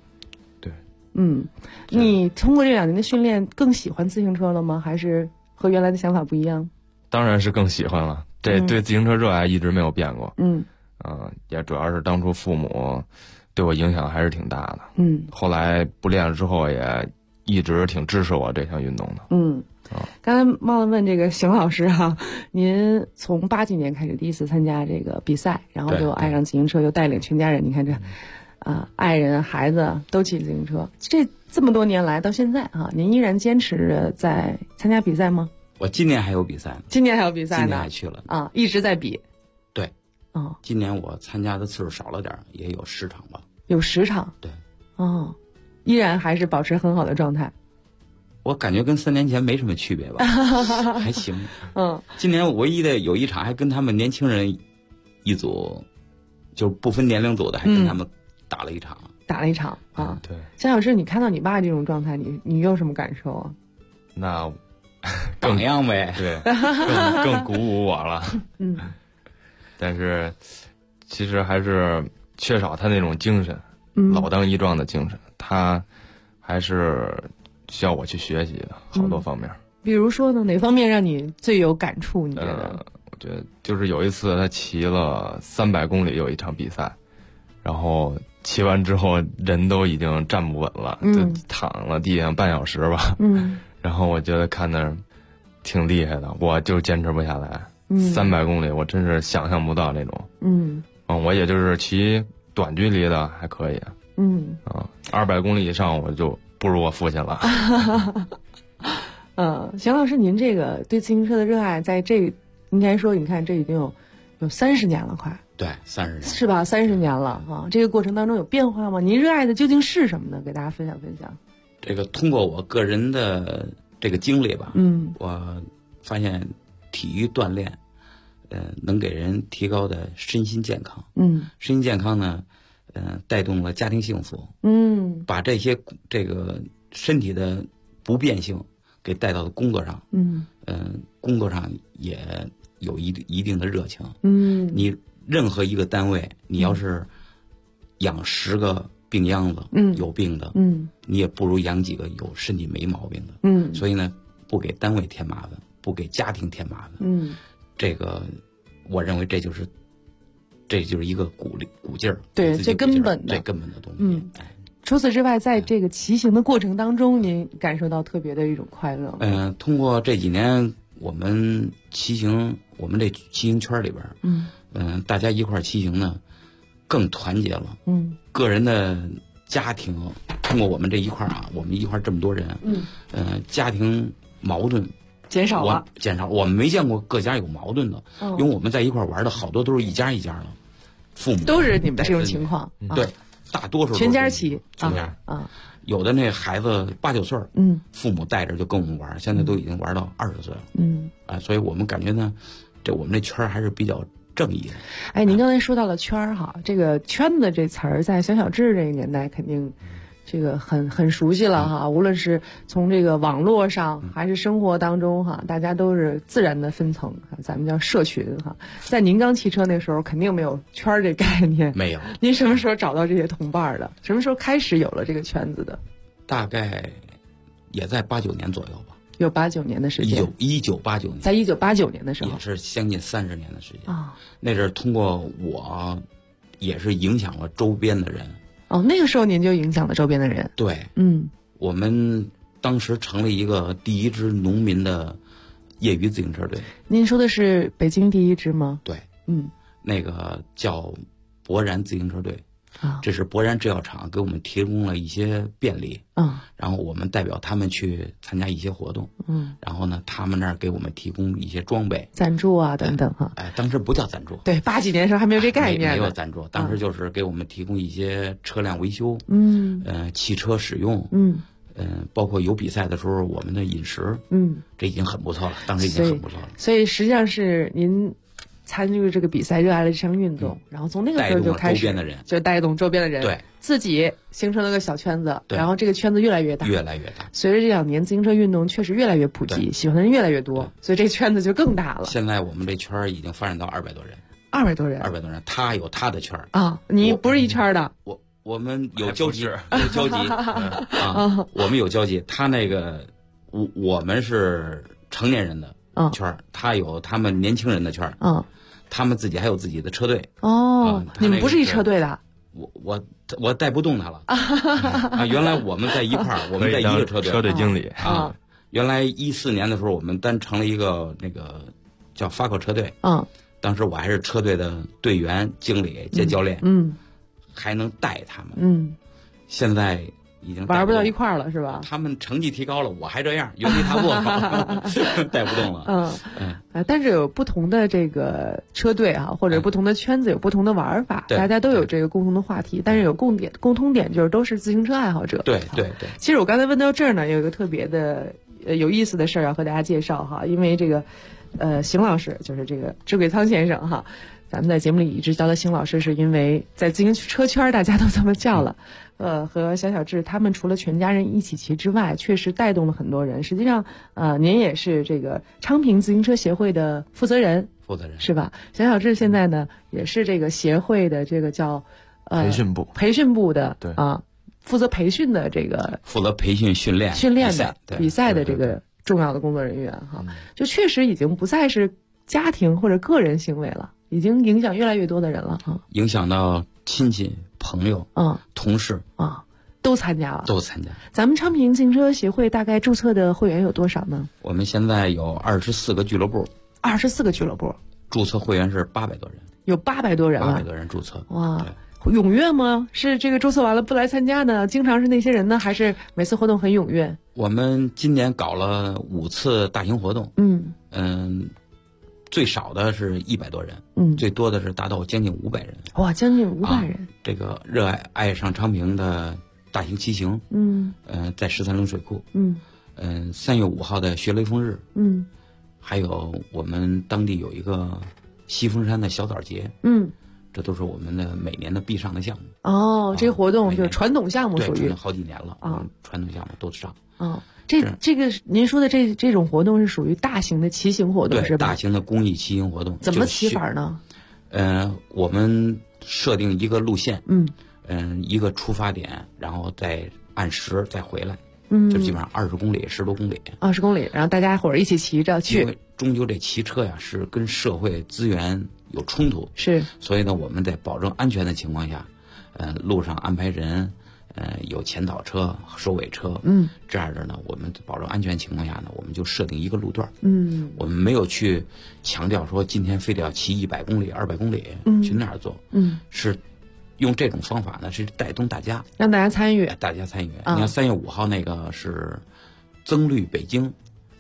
你通过这2年的训练更喜欢自行车了吗？还是和原来的想法不一样？ 当然是更喜欢了，这对自行车热爱一直没有变过。也主要是当初父母对我影响还是挺大的。后来不练了之后也一直挺支持我这项运动的。 刚才忘了问这个邢老师哈，您从80几年开始第一次参加这个比赛，然后就爱上自行车，又带领全家人，你看这。爱人、孩子都骑自行车，这么多年来到现在啊，您依然坚持在参加比赛吗？ 我今年还有比赛呢。 今年还有比赛呢？ 今年还去了啊，一直在比。 对，今年我参加的次数少了点，也有10场吧。 有10场？ 对。 依然还是保持很好的状态。 我感觉跟3年前没什么区别吧，还行。今年唯一的有1场还跟他们年轻人一组，就是不分年龄组的，还跟他们。打了一场啊！ 对， 江老师，你看到你爸这种状态，你有什么感受啊？ 那榜样呗， 对，更鼓舞我了。但是其实还是缺少他那种精神，老当益壮的精神，他还是需要我去学习的好多方面。 比如说呢，哪方面让你最有感触？你觉得？ 我觉得就是有一次他骑了300公里有一场比赛，然后。骑完之后人都已经站不稳了，就躺了地上半小时吧。然后我觉得看那挺厉害的，我就坚持不下来。300公里我真是想象不到那种。我也就是骑短距离的还可以。200公里以上我就不如我父亲了。 邢老师，您这个对自行车的热爱，在这应该说，你看这已经有30年了，快。 对，30年是吧？30年了啊！这个过程当中有变化吗？您热爱的究竟是什么呢？给大家分享分享。 这个通过我个人的这个经历吧，我发现体育锻炼，能给人提高的身心健康。身心健康呢，带动了家庭幸福。把这些这个身体的不便性给带到了工作上。工作上也有一定的热情。你。任何一个单位，你要是养10个病秧子，有病的，你也不如养几个有身体没毛病的。所以呢，不给单位添麻烦，不给家庭添麻烦。这个我认为这就是一个鼓劲儿， 对，最根本的东西。 除此之外，在这个骑行的过程当中，您感受到特别的一种快乐。 通过这几年我们骑行，我们这骑行圈里边，大家一块儿骑行呢，更团结了。个人的家庭通过我们这一块儿啊，我们一块儿这么多人，家庭矛盾减少了， 我们没见过各家有矛盾的，因为我们在一块玩的好多都是一家一家的，父母都是你们这种情况， 对，大多数全家齐， 全家有的那孩子8、9岁，父母带着就跟我们玩，现在都已经玩到20岁了，所以我们感觉呢，我们这圈还是比较正义的。 哎，您刚才说到了圈儿哈，这个圈子这词儿在小小志这个年代肯定这个很熟悉了哈，无论是从这个网络上还是生活当中哈，大家都是自然的分层，咱们叫社群哈。在您刚骑车那时候，肯定没有圈儿这概念， 没有。 您什么时候找到这些同伴的？什么时候开始有了这个圈子的？ 大概也在89年左右吧。 有89年的时间。 1989年。 在1989年的时候。 也是将近30年的时间啊。那阵儿通过我，也是影响了周边的人。 哦，那个时候您就影响了周边的人。 对，我们当时成立一个第1支农民的业余自行车队。 您说的是北京第1支吗？ 对，那个叫博然自行车队，这是博然制药厂给我们提供了一些便利，然后我们代表他们去参加一些活动，然后呢，他们那儿给我们提供一些装备、 赞助啊等等哈。 哎，当时不叫赞助， 对，80几年的时候还没有这概念， 没有赞助，当时就是给我们提供一些车辆维修，汽车使用，包括有比赛的时候我们的饮食，这已经很不错了，当时已经很不错了。 所以实际上是您参与这个比赛，热爱了这项运动，然后从那个时候就开始就带动周边的人， 对， 自己形成了个小圈子，然后这个圈子越来越大， 越来越大。 随着这2年自行车运动确实越来越普及，喜欢的人越来越多，所以这圈子就更大了。 现在我们这圈已经发展到200多人 ，200多人 ，200多人，他有他的圈啊，你不是一圈的， 我们有交集，我们有交集。他那个我们是成年人的圈，他有他们年轻人的圈，他们自己还有自己的车队。 你们不是一车队的？ 我带不动他了原来我们在一块儿，我们在一个车队， 车队经理原来14年的时候，我们单成了一个那个叫发口车队。当时我还是车队的队员、经理兼教练，还能带他们。现在已经玩不到一块儿了，是吧？ 他们成绩提高了，我还这样，原地踏步，带不动了。 但是有不同的这个车队啊，或者不同的圈子有不同的玩法，大家都有这个共同的话题，但是有共通点就是都是自行车爱好者。 对。 其实我刚才问到这儿呢，有一个特别的有意思的事儿要和大家介绍哈，因为这个邢老师就是这个智桂仓先生哈。咱们在节目里一直叫他邢老师，是因为在自行车圈大家都这么叫了。和小小志他们除了全家人一起骑之外，确实带动了很多人。实际上，您也是这个昌平自行车协会的负责人是吧？小小志现在呢也是这个协会的这个叫培训部的负责培训的这个负责培训训练的比赛的这个重要的工作人员哈，就确实已经不再是家庭或者个人行为了。已经影响越来越多的人了影响到亲戚、朋友、同事都参加了， 都参加。 咱们昌平自行车协会大概注册的会员有多少呢？ 我们现在有24个俱乐部 ，24个俱乐部， 注册会员是800多人， 有800多人了 ，800多人注册。 哇，踊跃吗？是这个注册完了不来参加呢？经常是那些人呢，还是每次活动很踊跃？ 我们今年搞了5次大型活动，最少的是100多人，最多的是达到将近500人。 哇，将近500人！ 这个热爱上昌平的大型骑行，在13陵水库，3月5号的学雷锋日，还有我们当地有一个西峰山的小枣节，这都是我们的每年的必上的项目。 这活动就是传统项目，属于好几年了传统项目都上。 这个您说的这种活动是属于大型的骑行活动是吧？ 大型的公益骑行活动。 怎么骑法呢？ 我们设定一个路线，一个出发点，然后再按时再回来，就基本上20公里，10多公里。20公里， 然后大家伙儿一起骑着去。 因为终究这骑车呀是跟社会资源有冲突， 是， 所以呢我们在保证安全的情况下，路上安排人。有前导车、收尾车，这样的呢，我们保证安全情况下呢，我们就设定一个路段，我们没有去强调说今天非得要骑100公里、200公里，去那儿做，是用这种方法呢，是带动大家， 让大家参与， 你看3月5号那个是增绿北京，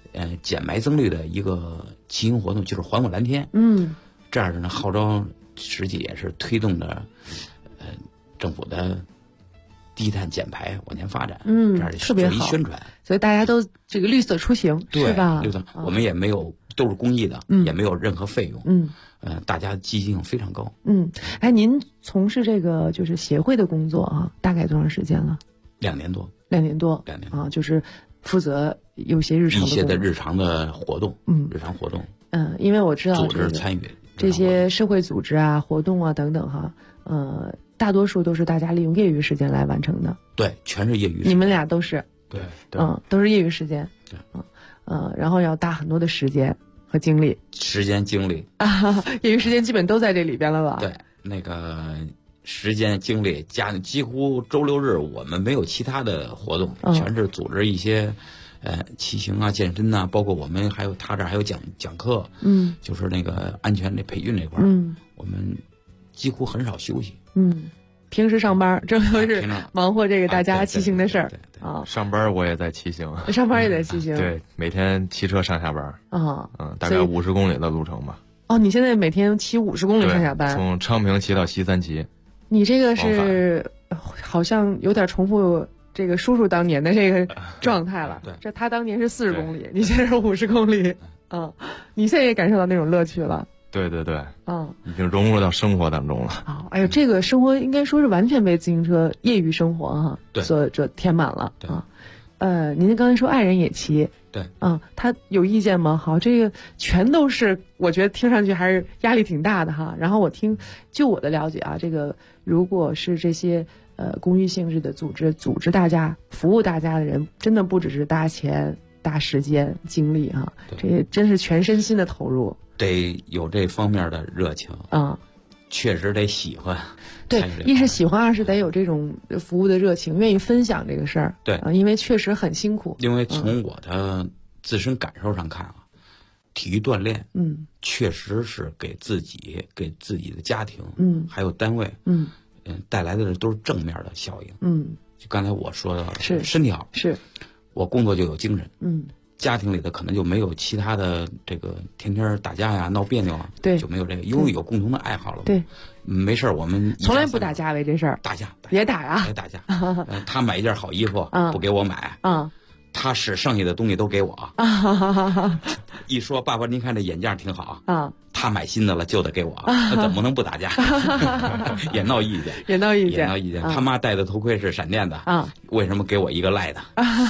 减霾增率的一个骑行活动，就是环我蓝天。这样的呢，号召实际也是推动着政府的低碳减排往前发展。这样特别好， 宣传， 所以大家都这个绿色出行，是吧？ 绿色，我们也没有都是公益的，也没有任何费用。大家积极性非常高。 您从事这个就是协会的工作啊，大概多长时间了 ？2年多。 2年多啊，就是负责有些日常的日常的活动，日常活动。 因为我知道组织参与这些社会组织啊、活动啊等等哈，大多数都是大家利用业余时间来完成的。 对，全是业余时间。 你们俩都是。 对。 都是业余时间。 对。 然后要大很多的时间和精力。 精力。 业余时间基本都在这里边了吧？ 对，那个时间精力几乎周六日我们没有其他的活动，全是组织一些骑行啊、健身啊，包括我们他这儿还有讲课，就是那个安全的培训这块，我们几乎很少休息。 平时上班这就是忙活这个大家骑行的事儿啊。上班我也在骑行， 上班也在骑行。 对，每天骑车上下班。大概50公里的路程吧。 你现在每天骑50公里上下班？ 从昌平骑到西三旗。 你这个是好像有点重复这个叔叔当年的这个状态了。 对， 这他当年是40公里，你现在是50公里。你现在也感受到那种乐趣了。 对，已经融入到生活当中了。 哎呦，这个生活应该说是完全被自行车业余生活所填满了啊。您刚才说爱人也骑， 对， 他有意见吗？好，这个全都是我觉得听上去还是压力挺大的哈。然后就我的了解啊，这个如果是这些公益性质的组织大家服务大家的人，真的不只是大钱大时间精力哈，这也真是全身心的投入。 得有这方面的热情确实得喜欢。 对，一是喜欢，二是得有这种服务的热情，愿意分享这个事儿。 对， 因为确实很辛苦。 因为从我的自身感受上看体育锻炼，确实是给自己的家庭，还有单位，带来的都是正面的效应。就刚才我说的， 是身体好， 是我工作就有精神。家庭里的可能就没有其他的这个天天打架呀、闹别扭啊， 对， 就没有这个，因为有共同的爱好了。 对， 没事我们从来不打架为这事儿。 打架也打呀， 也打架。他买一件好衣服不给我买他使剩下的东西都给我一说爸爸您看这眼镜挺好他买新的了就得给我那怎么能不打架也闹意见他妈戴的头盔是闪电的为什么给我一个赖的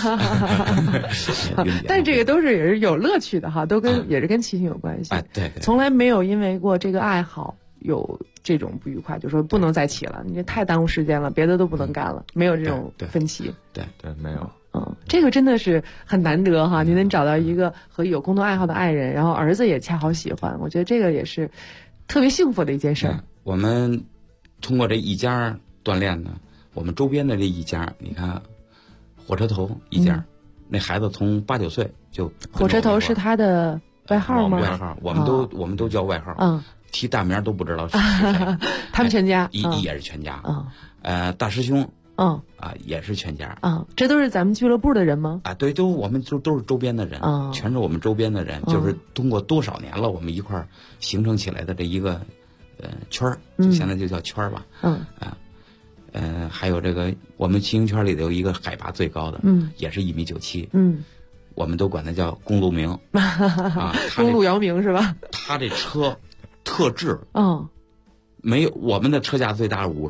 但这个都是也是有乐趣的哈，都也是跟骑行有关系。 对， 从来没有因为过这个爱好有这种不愉快，就说不能再骑了，你这太耽误时间了，别的都不能干了，没有这种分歧。 对， 没有。 这个真的是很难得哈，你能找到一个和有共同爱好的爱人，然后儿子也恰好喜欢，我觉得这个也是特别幸福的一件事儿。 我们通过这一家锻炼呢，我们周边的这一家，你看火车头一家，那孩子从8、9岁就火车头是他的外号吗？ 外号，我们都叫外号。提大名都不知道是谁。 他们全家也是全家。大师兄。也是全家这都是咱们俱乐部的人吗？ 对，我们都是周边的人全是我们周边的人，就是通过多少年了，我们一块儿形成起来的这一个圈儿，现在就叫圈儿吧。还有这个我们骑行圈里头有一个海拔最高的，也是1.97米，我们都管它叫公路名公路姚明是吧？ 他这车特制没有，我们的车架最大是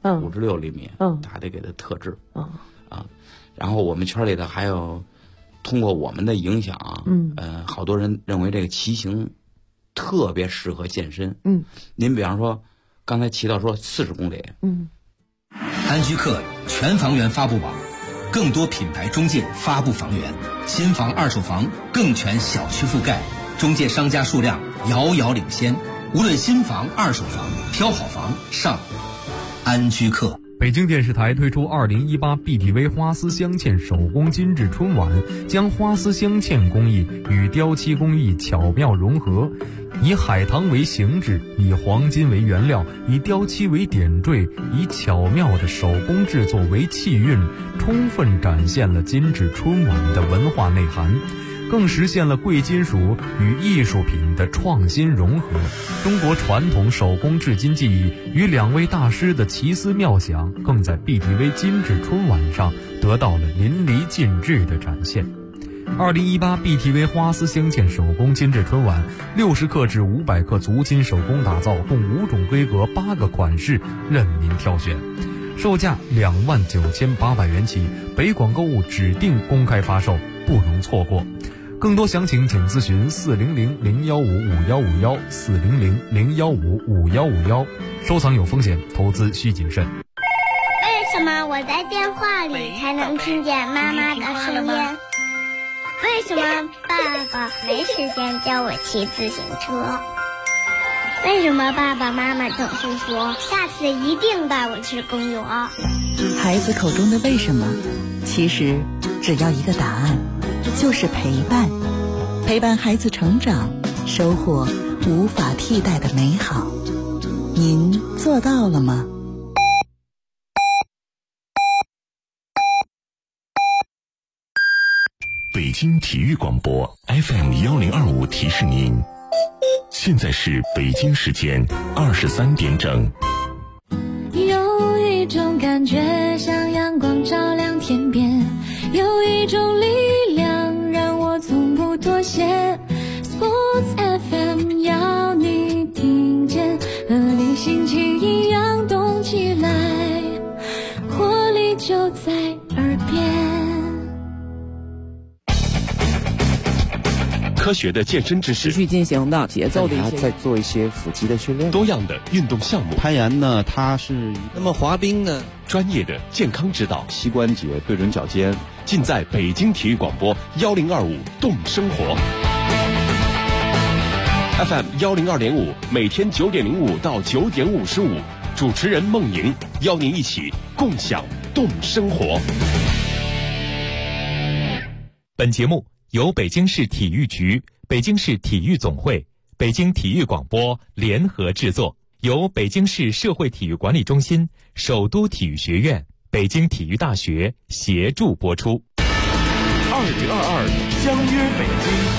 56厘米，他得给它特制然后我们圈里头还有通过我们的影响好多人认为这个骑行特别适合健身。您比方说刚才骑到说40公里， 安居客全房源发布网，更多品牌中介发布房源，新房二手房更全小区覆盖，中介商家数量遥遥领先。无论新房、二手房，挑好房上安居客。 北京电视台推出2018 BTV 花丝镶嵌手工精致春晚，将花丝镶嵌工艺与雕漆工艺巧妙融合，以海棠为形制，以黄金为原料，以雕漆为点缀，以巧妙的手工制作为气韵，充分展现了精致春晚的文化内涵。 更实现了贵金属与艺术品的创新融合。中国传统手工制金技艺与2位大师的奇思妙想，更在 BTV 金质春晚上得到了淋漓尽致的展现。2018 BTV 花丝镶嵌手工金质春晚，60克至500克足金手工打造，共5种规格8个款式任您挑选，售价29800元起，北广购物指定公开发售，不容错过。更多详情请咨询400-015-5151 400-015-5151。收藏有风险，投资需谨慎。 为什么我在电话里才能听见妈妈的声音？为什么爸爸没时间教我骑自行车？为什么爸爸妈妈总是说下次一定带我去公园？ 孩子口中的为什么，其实只要一个答案，就是陪伴。陪伴孩子成长，收获无法替代的美好。您做到了吗？ 北京体育广播 FM1025提示您，现在是北京时间23点整。 有一种感觉像阳光照亮天边，有一种力量让我从不妥协。 Sports FM 要你听见，和你心情一样动起来，活力就在耳边。 科学的健身知识， 持续进行的节奏的一些， 再做一些腹肌的训练， 多样的运动项目。 攀岩呢，它是那么滑冰呢， 专业的健康指导， 膝关节对准脚尖， 尽在北京体育广播1025动生活 FM 102.5，每天9点05到9点55，主持人孟莹邀您一起共享动生活。 本节目由北京市体育局、北京市体育总会、北京体育广播联合制作，由北京市社会体育管理中心、首都体育学院、北京体育大学协助播出。 2022相约北京。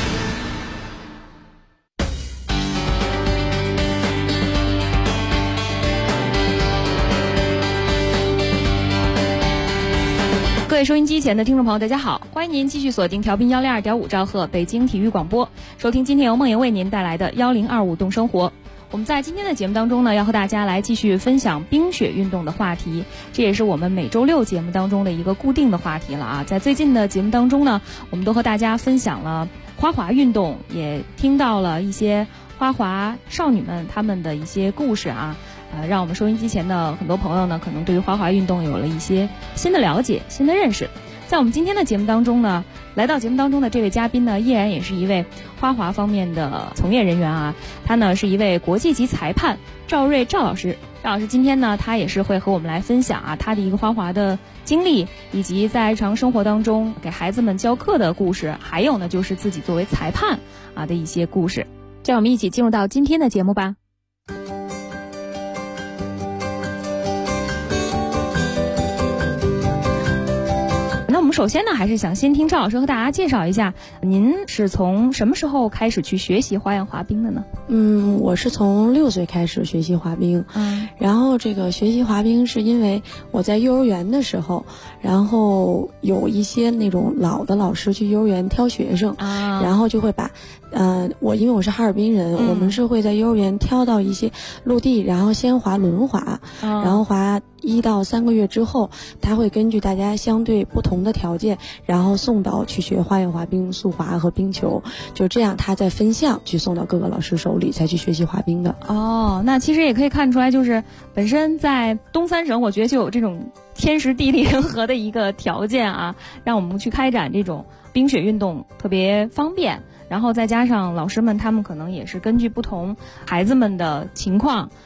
各位收音机前的听众朋友，大家好，欢迎您继续锁定调频102.5兆赫北京体育广播，收听今天由梦莹为您带来的1025动生活。我们在今天的节目当中呢，要和大家来继续分享冰雪运动的话题，这也是我们每周六节目当中的一个固定的话题了啊。在最近的节目当中呢，我们都和大家分享了花滑运动，也听到了一些花滑少女们她们的一些故事啊。让我们收音机前的很多朋友呢，可能对于花滑运动有了一些新的了解、新的认识。在我们今天的节目当中呢，来到节目当中的这位嘉宾呢，依然也是一位花滑方面的从业人员啊。他呢是一位国际级裁判赵睿赵老师。赵老师今天呢，他也是会和我们来分享啊他的一个花滑的经历，以及在日常生活当中给孩子们教课的故事，还有呢就是自己作为裁判啊的一些故事。让我们一起进入到今天的节目吧。那我们首先呢，还是想先听赵老师和大家介绍一下，您是从什么时候开始去学习花样滑冰的呢？ 我是从6岁开始学习滑冰，然后这个学习滑冰是因为我在幼儿园的时候，然后有一些那种老的老师去幼儿园挑学生，然后就会把因为我是哈尔滨人，我们是会在幼儿园挑到一些陆地，然后先滑轮滑，然后滑1到3个月之后，他会根据大家相对不同的条件，然后送到去学花样滑冰、速滑和冰球，就这样他再分项去送到各个老师手里才去学习滑冰的。 那其实也可以看出来，就是本身在东三省，我觉得就有这种天时地利人和的一个条件啊，让我们去开展这种冰雪运动特别方便。然后再加上老师们他们可能也是根据不同孩子们的情况，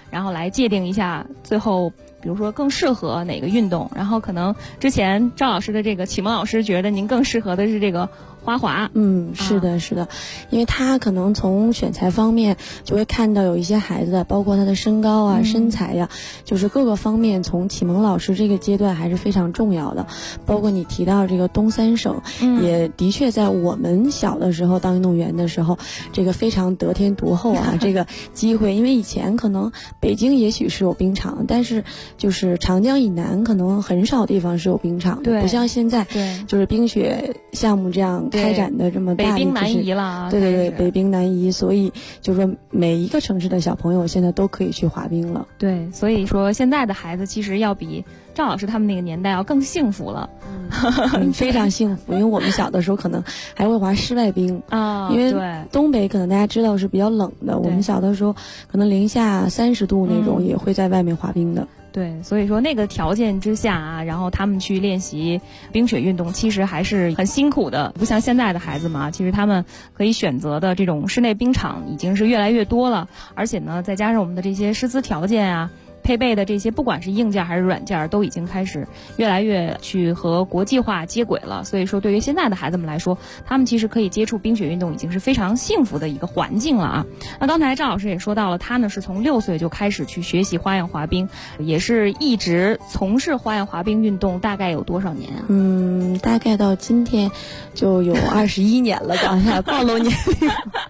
然后来界定一下最后比如说更适合哪个运动，然后可能之前赵老师的这个启蒙老师觉得您更适合的是这个花滑。 是的，是的，因为他可能从选材方面就会看到有一些孩子，包括他的身高啊、身材呀，就是各个方面从启蒙老师这个阶段还是非常重要的。包括你提到这个东三省，也的确在我们小的时候当运动员的时候，这个非常得天独厚啊，这个机会，因为以前可能北京也许是有冰场，但是就是长江以南可能很少地方是有冰场的，不像现在就是冰雪项目这样开展的这么大， 北冰南移了， 对对对，北冰南移，所以就是说每一个城市的小朋友现在都可以去滑冰了。 对，所以说现在的孩子其实要比赵老师他们那个年代要更幸福了， 非常幸福。因为我们小的时候可能还会滑室外冰啊， 因为东北可能大家知道是比较冷的，我们小的时候可能零下30度那种，也会在外面滑冰的。 对，所以说那个条件之下啊，然后他们去练习冰雪运动，其实还是很辛苦的，不像现在的孩子嘛，其实他们可以选择的这种室内冰场已经是越来越多了，而且呢，再加上我们的这些师资条件啊，配备的这些不管是硬件还是软件，都已经开始越来越去和国际化接轨了。所以说对于现在的孩子们来说，他们其实可以接触冰雪运动已经是非常幸福的一个环境了啊。那刚才赵老师也说到了，他呢是从6岁就开始去学习花样滑冰，也是一直从事花样滑冰运动，大概有多少年啊？ 大概到今天就有21年了，刚才暴露年龄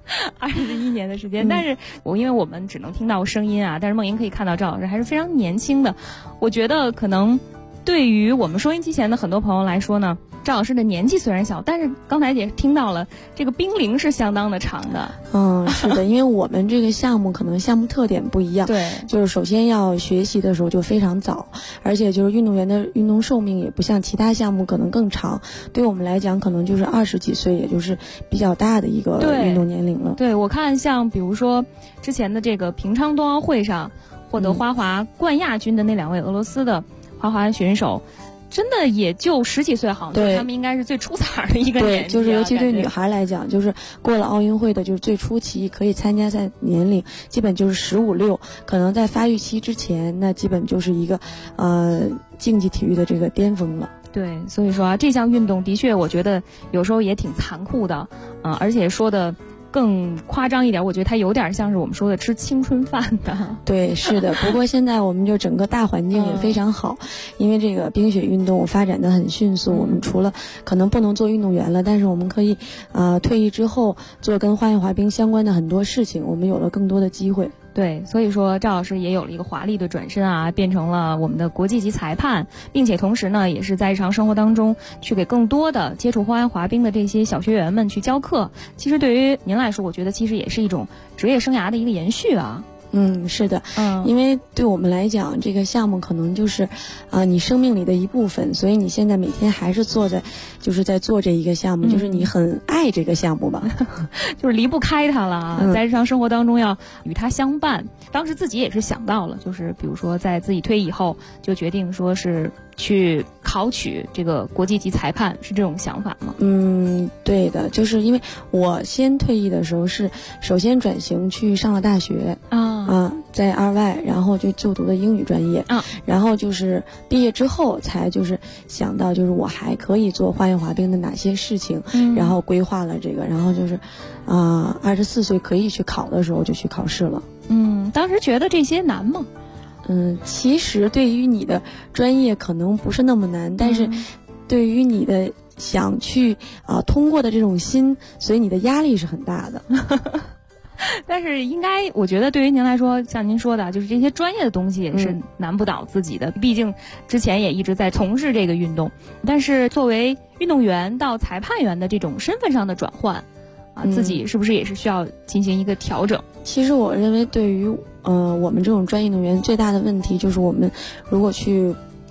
，21年的时间。但是因为我们只能听到声音啊，但是梦莹可以看到赵老师还是非常年轻的。我觉得可能对于我们收音机前的很多朋友来说呢，赵老师的年纪虽然小，但是刚才也听到了这个冰龄是相当的长的。 是的，因为我们这个项目可能项目特点不一样， 对， 就是首先要学习的时候就非常早，而且就是运动员的运动寿命也不像其他项目可能更长，对我们来讲可能就是20几岁，也就是比较大的一个运动年龄了。 对，我看像比如说之前的这个平昌冬奥会上获得花滑冠亚军的那2位俄罗斯的花滑选手，真的也就10几岁，好像他们应该是最出彩的一个年纪。 对，就是尤其对女孩来讲，就是过了奥运会的，就是最初期可以参加赛年龄，基本就是15、16，可能在发育期之前，那基本就是一个竞技体育的这个巅峰了。 对，所以说啊，这项运动的确，我觉得有时候也挺残酷的，而且说的更夸张一点，我觉得它有点像是我们说的吃青春饭的。 对，是的。不过现在我们就整个大环境也非常好，因为这个冰雪运动发展的很迅速。我们除了可能不能做运动员了，但是我们可以退役之后做跟花样滑冰相关的很多事情，我们有了更多的机会。 对，所以说赵老师也有了一个华丽的转身啊，变成了我们的国际级裁判，并且同时呢，也是在日常生活当中去给更多的接触花样滑冰的这些小学员们去教课。其实对于您来说，我觉得其实也是一种职业生涯的一个延续啊。 是的，因为对我们来讲，这个项目可能就是你生命里的一部分，所以你现在每天还是就是在做这一个项目，就是你很爱这个项目吧， 就是离不开它了，在日常生活当中要与它相伴。当时自己也是想到了，就是比如说在自己退役以后，就决定说是去考取这个国际级裁判，是这种想法吗？ 对的，就是因为我先退役的时候是首先转型去上了大学在2外，然后就读的英语专业然后就是毕业之后才就是想到就是我还可以做花样滑冰的哪些事情，然后规划了这个，然后就是24岁可以去考的时候就去考试了。 当时觉得这些难吗？ 其实对于你的专业可能不是那么难，但是对于你的想去通过的这种心，所以你的压力是很大的。 但是应该我觉得对于您来说，像您说的就是这些专业的东西也是难不倒自己的，毕竟之前也一直在从事这个运动。但是作为运动员到裁判员的这种身份上的转换自己是不是也是需要进行一个调整？ 其实我认为对于我们这种专业运动员最大的问题就是我们如果去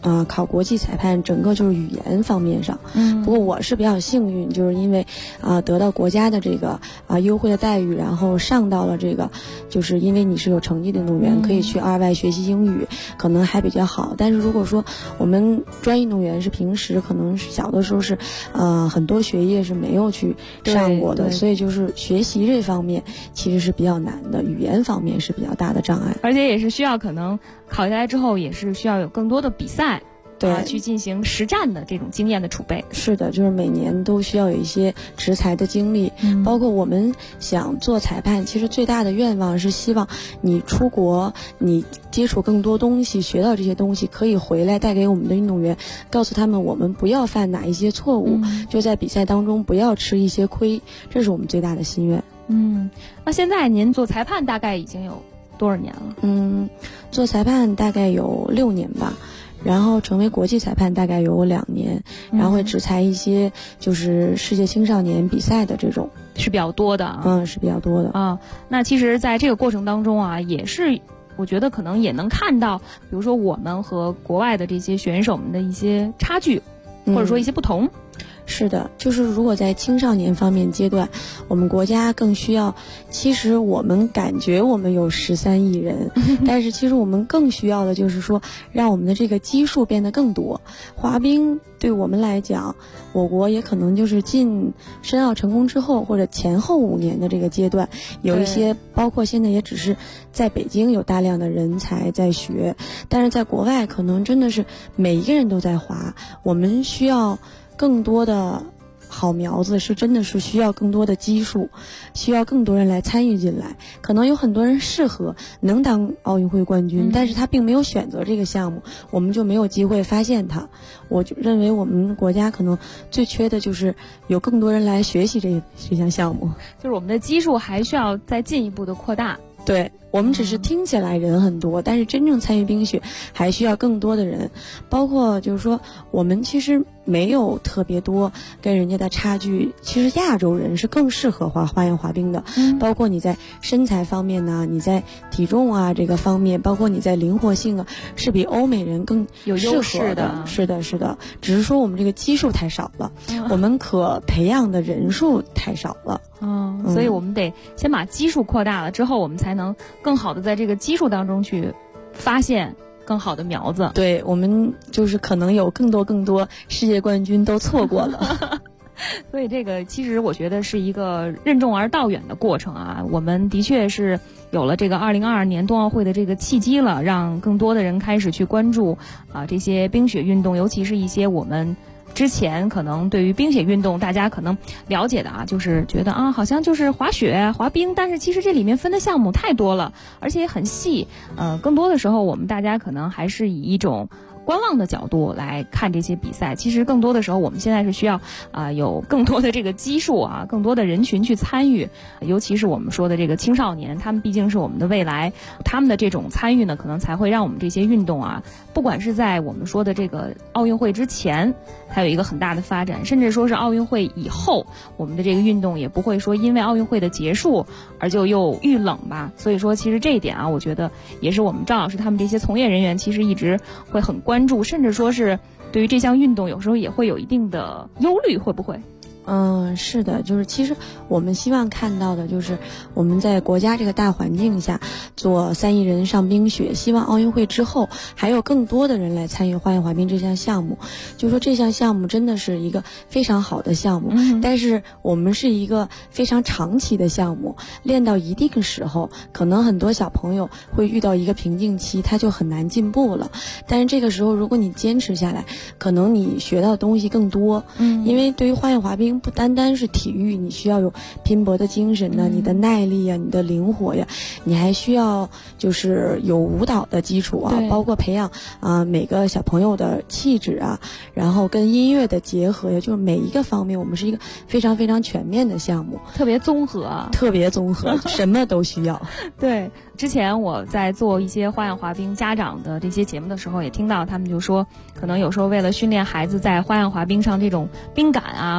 考国际裁判，整个就是语言方面上。不过我是比较幸运，就是因为得到国家的这个优惠的待遇，然后上到了这个，就是因为你是有成绩的运动员，可以去2外学习英语，可能还比较好。但是如果说我们专业运动员是平时可能是小的时候是很多学业是没有去上过的，所以就是学习这方面其实是比较难的，语言方面是比较大的障碍， 而且也是需要可能考下来之后也是需要有更多的比赛。 对， 去进行实战的这种经验的储备。 是的，就是每年都需要有一些执裁的经历，包括我们想做裁判，其实最大的愿望是希望你出国，你接触更多东西，学到这些东西，可以回来带给我们的运动员，告诉他们我们不要犯哪一些错误，就在比赛当中不要吃一些亏，这是我们最大的心愿。 那现在您做裁判大概已经有多少年了？ 做裁判大概有6年吧。然后成为国际裁判大概有2年，然后会执裁一些就是世界青少年比赛的这种， 是比较多的啊。 是比较多的啊。那其实在这个过程当中啊，也是我觉得可能也能看到，比如说我们和国外的这些选手们的一些差距，或者说一些不同。 是的，就是如果在青少年方面阶段，我们国家更需要，其实我们感觉我们有13亿人，但是其实我们更需要的就是说，让我们的这个基数变得更多。滑冰对我们来讲，我国也可能就是进申奥成功之后，或者前后5年的这个阶段，有一些包括现在也只是在北京有大量的人才在学，但是在国外可能真的是每一个人都在滑，我们需要更多的好苗子，是真的是需要更多的基数，需要更多人来参与进来。可能有很多人适合能当奥运会冠军，但是他并没有选择这个项目，我们就没有机会发现他。我就认为我们国家可能最缺的就是有更多人来学习这项项目， 就是我们的基数还需要再进一步的扩大。 对，我们只是听起来人很多，但是真正参与冰雪还需要更多的人，包括就是说我们其实没有特别多跟人家的差距，其实亚洲人是更适合花样滑冰的，包括你在身材方面呢，你在体重啊这个方面，包括你在灵活性啊，是比欧美人更有优势的。 是的，是的，只是说我们这个基数太少了，我们可培养的人数太少了。 所以我们得先把基数扩大了之后，我们才能更好的在这个基数当中去发现更好的苗子。 对，我们就是可能有更多世界冠军都错过了。 所以这个其实我觉得是一个任重而道远的过程啊。我们的确是有了这个2022年冬奥会的这个契机了，让更多的人开始去关注这些冰雪运动，尤其是一些我们之前可能对于冰雪运动大家可能了解的就是觉得好像就是滑雪滑冰，但是其实这里面分的项目太多了，而且也很细。更多的时候我们大家可能还是以一种观望的角度来看这些比赛，其实更多的时候我们现在是需要有更多的这个基数更多的人群去参与，尤其是我们说的这个青少年，他们毕竟是我们的未来，他们的这种参与呢，可能才会让我们这些运动不管是在我们说的这个奥运会之前它有一个很大的发展，甚至说是奥运会以后，我们的这个运动也不会说因为奥运会的结束而就又遇冷吧。所以说其实这一点我觉得也是我们赵老师他们这些从业人员其实一直会很关注，甚至说是对于这项运动有时候也会有一定的忧虑，会不会？ 是的，就是其实我们希望看到的就是我们在国家这个大环境下做3亿人上冰雪，希望奥运会之后还有更多的人来参与花样滑冰这项项目。就说这项项目真的是一个非常好的项目，但是我们是一个非常长期的项目，练到一定时候可能很多小朋友会遇到一个瓶颈期，他就很难进步了。但是这个时候如果你坚持下来，可能你学到的东西更多。因为对于花样滑冰不单单是体育，你需要有拼搏的精神你的耐力你的灵活你还需要就是有舞蹈的基础包括培养每个小朋友的气质然后跟音乐的结合就是每一个方面我们是一个非常非常全面的项目， 特别综合什么都需要。 对，之前我在做一些花样滑冰家长的这些节目的时候，也听到他们就说，可能有时候为了训练孩子在花样滑冰上这种冰感或者说和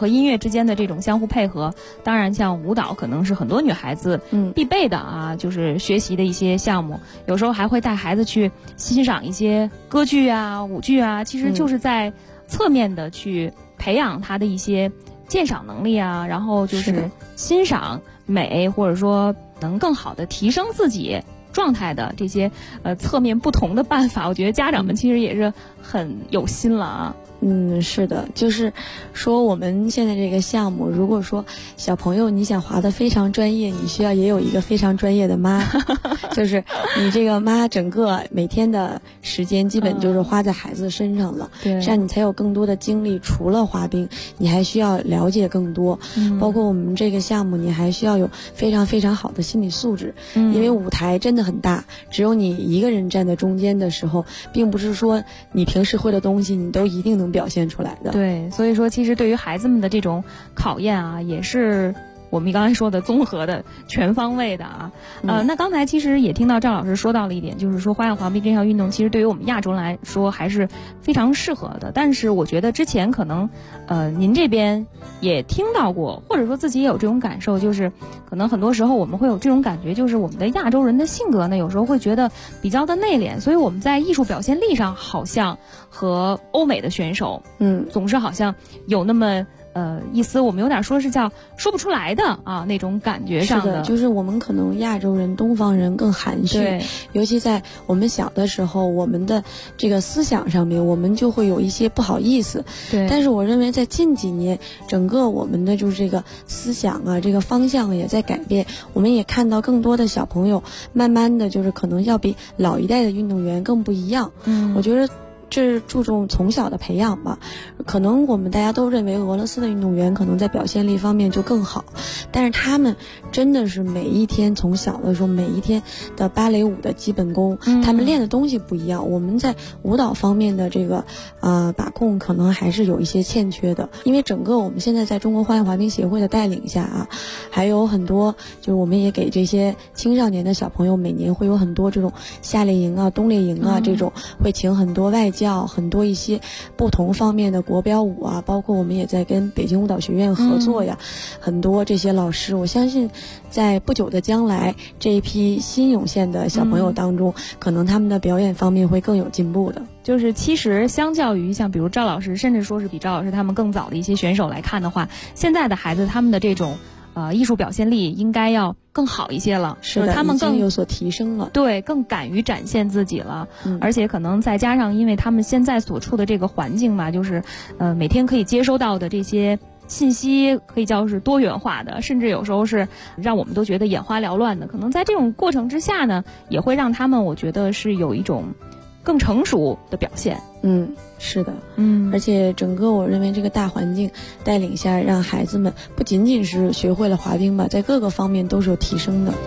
音乐之间的这种相互配合。当然像舞蹈可能是很多女孩子必备的啊，就是学习的一些项目，有时候还会带孩子去欣赏一些歌剧啊、舞剧啊，其实就是在侧面的去培养他的一些鉴赏能力啊，然后就是欣赏美，或者说能更好的提升自己状态的这些侧面不同的办法，我觉得家长们其实也是很有心了啊。 是的，就是说我们现在这个项目，如果说小朋友你想滑得非常专业，你需要也有一个非常专业的妈，就是你这个妈整个每天的时间基本就是花在孩子身上了，这样你才有更多的精力。除了滑冰，你还需要了解更多，包括我们这个项目，你还需要有非常非常好的心理素质，因为舞台真的很大，只有你一个人站在中间的时候，并不是说你平时会的东西你都一定能表现出来的。 对，所以说其实对于孩子们的这种考验啊，也是我们刚才说的综合的、全方位的啊。那刚才其实也听到赵老师说到了一点，就是说花样滑冰这项运动其实对于我们亚洲人来说还是非常适合的。但是我觉得之前可能您这边也听到过，或者说自己也有这种感受，就是可能很多时候我们会有这种感觉，就是我们的亚洲人的性格呢，有时候会觉得比较的内敛，所以我们在艺术表现力上好像和欧美的选手总是好像有那么意思，我们有点说是叫说不出来的啊，那种感觉上的。 是的，就是我们可能亚洲人、东方人更含蓄，尤其在我们小的时候，我们的这个思想上面，我们就会有一些不好意思。但是我认为在近几年，整个我们的就是这个思想啊，这个方向也在改变。我们也看到更多的小朋友，慢慢的就是可能要比老一代的运动员更不一样。我觉得这是注重从小的培养吧，可能我们大家都认为俄罗斯的运动员可能在表现力方面就更好，但是他们真的是每一天从小的时候每一天的芭蕾舞的基本功，他们练的东西不一样。我们在舞蹈方面的这个把控可能还是有一些欠缺的，因为整个我们现在在中国花样滑冰协会的带领下啊，还有很多就是我们也给这些青少年的小朋友每年会有很多这种夏令营啊、冬令营啊，这种会请很多外教，很多一些不同方面的国标舞啊，包括我们也在跟北京舞蹈学院合作呀，很多这些老师，我相信在不久的将来，这一批新涌现的小朋友当中，可能他们的表演方面会更有进步的。 就是其实相较于像比如赵老师，甚至说是比赵老师他们更早的一些选手来看的话，现在的孩子他们的这种艺术表现力应该要更好一些了， 是的， 他们更有所提升了， 对，更敢于展现自己了。而且可能再加上因为他们现在所处的这个环境嘛，就是每天可以接收到的这些信息可以叫是多元化的，甚至有时候是让我们都觉得眼花缭乱的。可能在这种过程之下呢，也会让他们我觉得是有一种更成熟的表现。 是的，而且整个我认为这个大环境带领下，让孩子们不仅仅是学会了滑冰吧，在各个方面都是有提升的。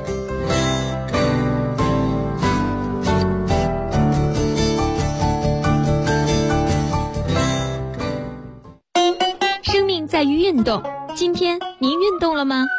生命在于运动，今天您运动了吗？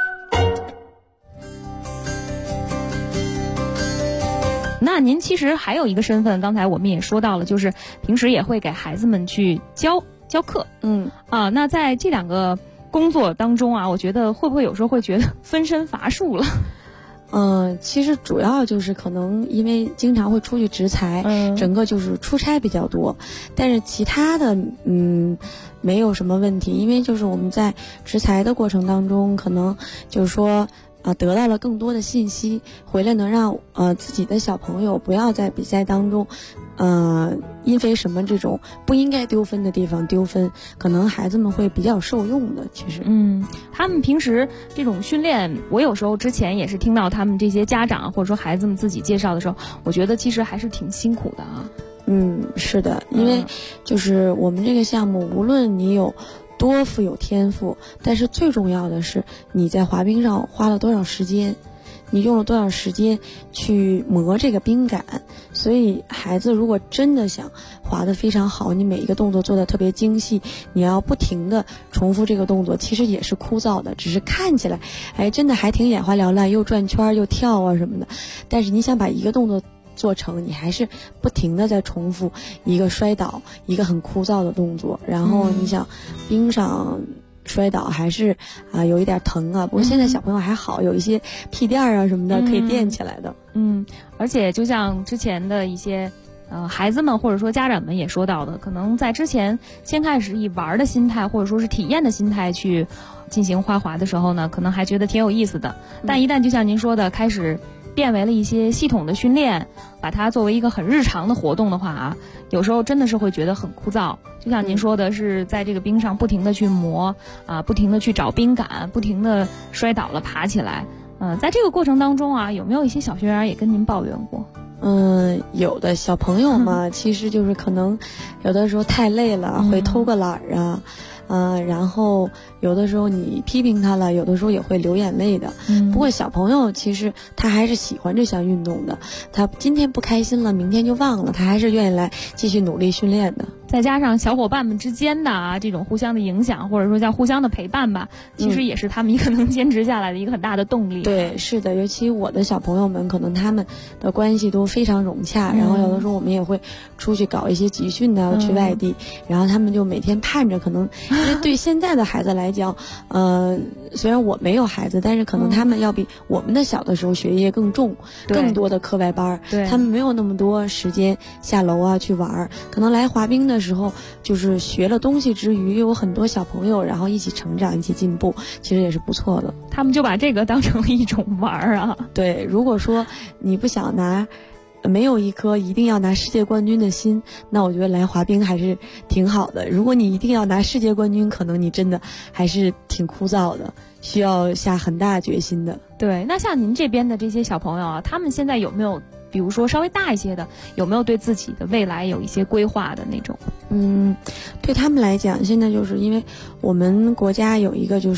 那您其实还有一个身份，刚才我们也说到了，就是平时也会给孩子们去教课。那在这两个工作当中啊，我觉得会不会有时候会觉得分身乏术了？ 其实主要就是可能因为经常会出去执裁，整个就是出差比较多，但是其他的没有什么问题，因为就是我们在执裁的过程当中，可能就是说得到了更多的信息，回来能让自己的小朋友不要在比赛当中因为什么这种不应该丢分的地方丢分，可能孩子们会比较受用的。其实他们平时这种训练，我有时候之前也是听到他们这些家长或者说孩子们自己介绍的时候，我觉得其实还是挺辛苦的啊。 是的，因为就是我们这个项目，无论你有多富有天赋，但是最重要的是你在滑冰上花了多少时间，你用了多少时间去磨这个冰感。所以孩子如果真的想滑得非常好，你每一个动作做得特别精细，你要不停地重复这个动作，其实也是枯燥的，只是看起来真的还挺眼花缭乱，又转圈又跳啊什么的。但是你想把一个动作做成，你还是不停地在重复一个摔倒，一个很枯燥的动作。然后你想冰上摔倒还是有一点疼啊。不过现在小朋友还好，有一些屁垫啊什么的可以垫起来的。 而且就像之前的一些孩子们或者说家长们也说到的，可能在之前先开始以玩的心态或者说是体验的心态去进行花滑的时候呢，可能还觉得挺有意思的。但一旦就像您说的开始变为了一些系统的训练，把它作为一个很日常的活动的话有时候真的是会觉得很枯燥。就像您说的是在这个冰上不停的去磨不停的去找冰杆，不停的摔倒了爬起来。在这个过程当中有没有一些小学员也跟您抱怨过？ 有的小朋友嘛，其实就是可能有的时候太累了，会偷个懒然后有的时候你批评他了，有的时候也会流眼泪的。不过小朋友其实他还是喜欢这项运动的，他今天不开心了，明天就忘了，他还是愿意来继续努力训练的。 再加上小伙伴们之间的这种互相的影响，或者说叫互相的陪伴吧，其实也是他们一个能坚持下来的一个很大的动力。 对，是的，尤其我的小朋友们，可能他们的关系都非常融洽，然后有的时候我们也会出去搞一些集训去外地，然后他们就每天盼着，可能因为对现在的孩子来讲，虽然我没有孩子，但是可能他们要比我们的小的时候学业更重，更多的课外班，他们没有那么多时间下楼去玩，可能来滑冰的时候就是学了东西之余，又有很多小朋友然后一起成长，一起进步，其实也是不错的。 他们就把这个当成一种玩对，如果说你不想没有一颗一定要拿世界冠军的心，那我觉得来滑冰还是挺好的。如果你一定要拿世界冠军，可能你真的还是挺枯燥的，需要下很大决心的。 对，那像您这边的这些小朋友他们现在有没有比如说稍微大一些的，有没有对自己的未来有一些规划的那种？ 对他们来讲，现在就是因为我们国家有一个就是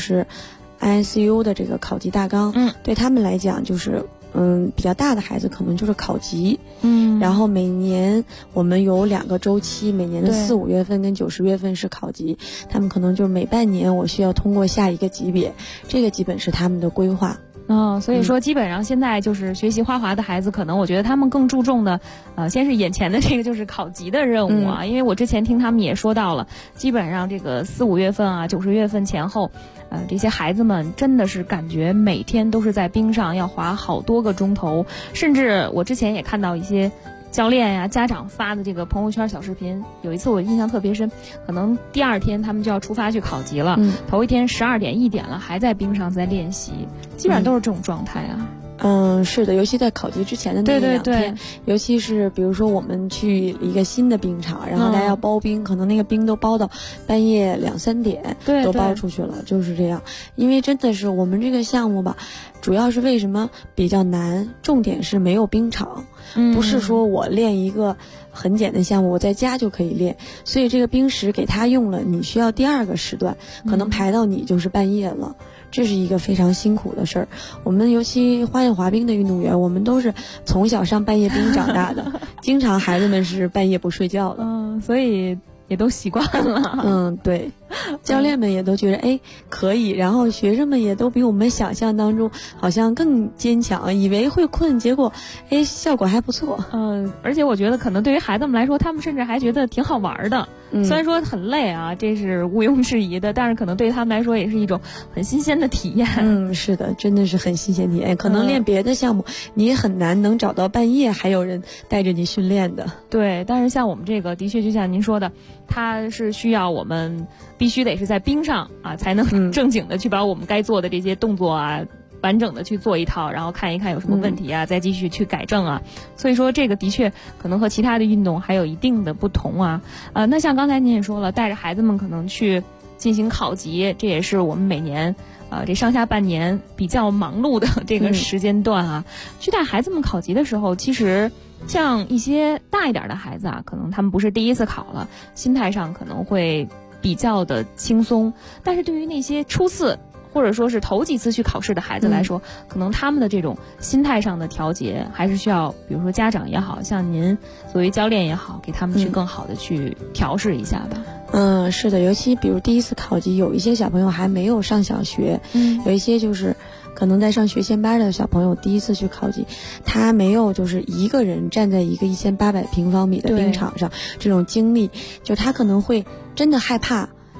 ISU 的这个考级大纲，对他们来讲就是比较大的孩子可能就是考级，然后每年我们有2个周期，每年的4、5月份跟9、10月份是考级，他们可能就是每半年我需要通过下一个级别，这个基本是他们的规划。 所以说基本上现在就是学习花滑的孩子，可能我觉得他们更注重的先是眼前的这个就是考级的任务因为我之前听他们也说到了，基本上这个4、5月份9、10月份前后这些孩子们真的是感觉每天都是在冰上要滑好多个钟头，甚至我之前也看到一些教练家长发的这个朋友圈小视频，有一次我印象特别深，可能第2天他们就要出发去考级了，头一天12点1点了还在冰上在练习，基本上都是这种状态是的，尤其在考级之前的那2天，尤其是比如说我们去一个新的冰场，然后大家要包冰，可能那个冰都包到半夜2、3点都包出去了，就是这样。因为真的是我们这个项目吧，主要是为什么比较难，重点是没有冰场，不是说我练一个很简单的项目我在家就可以练，所以这个冰石给他用了，你需要第2个时段，可能排到你就是半夜了，这是一个非常辛苦的事儿。我们尤其花样滑冰的运动员，我们都是从小上半夜冰长大的，经常孩子们是半夜不睡觉的， 所以也都习惯了。 对，教练们也都觉得可以，然后学生们也都比我们想象当中好像更坚强，以为会困，结果效果还不错。 而且我觉得可能对于孩子们来说，他们甚至还觉得挺好玩的。虽然说很累这是毋庸置疑的，但是可能对他们来说也是一种很新鲜的体验。 是的，真的是很新鲜体验。可能练别的项目你也很难能找到半夜还有人带着你训练的。 对，但是像我们这个的确就像您说的，它是需要我们必须得是在冰上才能正经的去把我们该做的这些动作完整的去做一套，然后看一看有什么问题再继续去改正所以说这个的确可能和其他的运动还有一定的不同那像刚才您也说了，带着孩子们可能去进行考级，这也是我们每年这上下半年比较忙碌的这个时间段去带孩子们考级的时候，其实像一些大一点的孩子可能他们不是第一次考了，心态上可能会比较的轻松，但是对于那些初次或者说是头几次去考试的孩子来说，可能他们的这种心态上的调节还是需要比如说家长也好，像您作为教练也好，给他们去更好的去调试一下吧。 是的，尤其比如第一次考级，有一些小朋友还没有上小学，有一些就是可能在上学前班的小朋友第一次去考级，他没有就是一个人站在一个1800平方米的冰场上，这种经历，就他可能会真的害怕，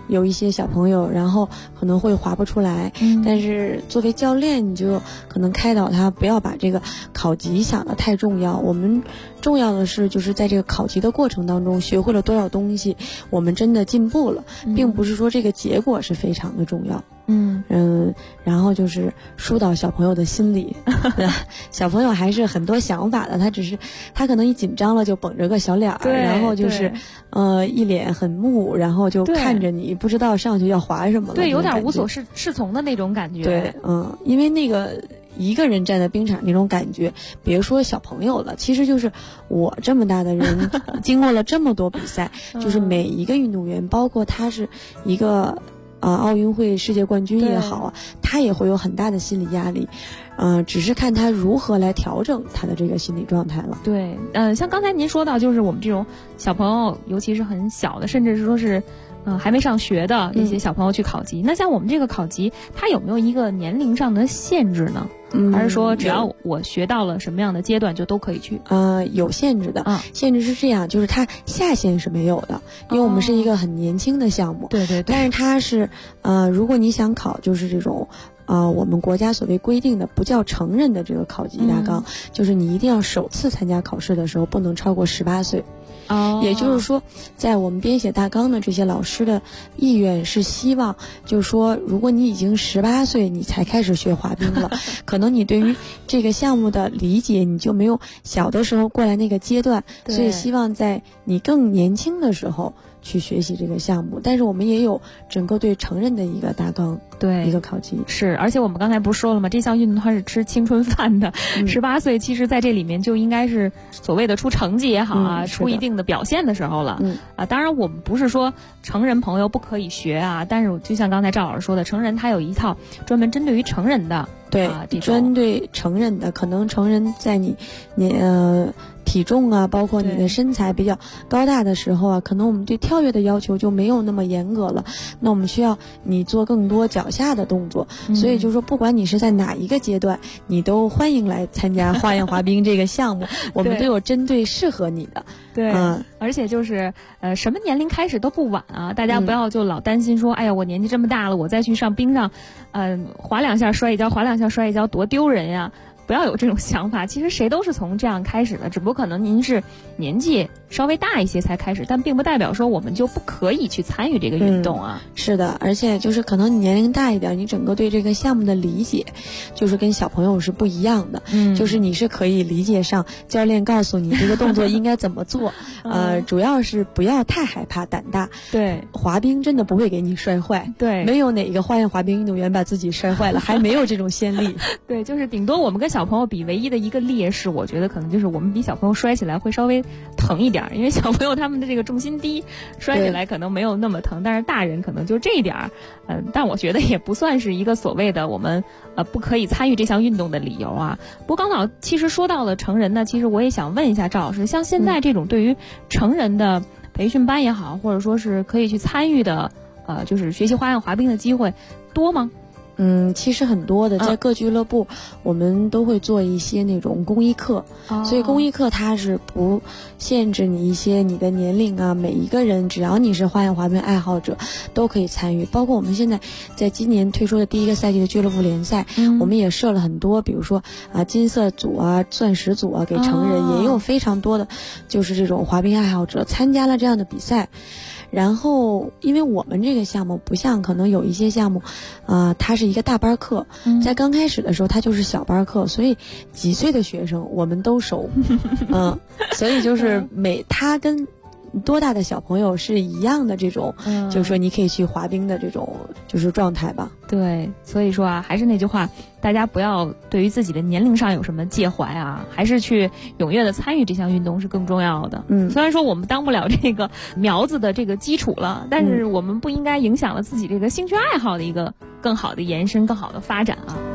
有一些小朋友，然后可能会滑不出来，但是作为教练，你就可能开导他不要把这个考级想得太重要。我们重要的是就是在这个考级的过程当中学会了多少东西，我们真的进步了，并不是说这个结果是非常的重要。然后就是疏导小朋友的心理小朋友还是很多想法的，他可能一紧张了就绷着个小脸儿，然后就是一脸很木，然后就看着你不知道上去要滑什么了， 对，有点无所适从的那种感觉。 对，因为那个一个人站在冰场那种感觉，别说小朋友了，其实就是我这么大的人经过了这么多比赛就是每一个运动员，包括他是一个奥运会世界冠军也好啊，他也会有很大的心理压力，只是看他如何来调整他的这个心理状态了。 对，像刚才您说到，就是我们这种小朋友，尤其是很小的，甚至是说是还没上学的一些小朋友去考级，那像我们这个考级，它有没有一个年龄上的限制呢？还是说只要我学到了什么样的阶段就都可以去？ 有限制的，限制是这样，就是它下限是没有的，因为我们是一个很年轻的项目。 对。 但是它是，如果你想考，就是这种。我们国家所谓规定的不叫成人的这个考级大纲，就是你一定要首次参加考试的时候不能超过18岁。也就是说，在我们编写大纲的这些老师的意愿是希望，就是说，如果你已经18岁，你才开始学滑冰了，可能你对于这个项目的理解，你就没有小的时候过来那个阶段，所以希望在你更年轻的时候去学习这个项目。但是我们也有整个对成人的一个大纲， 对， 一个考级。 是，而且我们刚才不是说了吗？这项运动它是吃青春饭的，18岁其实在这里面就应该是所谓的出成绩也好啊，出一定的表现的时候了。当然我们不是说成人朋友不可以学啊，但是就像刚才赵老师说的，成人他有一套专门针对于成人的， 对，针对成人的，可能成人在你体重啊，包括你的身材比较高大的时候啊，可能我们对跳跃的要求就没有那么严格了，那我们需要你做更多脚下的动作，所以就是说不管你是在哪一个阶段，你都欢迎来参加花样滑冰这个项目我们都有针对适合你的。 对，而且就是什么年龄开始都不晚啊，大家不要就老担心说哎呀我年纪这么大了，我再去上冰上滑两下摔一跤，滑两下摔一跤多丢人呀，不要有这种想法，其实谁都是从这样开始的，只不过可能您是年纪稍微大一些才开始，但并不代表说我们就不可以去参与这个运动啊。 是的，而且就是可能你年龄大一点，你整个对这个项目的理解就是跟小朋友是不一样的，就是你是可以理解上教练告诉你这个动作应该怎么做主要是不要太害怕，胆大。 对， 滑冰真的不会给你摔坏， 对， 没有哪个花样滑冰运动员把自己摔坏了还没有这种先例对，就是顶多我们跟小朋友比唯一的一个劣势，我觉得可能就是我们比小朋友摔起来会稍微疼一点，因为小朋友他们的这个重心低，摔起来可能没有那么疼，但是大人可能就这一点但我觉得也不算是一个所谓的我们不可以参与这项运动的理由啊。不过刚好其实说到了成人呢，其实我也想问一下赵老师，像现在这种对于成人的培训班也好，或者说是可以去参与的就是学习花样滑冰的机会多吗？ 其实很多的，在各俱乐部我们都会做一些那种公益课，所以公益课它是不限制你一些你的年龄啊，每一个人只要你是花样滑冰爱好者都可以参与，包括我们现在在今年推出的第一个赛季的俱乐部联赛，我们也设了很多，比如说金色组啊、钻石组啊，给成人也有非常多的就是这种滑冰爱好者参加了这样的比赛。然后因为我们这个项目不像可能有一些项目它是一个大班课，在刚开始的时候它就是小班课，所以几岁的学生我们都收所以就是他跟多大的小朋友是一样的这种就是说你可以去滑冰的这种就是状态吧。 对，所以说还是那句话，大家不要对于自己的年龄上有什么介怀啊，还是去踊跃的参与这项运动是更重要的。虽然说我们当不了这个苗子的这个基础了，但是我们不应该影响了自己这个兴趣爱好的一个更好的延伸、更好的发展啊。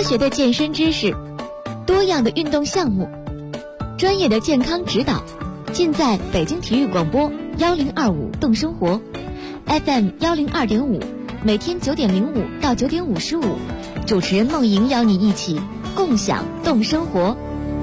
科学的健身知识，多样的运动项目，专业的健康指导，尽在北京体育广播1025动生活 FM 102.5，每天9点05到9点55，主持人梦莹邀你一起共享动生活。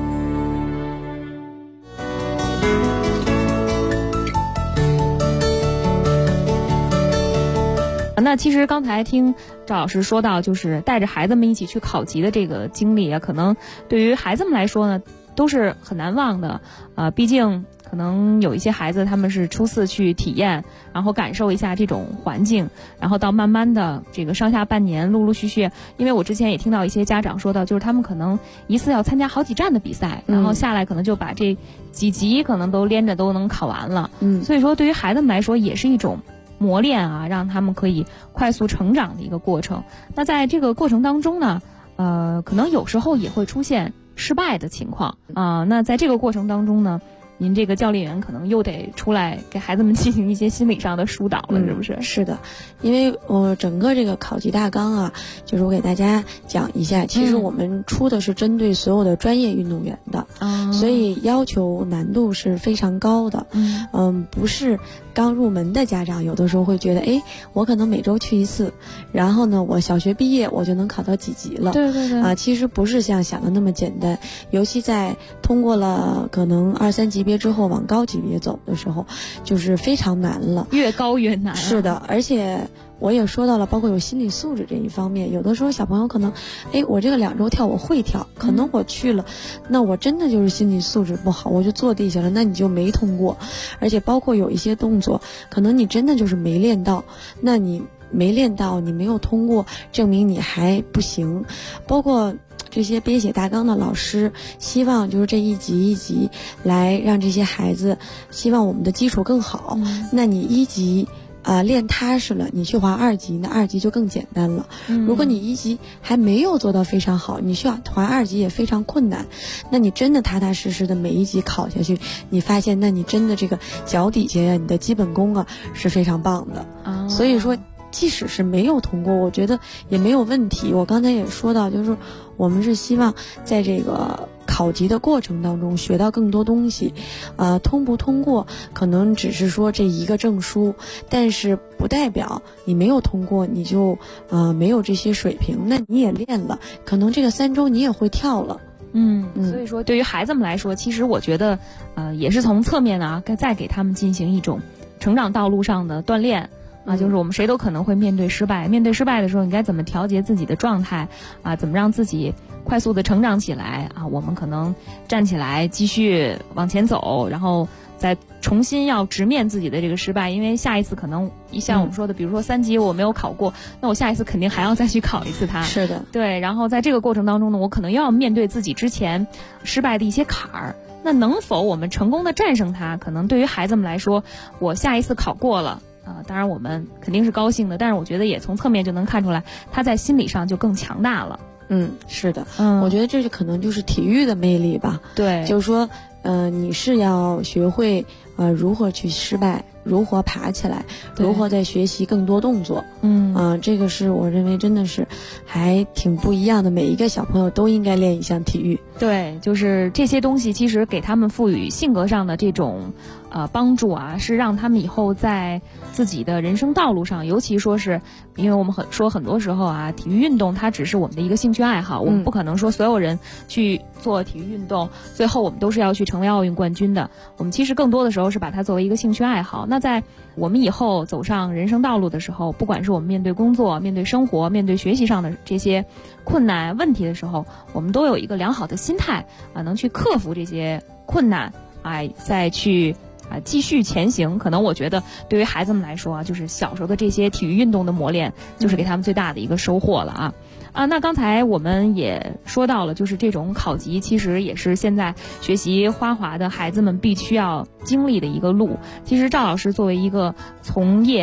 那其实刚才听赵老师说到，就是带着孩子们一起去考级的这个经历啊，可能对于孩子们来说呢，都是很难忘的。毕竟可能有一些孩子他们是初次去体验，然后感受一下这种环境，然后到慢慢的这个上下半年陆陆续续，因为我之前也听到一些家长说到，就是他们可能一次要参加好几站的比赛，然后下来可能就把这几级可能都连着都能考完了。所以说对于孩子们来说也是一种磨练啊，让他们可以快速成长的一个过程。那在这个过程当中呢，可能有时候也会出现失败的情况啊。那在这个过程当中呢，您这个教练员可能又得出来给孩子们进行一些心理上的疏导了，是不是？ 是的，因为我整个这个考级大纲啊，就是我给大家讲一下，其实我们出的是针对所有的专业运动员的，所以要求难度是非常高的。不是刚入门的家长有的时候会觉得，哎，我可能每周去一次，然后呢，我小学毕业我就能考到几级了。 对对对。 其实不是像想的那么简单，尤其在通过了可能2、3级别之后往高级别走的时候，就是非常难了， 越高越难。 是的，而且我也说到了，包括有心理素质这一方面，有的时候小朋友可能，哎，我这个2周跳我会跳，可能我去了，那我真的就是心理素质不好，我就坐地下了，那你就没通过。而且包括有一些动作，可能你真的就是没练到，那你没练到，你没有通过，证明你还不行。包括这些编写大纲的老师，希望就是这一级一级来让这些孩子，希望我们的基础更好。那你1级练踏实了，你去滑2级，那2级就更简单了。如果你1级还没有做到非常好，你去滑2级也非常困难，那你真的踏踏实实的每一级考下去，你发现那你真的这个脚底下呀，你的基本功啊是非常棒的。所以说即使是没有通过，我觉得也没有问题。我刚才也说到，就是我们是希望在这个考级的过程当中学到更多东西。通不通过可能只是说这一个证书，但是不代表你没有通过你就没有这些水平，那你也练了，可能这个3周你也会跳了。 所以说对于孩子们来说，其实我觉得也是从侧面啊再给他们进行一种成长道路上的锻炼。就是我们谁都可能会面对失败，面对失败的时候，你该怎么调节自己的状态啊？怎么让自己快速的成长起来啊？我们可能站起来继续往前走，然后再重新要直面自己的这个失败，因为下一次可能像我们说的，比如说3级我没有考过，那我下一次肯定还要再去考一次它。 是的， 对。然后在这个过程当中呢，我可能又要面对自己之前失败的一些坎儿。那能否我们成功的战胜它？可能对于孩子们来说，我下一次考过了。当然我们肯定是高兴的，但是我觉得也从侧面就能看出来，他在心理上就更强大了。 是的，我觉得这就可能就是体育的魅力吧。 对， 就是说，你是要学会如何去失败，如何爬起来，如何在学习更多动作。这个是我认为真的是还挺不一样的，每一个小朋友都应该练一项体育。 对，就是这些东西其实给他们赋予性格上的这种帮助啊，是让他们以后在自己的人生道路上，尤其说是因为我们很多时候啊，体育运动它只是我们的一个兴趣爱好，我们不可能说所有人去做体育运动最后我们都是要去成为奥运冠军的。我们其实更多的时候是把它作为一个兴趣爱好。那在我们以后走上人生道路的时候，不管是我们面对工作、面对生活、面对学习上的这些困难问题的时候，我们都有一个良好的心态能去克服这些困难再去继续前行。可能我觉得对于孩子们来说就是小时候的这些体育运动的磨练，就是给他们最大的一个收获了那刚才我们也说到了，就是这种考级其实也是现在学习花滑的孩子们必须要经历的一个路。其实赵老师作为一个从业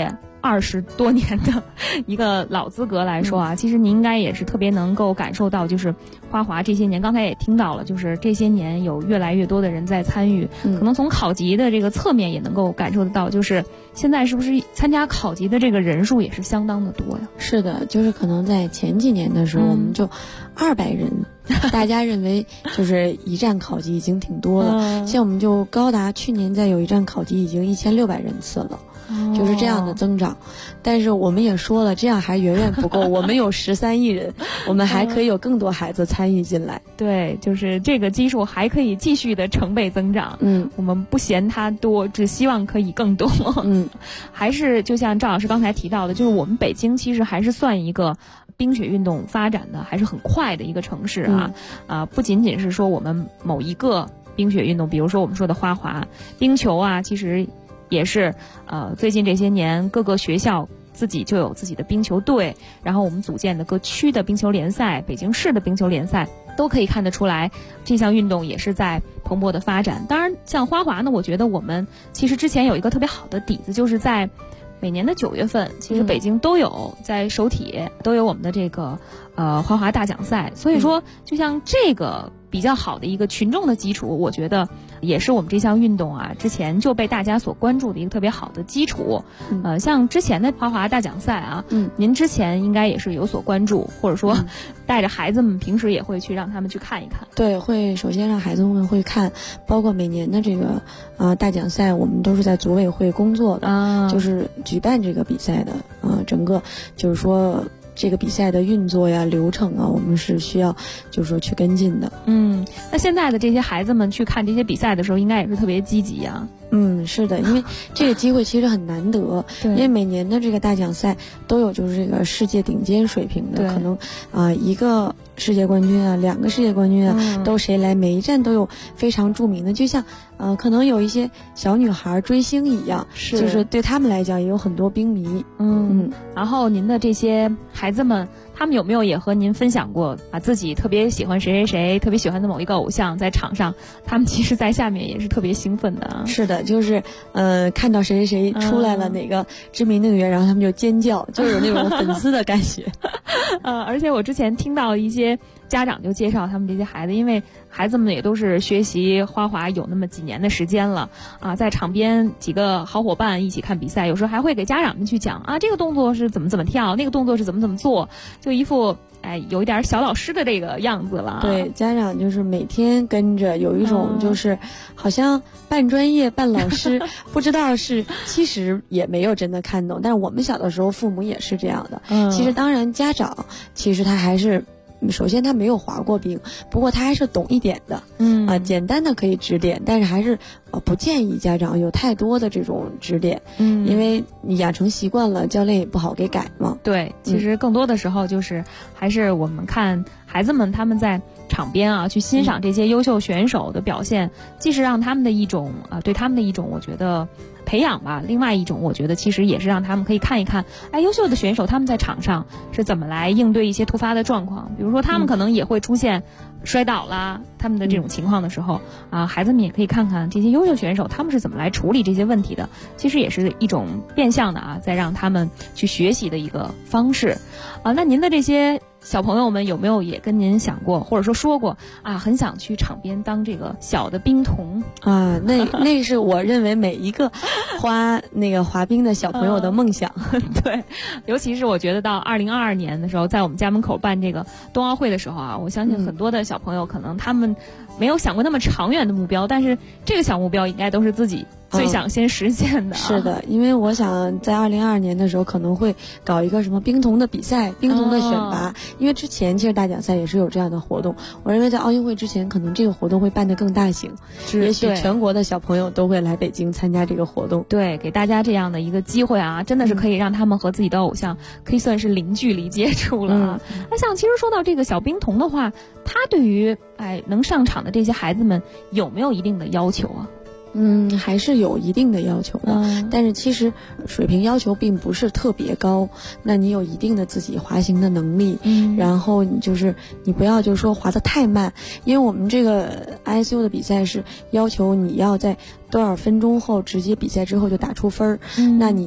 20多年的一个老资格来说啊，其实您应该也是特别能够感受到，就是花滑这些年，刚才也听到了，就是这些年有越来越多的人在参与，可能从考级的这个侧面也能够感受得到，就是现在是不是参加考级的这个人数也是相当的多呀？ 是的，就是可能在前几年的时候，我们就200人。大家认为就是一站考级已经挺多了，像我们就高达去年在有一站考级已经1600人次了，就是这样的增长。但是我们也说了，这样还远远不够，我们有13亿人，我们还可以有更多孩子参与进来。 对，就是这个基数还可以继续的成倍增长。我们不嫌它多，只希望可以更多。还是就像赵老师刚才提到的，就是我们北京其实还是算一个冰雪运动发展的还是很快的一个城市啊，不仅仅是说我们某一个冰雪运动，比如说我们说的花滑、冰球啊，其实也是最近这些年各个学校自己就有自己的冰球队，然后我们组建的各区的冰球联赛、北京市的冰球联赛，都可以看得出来这项运动也是在蓬勃的发展。当然像花滑呢，我觉得我们其实之前有一个特别好的底子，就是在每年的9月份，其实北京都有在首体都有我们的这个花滑大奖赛，所以说就像这个比较好的一个群众的基础，我觉得也是我们这项运动啊之前就被大家所关注的一个特别好的基础。像之前的花滑大奖赛啊，您之前应该也是有所关注，或者说带着孩子们平时也会去让他们去看一看。 对，会首先让孩子们会看，包括每年的这个大奖赛，我们都是在组委会工作的，就是举办这个比赛的，整个就是说这个比赛的运作呀、流程啊，我们是需要就是说去跟进的。 那现在的这些孩子们去看这些比赛的时候，应该也是特别积极啊。 是的，因为这个机会其实很难得，因为每年的这个大奖赛都有就是这个世界顶尖水平的，可能一个世界冠军啊，2个世界冠军啊，都谁来，每一站都有非常著名的，就像可能有一些小女孩追星一样，就是对他们来讲也有很多冰迷。 然后您的这些孩子们，他们有没有也和您分享过自己特别喜欢谁谁谁，特别喜欢的某一个偶像，在场上他们其实在下面也是特别兴奋的。 是的，就是看到谁谁谁出来了，哪个知名运动员，然后他们就尖叫，就有那种粉丝的感觉。 而且我之前听到一些家长就介绍他们这些孩子，因为孩子们也都是学习花滑有那么几年的时间了在场边几个好伙伴一起看比赛，有时候还会给家长们去讲这个动作是怎么跳，那个动作是怎么做，就一副有一点小老师的这个样子了。 对，家长就是每天跟着，有一种就是好像半专业半老师，不知道是其实也没有真的看懂，但是我们小的时候父母也是这样的。其实当然家长其实他还是首先他没有滑过冰，不过他还是懂一点的，简单的可以指点，但是还是不建议家长有太多的这种指点，因为你养成习惯了，教练也不好给改嘛。 对，其实更多的时候就是还是我们看孩子们他们在场边去欣赏这些优秀选手的表现，既是让他们的一种对他们的一种我觉得培养吧，另外一种我觉得其实也是让他们可以看一看优秀的选手他们在场上是怎么来应对一些突发的状况，比如说他们可能也会出现摔倒啦，他们的这种情况的时候孩子们也可以看看这些优秀选手他们是怎么来处理这些问题的，其实也是一种变相的在让他们去学习的一个方式那您的这些小朋友们有没有也跟您想过，或者说过很想去场边当这个小的冰童那是我认为每一个滑冰的小朋友的梦想。 对，尤其是我觉得到2022年的时候，在我们家门口办这个冬奥会的时候我相信很多的小朋友可能他们没有想过那么长远的目标，但是这个小目标应该都是自己最想先实现的是的，因为我想在2022年的时候可能会搞一个什么冰童的比赛，冰童的选拔因为之前其实大奖赛也是有这样的活动，我认为在奥运会之前可能这个活动会办得更大型，也许全国的小朋友都会来北京参加这个活动。 对，给大家这样的一个机会真的是可以让他们和自己的偶像可以算是零距离接触了那像其实说到这个小冰童的话，他对于能上场的这些孩子们有没有一定的要求还是有一定的要求的，但是其实水平要求并不是特别高，那你有一定的自己滑行的能力然后你不要就是说滑得太慢，因为我们这个 ISU 的比赛是要求你要在多少分钟后直接比赛之后就打出分那你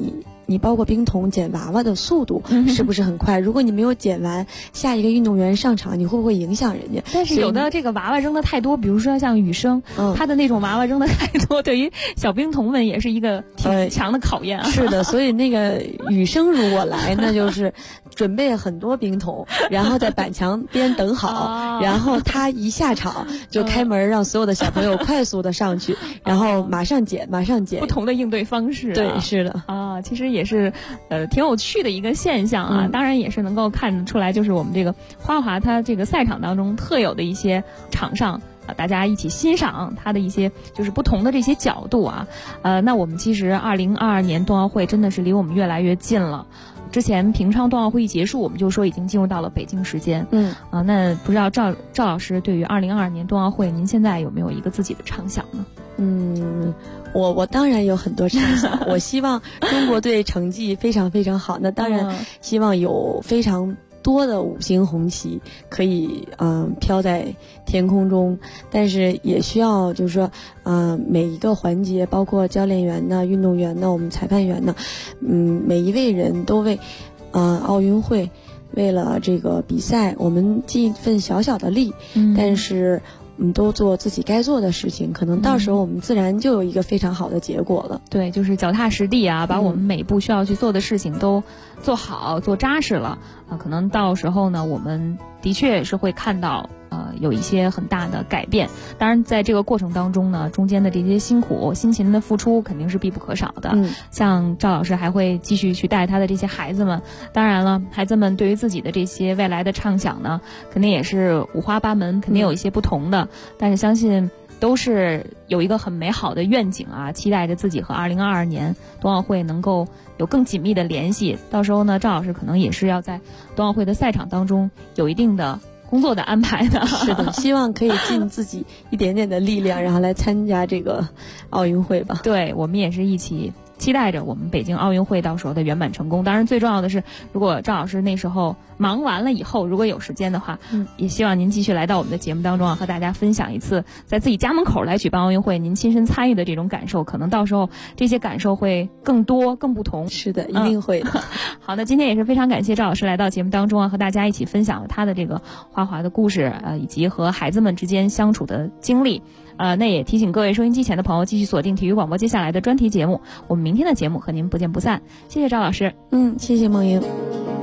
你包括冰桶捡娃娃的速度是不是很快？如果你没有捡完，下一个运动员上场，你会不会影响人家？ 但是有的这个娃娃扔的太多，比如说像羽生，他的那种娃娃扔的太多，对于小冰童们也是一个挺强的考验啊。 是的，所以那个羽生如果来，那就是准备很多冰桶，然后在板墙边等好，然后他一下场就开门，让所有的小朋友快速的上去，然后马上捡。 不同的应对方式、啊。 对，是的啊，其实也是挺有趣的一个现象啊。当然也是能够看得出来，就是我们这个花滑它这个赛场当中特有的一些场上。大家一起欣赏它的一些就是不同的这些角度啊，那我们其实2022年冬奥会真的是离我们越来越近了。之前平昌冬奥会一结束，我们就说已经进入到了北京时间。那不知道赵老师对于2022年冬奥会，您现在有没有一个自己的畅想呢？ 我当然有很多畅想，我希望中国队成绩非常非常好。那当然希望有非常多的5星红旗可以飘在天空中，但是也需要就是说每一个环节，包括教练员呢、运动员呢、我们裁判员呢，每一位人都为奥运会为了这个比赛，我们尽一份小小的力，但是都做自己该做的事情，可能到时候我们自然就有一个非常好的结果了。 对，就是脚踏实地啊，把我们每一步需要去做的事情都做好、做扎实了啊，可能到时候呢，我们的确是会看到有一些很大的改变。当然在这个过程当中呢，中间的这些辛苦辛勤的付出肯定是必不可少的。像赵老师还会继续去带他的这些孩子们，当然了，孩子们对于自己的这些未来的畅想呢，肯定也是五花八门，肯定有一些不同的，但是相信都是有一个很美好的愿景啊，期待着自己和2022年冬奥会能够有更紧密的联系。到时候呢，赵老师可能也是要在冬奥会的赛场当中有一定的工作的安排的。 是的，希望可以尽自己一点点的力量，然后来参加这个奥运会吧。 对，我们也是一起期待着我们北京奥运会到时候的圆满成功。当然最重要的是，如果赵老师那时候忙完了以后，如果有时间的话，也希望您继续来到我们的节目当中啊，和大家分享一次在自己家门口来举办奥运会您亲身参与的这种感受，可能到时候这些感受会更多更不同。 是的，一定会的。 好，那今天也是非常感谢赵老师来到节目当中啊，和大家一起分享了他的这个花滑的故事，以及和孩子们之间相处的经历。那也提醒各位收音机前的朋友继续锁定体育广播接下来的专题节目，我们明天的节目和您不见不散。谢谢赵老师。 谢谢梦莹。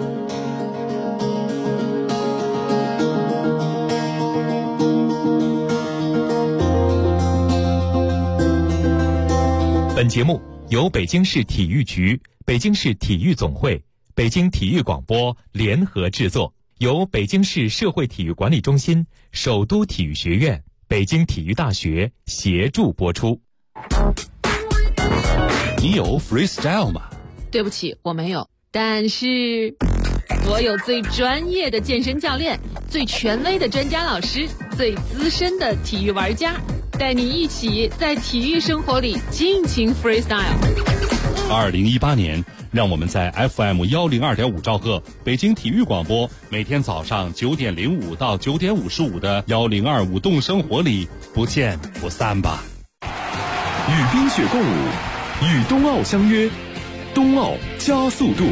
本节目由北京市体育局、北京市体育总会、北京体育广播联合制作，由北京市社会体育管理中心、首都体育学院、北京体育大学协助播出。 你有 freestyle 吗？ 对不起，我没有。但是我有最专业的健身教练，最权威的专家老师，最资深的体育玩家，带你一起在体育生活里尽情 freestyle。 2018年，让我们在 FM 102.5兆赫北京体育广播，每天早上9点05到9点55的1025动生活里不见不散吧。 与冰雪共舞，与冬奥相约，冬奥加速度。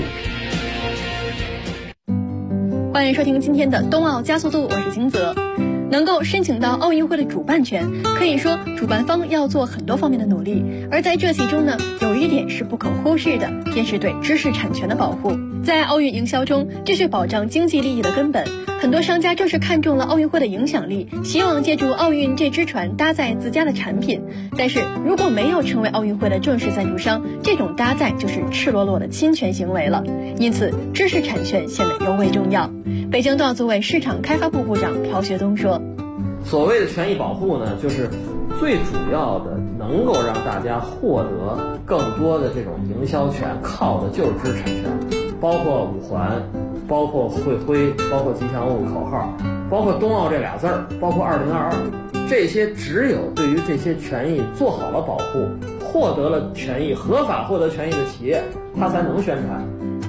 欢迎收听今天的冬奥加速度，我是金泽。能够申请到奥运会的主办权，可以说主办方要做很多方面的努力，而在这其中呢，有一点是不可忽视的，便是对知识产权的保护。在奥运营销中，这是保障经济利益的根本。很多商家正是看中了奥运会的影响力，希望借助奥运这只船搭载自家的产品。但是如果没有成为奥运会的正式赞助商，这种搭载就是赤裸裸的侵权行为了。因此，知识产权显得尤为重要。北京冬奥组委市场开发部部长朴学东说：“ 所谓的权益保护呢，就是最主要的能够让大家获得更多的这种营销权，靠的就是知识产权，包括五环，包括会徽，包括吉祥物口号，包括冬奥这俩字儿，包括2022，这些只有对于这些权益做好了保护，获得了权益，合法获得权益的企业，它才能宣传。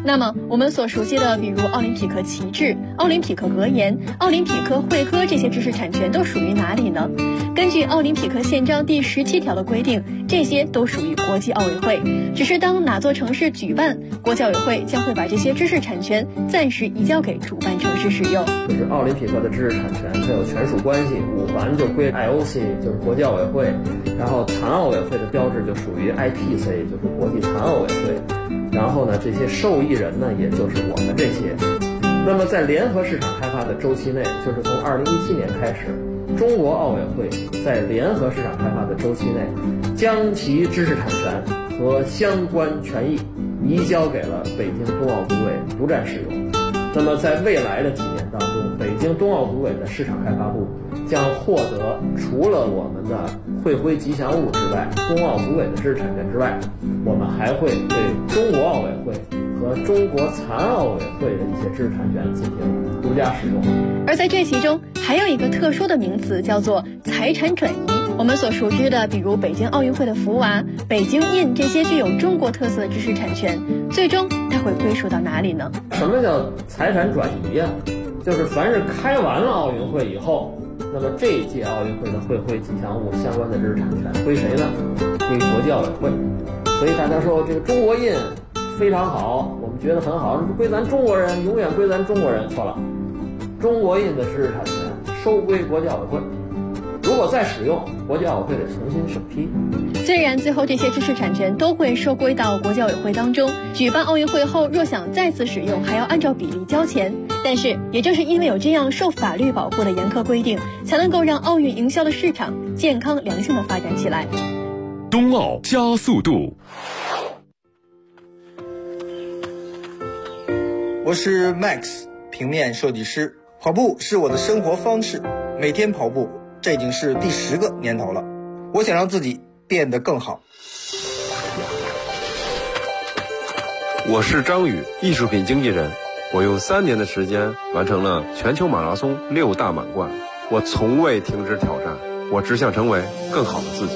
那么我们所熟悉的，比如奥林匹克旗帜、奥林匹克格言、奥林匹克会歌这些知识产权都属于哪里呢？根据奥林匹克宪章第17条的规定，这些都属于国际奥委会。只是当哪座城市举办，国际奥委会将会把这些知识产权暂时移交给主办城市使用。 就是奥林匹克的知识产权它有权属关系，五环就归 IOC， 就是国际奥委会，然后残奥委会的标志就属于 IPC， 就是国际残奥委会。然后呢，这些受益人呢，也就是我们这些。那么在联合市场开发的周期内，就是从2017年开始，中国奥委会在联合市场开发的周期内，将其知识产权和相关权益移交给了北京冬奥组委独占使用。那么在未来的几年当中，北京冬奥组委的市场开发部将获得除了我们的会徽吉祥物之外，冬奥组委的知识产权之外，我们还会对中国奥委会和中国残奥委会的一些知识产权进行独家使用。 而在这其中还有一个特殊的名词，叫做财产转移。我们所熟知的，比如北京奥运会的福娃、北京印这些具有中国特色的知识产权，最终它会归属到哪里呢？ 什么叫财产转移呀？就是凡是开完了奥运会以后，那么这一届奥运会的会徽吉祥物相关的知识产权归谁呢？归国际奥委会。所以大家说这个中国印非常好，我们觉得很好，归咱中国人，永远归咱中国人。错了，中国印的知识产权收归国际奥委会。如果再使用，国际奥委会得重新审批。 虽然最后这些知识产权都会收归到国际奥委会当中，举办奥运会后若想再次使用，还要按照比例交钱。但是也正是因为有这样受法律保护的严苛规定，才能够让奥运营销的市场健康良性的发展起来。 冬奥加速度。 我是 Max， 平面设计师。跑步是我的生活方式，每天跑步，这已经是第10个年头了。我想让自己变得更好。 我是张宇，艺术品经纪人。我用3年的时间完成了全球马拉松6大满贯。我从未停止挑战，我只想成为更好的自己。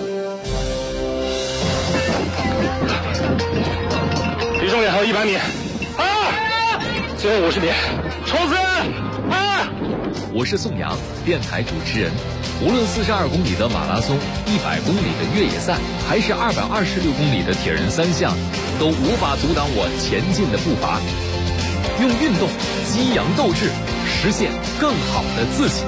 离终点还有100米，最后50米，冲刺！ 我是宋阳，电台主持人。无论42公里的马拉松、100公里的越野赛，还是226公里的铁人3项，都无法阻挡我前进的步伐。用运动激扬斗志，实现更好的自己。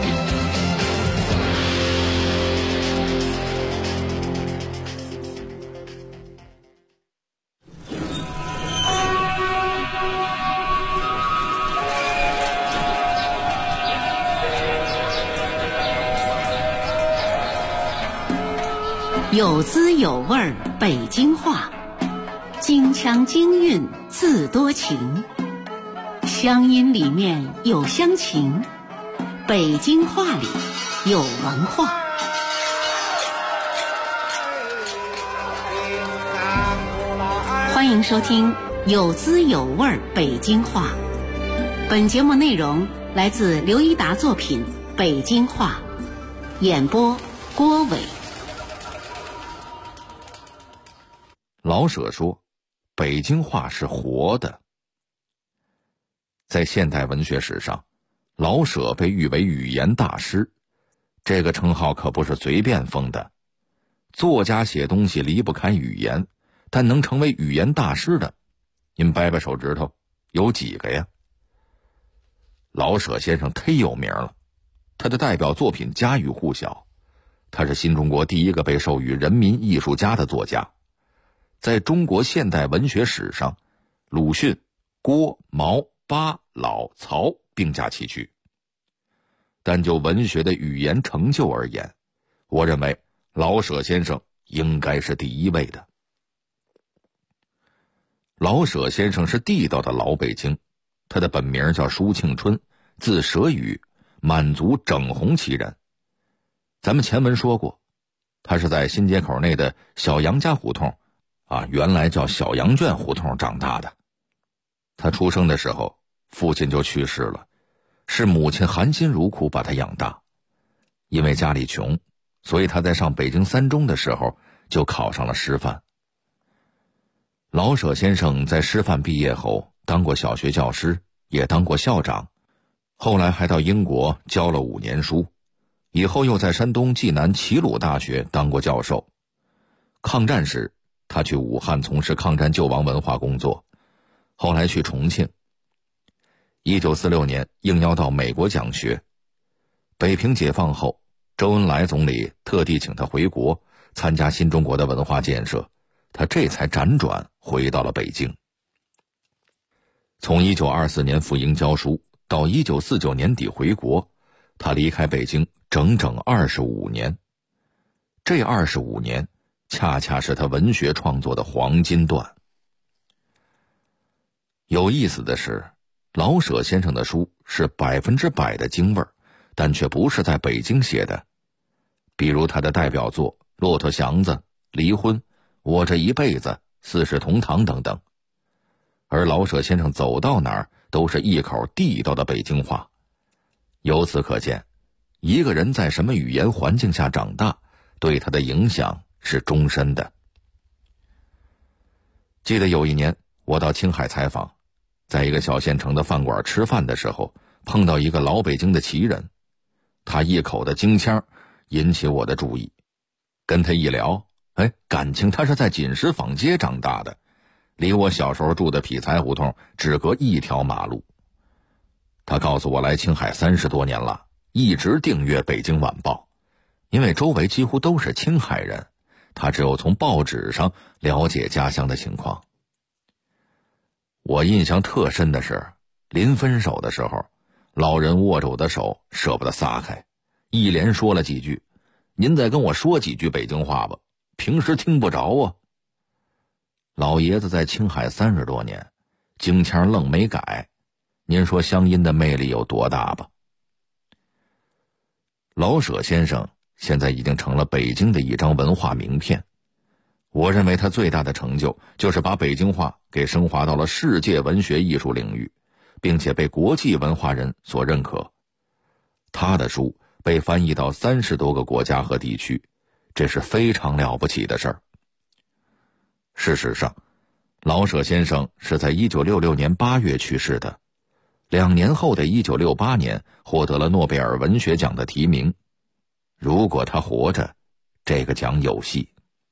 有滋有味儿北京话，京腔京韵字多情，乡音里面有乡情，北京话里有文化。欢迎收听有滋有味儿北京话。本节目内容来自刘一达作品《北京话》，演播郭伟。 老舍说，北京话是活的。在现代文学史上，老舍被誉为语言大师，这个称号可不是随便封的。作家写东西离不开语言，但能成为语言大师的，您掰掰手指头，有几个呀？老舍先生忒有名了，他的代表作品家喻户晓，他是新中国第一个被授予人民艺术家的作家。在中国现代文学史上，鲁迅、郭、毛、巴、老、曹并驾齐驱。但就文学的语言成就而言，我认为老舍先生应该是第一位的。老舍先生是地道的老北京，他的本名叫舒庆春，字舍宇，满族整红旗人。咱们前文说过，他是在新街口内的小杨家胡同原来叫小羊圈胡同长大的。他出生的时候，父亲就去世了，是母亲含辛茹苦把他养大。因为家里穷，所以他在上北京3中的时候就考上了师范。老舍先生在师范毕业后， 当过小学教师，也当过校长，后来还到英国教了5年书，以后又在山东济南齐鲁大学当过教授。抗战时，他去武汉从事抗战救亡文化工作，后来去重庆。1946年应邀到美国讲学。北平解放后，周恩来总理特地请他回国参加新中国的文化建设，他这才辗转回到了北京。从1924年赴英教书到1949年底回国，他离开北京整整25年。这25年恰恰是他文学创作的黄金段。有意思的是，老舍先生的书是100%的京味儿，但却不是在北京写的。比如他的代表作《骆驼祥子》《离婚》《我这一辈子》《四世同堂》等等。而老舍先生走到哪儿都是一口地道的北京话。由此可见，一个人在什么语言环境下长大，对他的影响是终身的。记得有一年我到青海采访，在一个小县城的饭馆吃饭的时候，碰到一个老北京的奇人，他一口的京腔引起我的注意。跟他一聊，感情他是在锦石坊街长大的，离我小时候住的匹才胡同只隔一条马路。他告诉我来青海30多年了，一直订阅《北京晚报》，因为周围几乎都是青海人，他只有从报纸上了解家乡的情况。我印象特深的是，临分手的时候，老人握着我的手舍不得撒开，一连说了几句：“您再跟我说几句北京话吧，平时听不着啊。”老爷子在青海30多年，京腔愣没改，您说乡音的魅力有多大吧？老舍先生现在已经成了北京的一张文化名片。我认为他最大的成就就是把北京话给升华到了世界文学艺术领域，并且被国际文化人所认可。他的书被翻译到30多个国家和地区，这是非常了不起的事儿。事实上，老舍先生是在1966年8月去世的，2年后的1968年获得了诺贝尔文学奖的提名。如果他活着，这个奖有戏。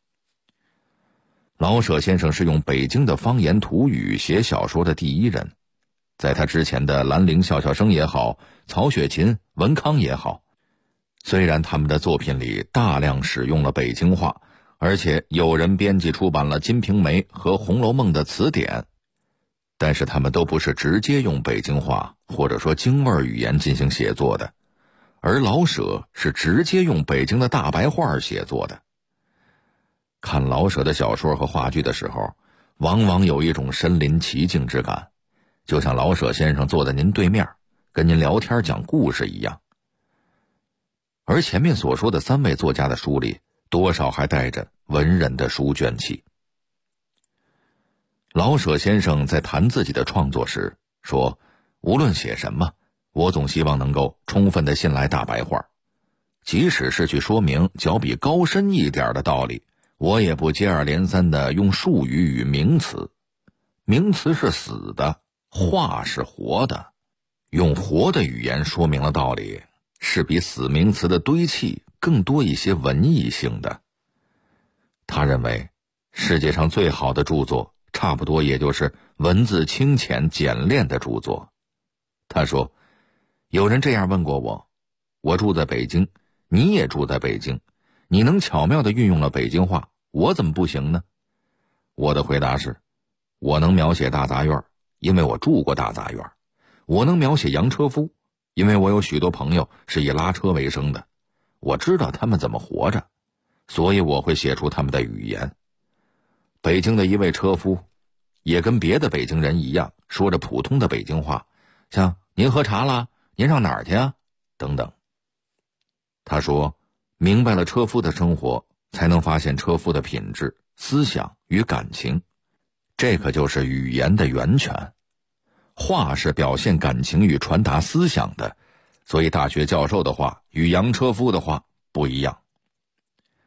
老舍先生是用北京的方言土语写小说的第一人，在他之前的兰陵笑笑生也好，曹雪芹、文康也好，虽然他们的作品里大量使用了北京话，而且有人编辑出版了《金瓶梅》和《红楼梦》的词典，但是他们都不是直接用北京话或者说京味语言进行写作的，而老舍是直接用北京的大白话写作的。看老舍的小说和话剧的时候，往往有一种身临其境之感，就像老舍先生坐在您对面，跟您聊天讲故事一样。而前面所说的3位作家的书里，多少还带着文人的书卷气。老舍先生在谈自己的创作时说，无论写什么，我总希望能够充分地信赖大白话，即使是去说明较比高深一点的道理，我也不接二连三地用术语与名词。名词是死的，话是活的，用活的语言说明了道理，是比死名词的堆砌更多一些文艺性的。他认为，世界上最好的著作，差不多也就是文字清浅简练的著作。他说，有人这样问过我，我住在北京，你也住在北京，你能巧妙地运用了北京话，我怎么不行呢？我的回答是，我能描写大杂院，因为我住过大杂院；我能描写洋车夫，因为我有许多朋友是以拉车为生的，我知道他们怎么活着，所以我会写出他们的语言。北京的一位车夫也跟别的北京人一样，说着普通的北京话，像您喝茶啦，您上哪儿去啊等等。他说，明白了车夫的生活，才能发现车夫的品质、思想与感情，这可就是语言的源泉。话是表现感情与传达思想的，所以大学教授的话与洋车夫的话不一样。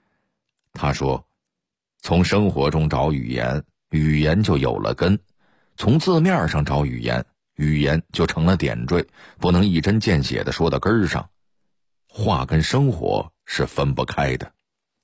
他说，从生活中找语言，语言就有了根， 从字面上找语言，语言就成了点缀，不能一针见血地说到根儿上。话跟生活是分不开的。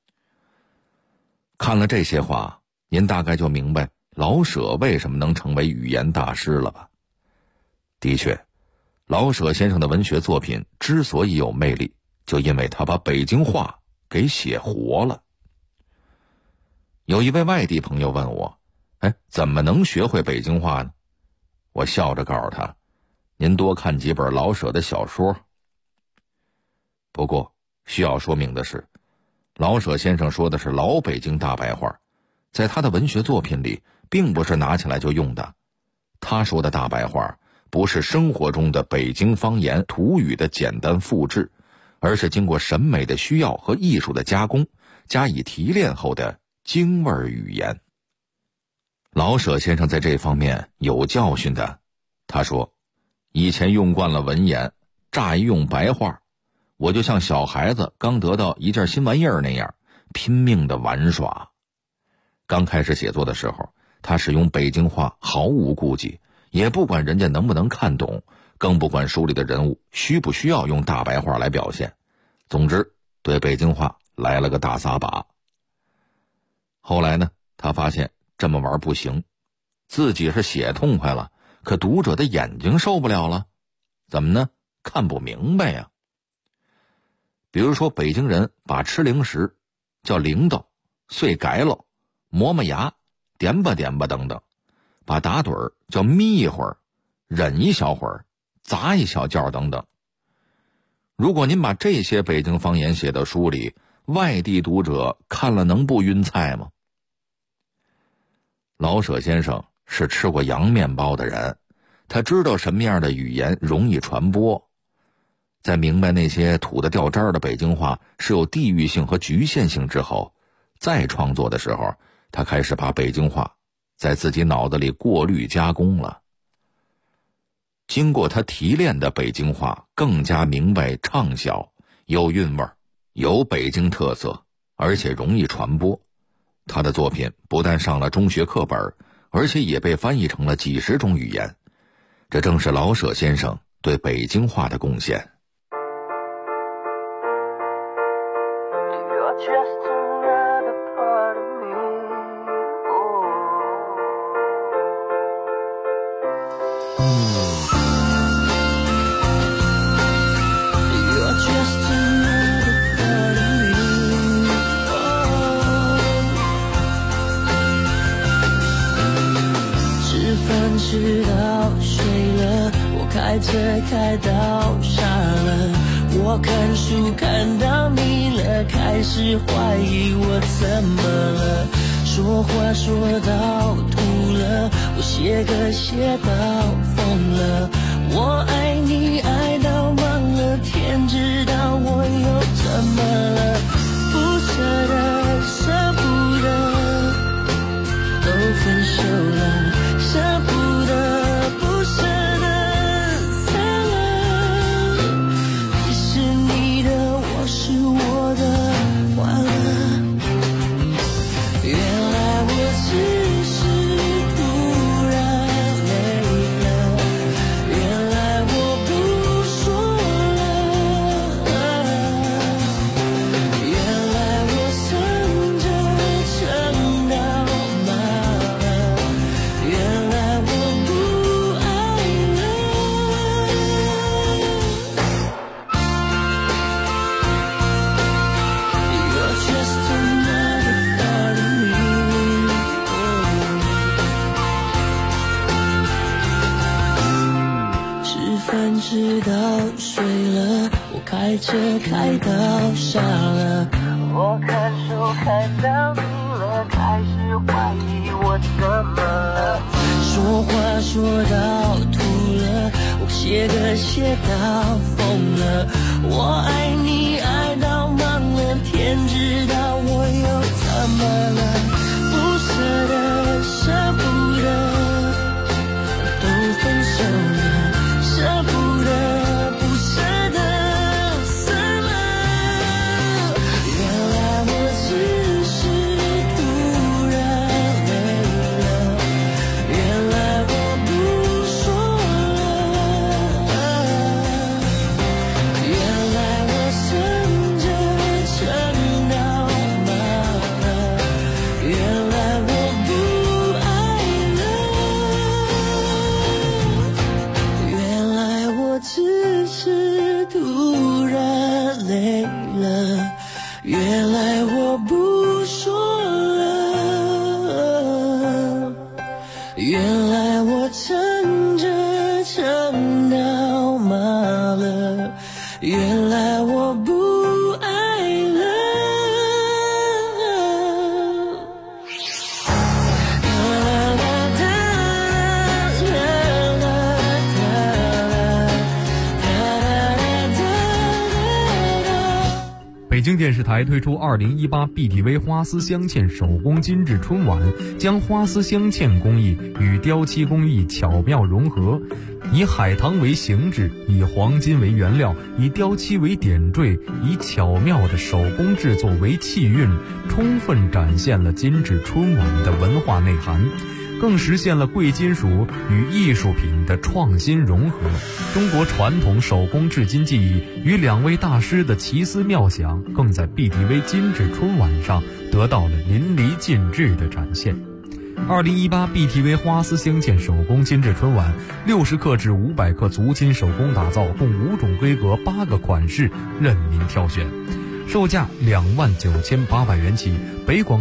看了这些话，您大概就明白老舍为什么能成为语言大师了吧？的确，老舍先生的文学作品之所以有魅力，就因为他把北京话给写活了。有一位外地朋友问我，怎么能学会北京话呢？我笑着告诉他，您多看几本老舍的小说。不过需要说明的是，老舍先生说的是老北京大白话，在他的文学作品里并不是拿起来就用的。他说的大白话不是生活中的北京方言土语的简单复制，而是经过审美的需要和艺术的加工，加以提炼后的京味语言。老舍先生在这方面有教训的。他说，以前用惯了文言，乍一用白话，我就像小孩子刚得到一件新玩意儿那样，拼命的玩耍。刚开始写作的时候，他使用北京话毫无顾忌，也不管人家能不能看懂，更不管书里的人物需不需要用大白话来表现。总之，对北京话来了个大撒把。后来呢，他发现这么玩不行，自己是写痛快了，可读者的眼睛受不了了。怎么呢？看不明白呀。比如说，北京人把吃零食叫铃铛、碎改喽、磨磨牙、点吧点吧等等，把打盹儿叫眯一会儿、忍一小会儿、砸一小觉等等。如果您把这些北京方言写到书里，外地读者看了能不晕菜吗？老舍先生是吃过洋面包的人，他知道什么样的语言容易传播。在明白那些土得掉渣的北京话是有地域性和局限性之后，再创作的时候，他开始把北京话在自己脑子里过滤加工了。经过他提炼的北京话更加明白畅销，有韵味，有北京特色，而且容易传播。他的作品不但上了中学课本，而且也被翻译成了几十种语言。这正是老舍先生对北京话的贡献。 吃到睡了，我开车开到傻了，我看书看到腻了，开始怀疑我怎么了，说话说到吐了，我写歌写到疯了，我爱你爱到忘了，天知道我又怎么了，不舍得舍不得都分手了，舍不得不舍得散了，你是你的，我是我的，完了，原来我只是突然累了，原来我不说了，原来我撑着撑到麻了，原来我不爱了。You're just another part of me. 吃饭吃到睡了，我开车开到傻了，我看书看到腻了，开始怀疑我怎么了，说话说到吐了，我写歌写到疯了，我爱你爱到忘了，天知道我又怎么了，不舍得舍不得都分手了，舍不得不舍得散了，原来我只是突然累了，原来我原来我不爱了。 北京电视台推出2018 BTV 花丝镶嵌手工精致春晚，将花丝镶嵌工艺与雕漆工艺巧妙融合，以海棠为形制，以黄金为原料，以雕漆为点缀，以巧妙的手工制作为气韵，充分展现了精致春晚的文化内涵，更实现了贵金属与艺术品的创新融合。中国传统手工制金技艺与两位大师的奇思妙想，更在 BTV 精致春晚上得到了淋漓尽致的展现。2018 BTV 花丝镶嵌手工精致春晚，60克至500克足金手工打造，共5种规格8个款式任您挑选，售价29800元起。北广